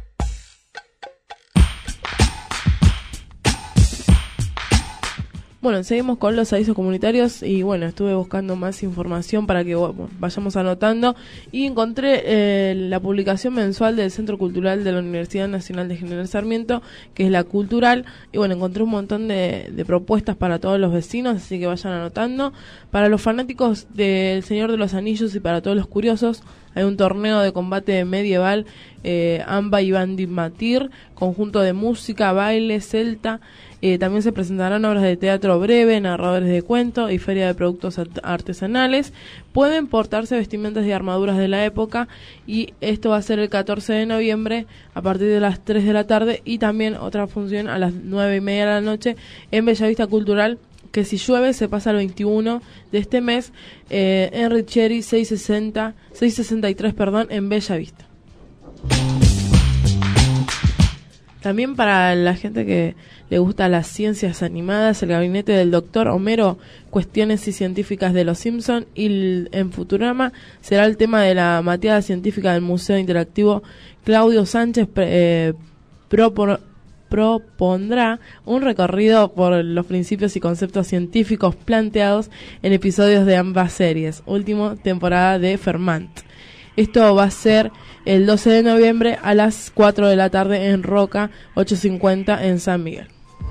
Bueno, seguimos con los avisos comunitarios y bueno, estuve buscando más información para que bueno, vayamos anotando y encontré eh, la publicación mensual del Centro Cultural de la Universidad Nacional de General Sarmiento, que es la Cultural, y bueno, encontré un montón de, de propuestas para todos los vecinos, así que vayan anotando. Para los fanáticos del Señor de los Anillos y para todos los curiosos, hay un torneo de combate medieval, eh, Amba y Bandimatir, conjunto de música, baile, celta. Eh, también se presentarán obras de teatro breve, narradores de cuentos y feria de productos artesanales. Pueden portarse vestimentas y armaduras de la época y esto va a ser el catorce de noviembre a partir de las tres de la tarde y también otra función a las nueve y media de la noche en Bellavista Cultural, que si llueve se pasa al veintiuno de este mes eh, en Richieri seiscientos sesenta y tres, perdón, en Bellavista. También para la gente que le gusta las ciencias animadas, el gabinete del doctor Homero, cuestiones y científicas de los Simpson, y el, en Futurama será el tema de la mateada científica del Museo Interactivo. Claudio Sánchez eh, propor, propondrá un recorrido por los principios y conceptos científicos planteados en episodios de ambas series, última temporada de Fermant. Esto va a ser el doce de noviembre a las cuatro de la tarde en Roca, ochocientos cincuenta en San Miguel.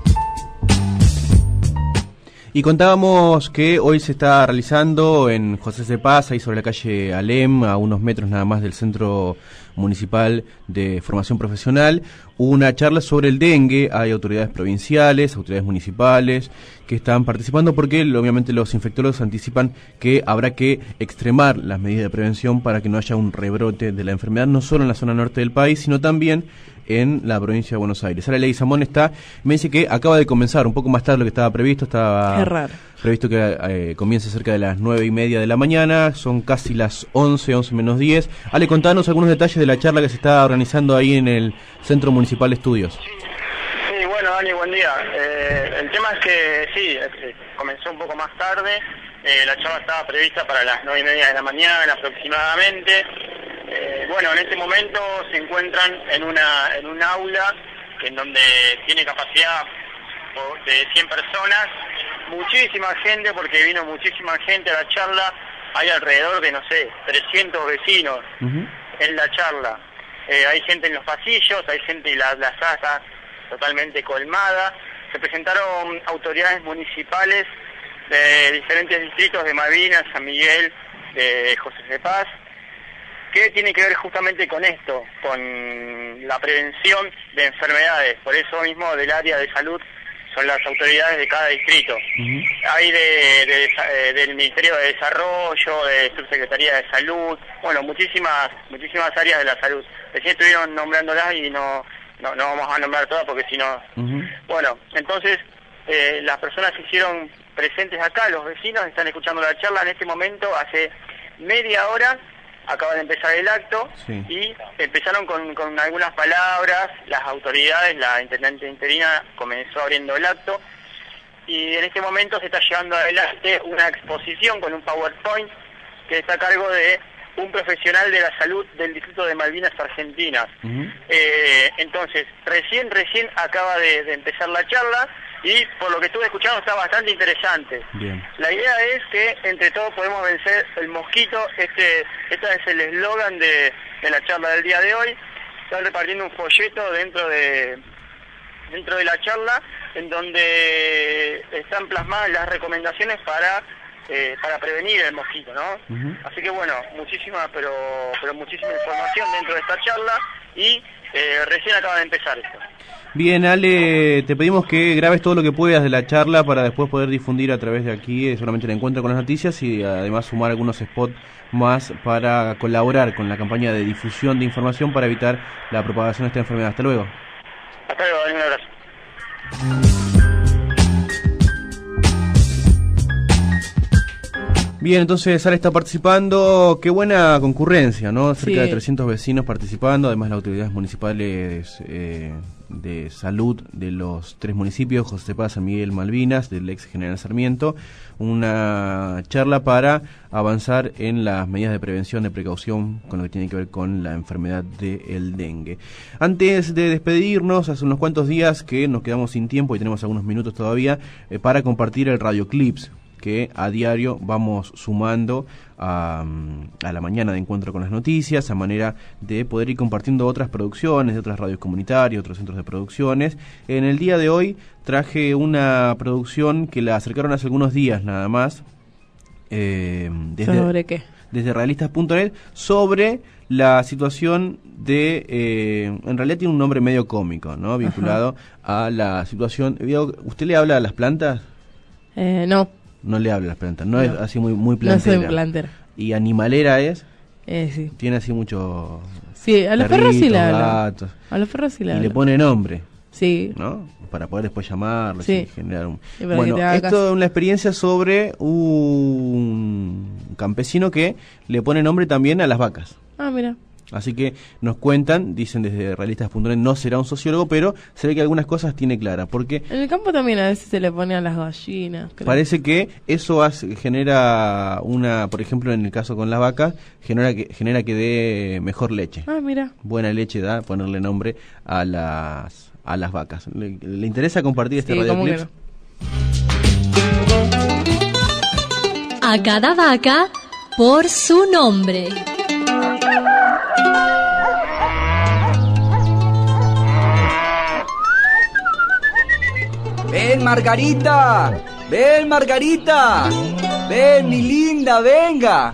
Y contábamos que hoy se está realizando en José C. Paz, ahí sobre la calle Alem, a unos metros nada más del Centro Municipal de Formación Profesional, una charla sobre el dengue. Hay autoridades provinciales, autoridades municipales que están participando porque obviamente los infectólogos anticipan que habrá que extremar las medidas de prevención para que no haya un rebrote de la enfermedad, no solo en la zona norte del país, sino también en la provincia de Buenos Aires. Ahora Ley Samón está, me dice que acaba de comenzar un poco más tarde de lo que estaba previsto, estaba previsto que eh, comience cerca de las nueve y media de la mañana, son casi las once, once menos diez. Ale, contanos algunos detalles de la charla que se está organizando ahí en el Centro Municipal de Estudios. Sí, bueno, Dani, buen día. Eh, el tema es que sí, eh, comenzó un poco más tarde, eh, la charla estaba prevista para las nueve y media de la mañana aproximadamente. Eh, bueno, en este momento se encuentran en una en un aula en donde tiene capacidad de cien personas, muchísima gente, porque vino muchísima gente a la charla. Hay alrededor de, no sé, trescientos vecinos uh-huh. en la charla. Eh, hay gente en los pasillos, hay gente en la, la sala totalmente colmada. Se presentaron autoridades municipales de diferentes distritos de Malvinas, San Miguel, de José de Paz, que tiene que ver justamente con esto, con la prevención de enfermedades. Por eso mismo del área de salud son las autoridades de cada distrito. Uh-huh. Hay de, de, de, del Ministerio de Desarrollo, de Subsecretaría de Salud, bueno, muchísimas muchísimas áreas de la salud. Recién estuvieron nombrándolas y no, no, no vamos a nombrar todas porque si no... Uh-huh. Bueno, entonces eh, las personas se hicieron presentes acá, los vecinos están escuchando la charla en este momento, hace media hora acaba de empezar el acto, sí. y empezaron con, con algunas palabras, las autoridades, la intendente interina comenzó abriendo el acto, y en este momento se está llevando adelante una exposición con un PowerPoint que está a cargo de un profesional de la salud del Distrito de Malvinas Argentinas. Uh-huh. Eh, entonces, recién, recién acaba de, de empezar la charla, y por lo que estuve escuchando está bastante interesante. Bien. La idea es que entre todos podemos vencer el mosquito. Este este es el eslogan de, de la charla del día de hoy. Están repartiendo un folleto dentro de dentro de la charla en donde están plasmadas las recomendaciones para eh, para prevenir el mosquito, ¿no? Uh-huh. Así que bueno, muchísima pero pero muchísima información dentro de esta charla y eh, recién acaba de empezar esto. Bien, Ale, te pedimos que grabes todo lo que puedas de la charla para después poder difundir a través de aquí, solamente el encuentro con las noticias, y además sumar algunos spots más para colaborar con la campaña de difusión de información para evitar la propagación de esta enfermedad. Hasta luego. Hasta luego, un abrazo. Bien. Bien, entonces Sara está participando, qué buena concurrencia, ¿no? Cerca Sí. de trescientos vecinos participando, además las autoridades municipales eh, de salud de los tres municipios, José Paz, San Miguel, Malvinas, del ex General Sarmiento, una charla para avanzar en las medidas de prevención, de precaución con lo que tiene que ver con la enfermedad del dengue. Antes de despedirnos, hace unos cuantos días que nos quedamos sin tiempo y tenemos algunos minutos todavía eh, para compartir el Radio Clips que a diario vamos sumando a, a la mañana de Encuentro con las Noticias, a manera de poder ir compartiendo otras producciones de otras radios comunitarias, otros centros de producciones. En el día de hoy traje una producción que la acercaron hace algunos días nada más. Eh, desde, ¿Sobre qué? Desde realistas punto net, sobre la situación de... Eh, en realidad tiene un nombre medio cómico, ¿no? Vinculado Ajá. a la situación... ¿Usted le habla a las plantas? Eh, no. No le habla a las plantas, no, no es así muy muy plantera. plantera. No soy plantera. ¿Y animalera es? Eh, sí. Tiene así mucho... Sí, a los perros sí le habla. Gatos. A los perros sí le habla. Y le pone nombre. Sí. ¿No? Para poder después llamarlos sí. y generar un... Y bueno, esto es una experiencia sobre un campesino que le pone nombre también a las vacas. Ah, mira. Así que nos cuentan, dicen desde realistas punto net, no será un sociólogo, pero se ve que algunas cosas tiene claras, porque... En el campo también a veces se le pone a las gallinas. Creo. Parece que eso hace, genera una, por ejemplo, en el caso con las vacas, genera que, genera que dé mejor leche. Ah, mira. Buena leche da ponerle nombre a las, a las vacas. ¿Le, le interesa compartir este sí, radio clips? No. A cada vaca por su nombre. Ven, Margarita, ven, Margarita, ven, mi linda, venga.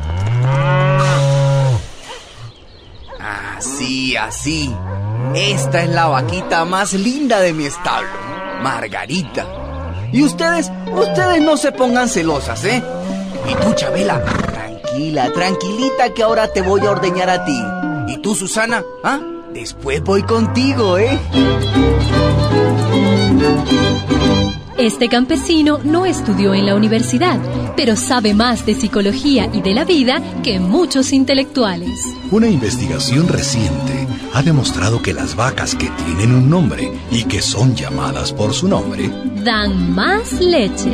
Así, así. Esta es la vaquita más linda de mi establo, Margarita. Y ustedes, ustedes no se pongan celosas, ¿eh? Y tú, Chabela, tranquila, tranquilita, que ahora te voy a ordeñar a ti. Y tú, Susana, ¿ah? Después voy contigo, ¿eh? Este campesino no estudió en la universidad, pero sabe más de psicología y de la vida que muchos intelectuales. Una investigación reciente ha demostrado que las vacas que tienen un nombre y que son llamadas por su nombre dan más leche.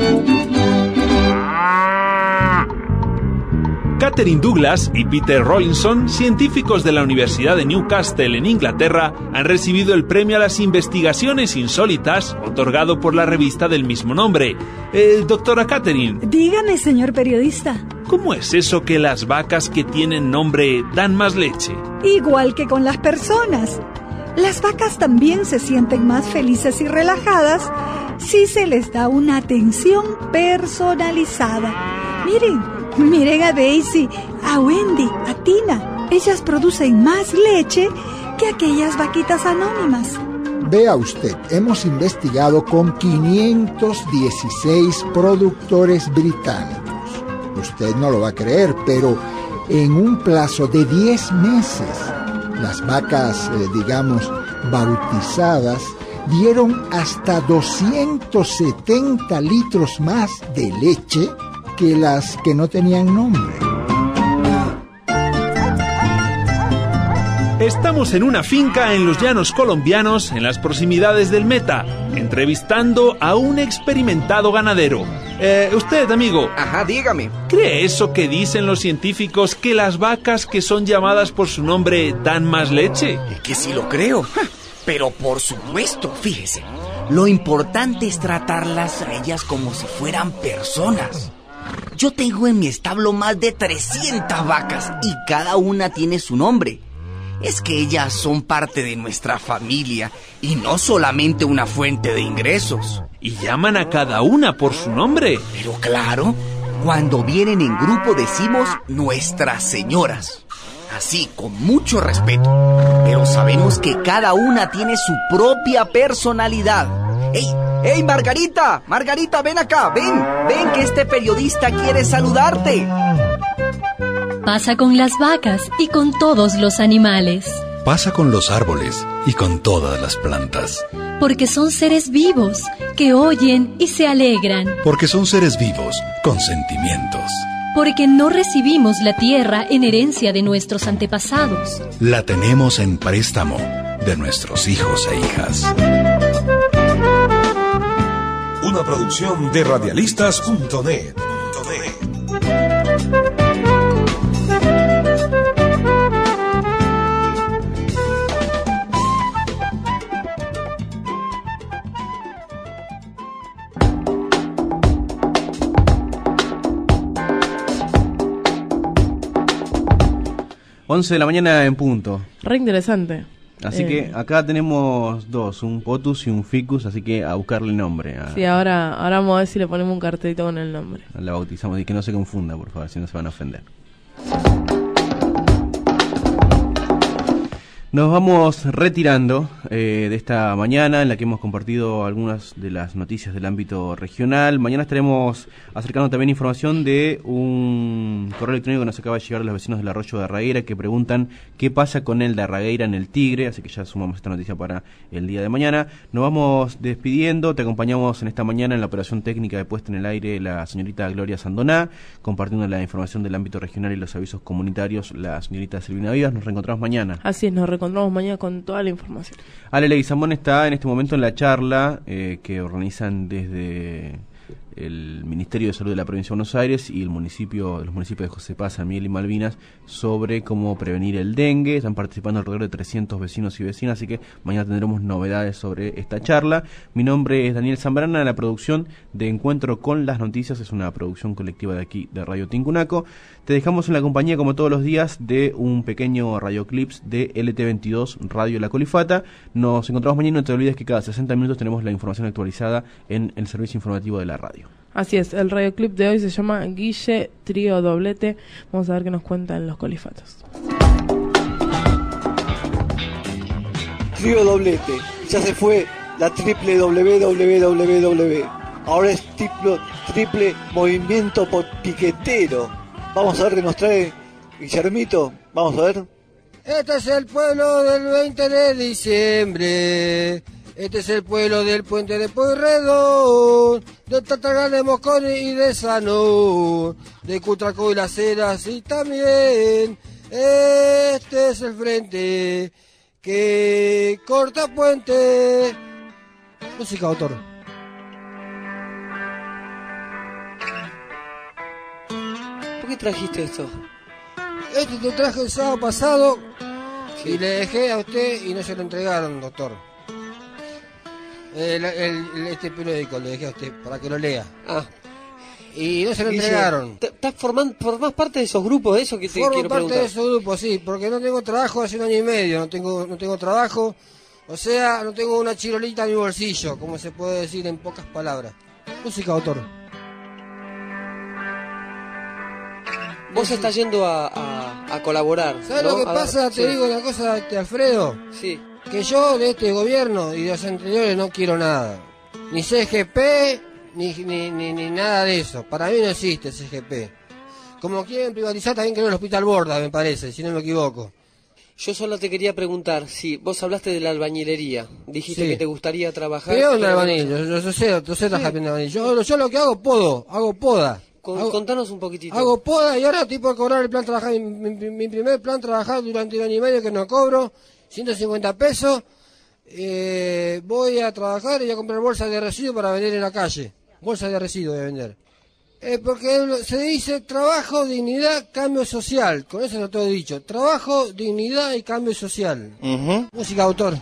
Catherine Douglas y Peter Rawlinson, científicos de la Universidad de Newcastle en Inglaterra, han recibido el premio a las investigaciones insólitas otorgado por la revista del mismo nombre. Eh, doctora Catherine. Dígame, señor periodista. ¿Cómo es eso que las vacas que tienen nombre dan más leche? Igual que con las personas. Las vacas también se sienten más felices y relajadas si se les da una atención personalizada. Miren. Miren a Daisy, a Wendy, a Tina. Ellas producen más leche que aquellas vaquitas anónimas. Vea usted, hemos investigado con quinientos dieciséis productores británicos. Usted no lo va a creer, pero en un plazo de diez meses, las vacas, eh, digamos, bautizadas, dieron hasta doscientos setenta litros más de leche que las que no tenían nombre. Estamos en una finca en los llanos colombianos, en las proximidades del Meta, entrevistando a un experimentado ganadero. Eh, usted, amigo. Ajá, dígame. ¿Cree eso que dicen los científicos, que las vacas que son llamadas por su nombre dan más leche? Es que sí lo creo. Pero por supuesto, fíjese. Lo importante es tratarlas a ellas como si fueran personas. Yo tengo en mi establo más de trescientas vacas y cada una tiene su nombre. Es que ellas son parte de nuestra familia y no solamente una fuente de ingresos. ¿Y llaman a cada una por su nombre? Pero claro, cuando vienen en grupo decimos nuestras señoras. Así, con mucho respeto. Pero sabemos que cada una tiene su propia personalidad. ¡Ey! ¡Ey, Margarita! Margarita, ven acá, ven, ven que este periodista quiere saludarte. Pasa con las vacas y con todos los animales. Pasa con los árboles y con todas las plantas. Porque son seres vivos que oyen y se alegran. Porque son seres vivos con sentimientos. Porque no recibimos la tierra en herencia de nuestros antepasados. La tenemos en préstamo de nuestros hijos e hijas. Una producción de radialistas punto net. once de la mañana en punto. Re interesante. Así eh. que acá tenemos dos, un Potus y un Ficus, así que a buscarle nombre. A, sí, ahora, ahora vamos a ver si le ponemos un cartelito con el nombre. La bautizamos y que no se confunda, por favor, si no se van a ofender. Nos vamos retirando eh, de esta mañana en la que hemos compartido algunas de las noticias del ámbito regional. Mañana estaremos acercando también información de un correo electrónico que nos acaba de llegar de los vecinos del Arroyo de Arragueira que preguntan qué pasa con el de Arragueira en el Tigre, así que ya sumamos esta noticia para el día de mañana. Nos vamos despidiendo, te acompañamos en esta mañana en la operación técnica de puesta en el aire la señorita Gloria Sandoná, compartiendo la información del ámbito regional y los avisos comunitarios la señorita Silvina Vivas. Nos reencontramos mañana. Así es, nos reencontramos mañana con toda la información. Ale Leguizamón está en este momento en la charla eh, que organizan desde el Ministerio de Salud de la Provincia de Buenos Aires y el municipio, los municipios de José Paz, San Miguel y Malvinas sobre cómo prevenir el dengue. Están participando alrededor de trescientos vecinos y vecinas, así que mañana tendremos novedades sobre esta charla. Mi nombre es Daniel Zambrana, la producción de Encuentro con las Noticias es una producción colectiva de aquí de Radio Tincunaco. Te dejamos en la compañía, como todos los días, de un pequeño radioclips de L T veintidós Radio La Colifata. Nos encontramos mañana, no te olvides que cada sesenta minutos tenemos la información actualizada en el servicio informativo de la radio. Así es, el radioclip de hoy se llama Guille Trío Doblete. Vamos a ver qué nos cuentan los colifatos. Trío Doblete, ya se fue la triple W W W W. Ahora es triple, triple movimiento piquetero. Vamos a ver qué nos trae Guillermito. Vamos a ver. Este es el pueblo del veinte de diciembre. Este es el pueblo del puente de Pueyrredón, de Tartagal, de Mosconi y de Sanón, de Cutracó y Las Heras y también. Este es el frente que corta puente. Música, autor. ¿Por qué trajiste esto? Este te traje el sábado pasado sí. Y le dejé a usted y no se lo entregaron, doctor. El, el, este periódico le dejé a usted para que lo lea. Ah. Y no se lo entregaron. ¿Estás formando, formás parte de esos grupos, de eso que te Formo quiero parte preguntar? de esos grupos, sí, porque no tengo trabajo hace un año y medio, no tengo, no tengo trabajo, o sea, no tengo una chirolita en mi bolsillo, como se puede decir en pocas palabras. Música, autor. Vos sí. Estás yendo a, a, a colaborar. ¿Sabes ¿no? lo que a pasa? dar, Te sí. digo una cosa, este, Alfredo. Sí. Que yo de este gobierno y de los anteriores no quiero nada. Ni C G P, ni, ni, ni, ni nada de eso. Para mí no existe C G P. Como quieren privatizar también creo el Hospital Borda, me parece, si no me equivoco. Yo solo te quería preguntar, si vos hablaste de la albañilería, dijiste sí. que te gustaría trabajar... Peón de albañil, yo, yo, yo sé, yo sé trabajar bien de albañil. Yo, yo lo que hago, podo, hago poda. Con, hago, contanos un poquitito. Hago poda y ahora estoy por cobrar el plan trabajar, mi, mi, mi primer plan trabajar durante un año y medio que no cobro, ciento cincuenta pesos. Eh, voy a trabajar y voy a comprar bolsas de residuos para vender en la calle. Bolsas de residuos voy a vender. Eh, porque se dice trabajo, dignidad, cambio social. Con eso lo tengo dicho. Trabajo, dignidad y cambio social. Uh-huh. Música, autor.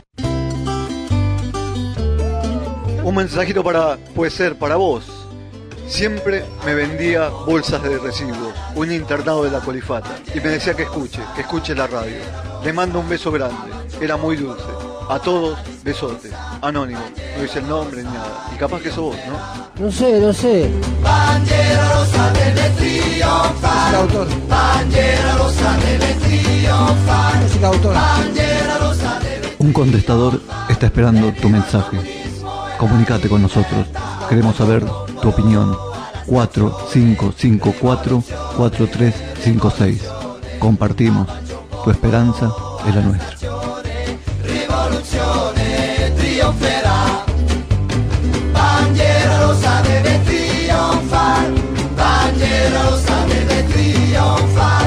Un mensajito para, puede ser para vos. Siempre me vendía bolsas de residuos, un internado de la Colifata, y me decía que escuche, que escuche la radio. Le mando un beso grande, era muy dulce. A todos, besotes. Anónimo, no dice el nombre ni nada. Y capaz que sos vos, ¿no? No sé, no sé. Bandiera rosa deve trionfar. Autor. Bandiera rosa debe triunfar. Música, autor. Bandiera rosa debe... Un contestador está esperando tu mensaje. Comunícate con nosotros. Queremos saber tu opinión. cuatro cinco cinco cuatro cuatro tres cinco seis. Compartimos. Tu esperanza es la nuestra. Rivoluzione trionferà. bandiera rossa deve trionfare.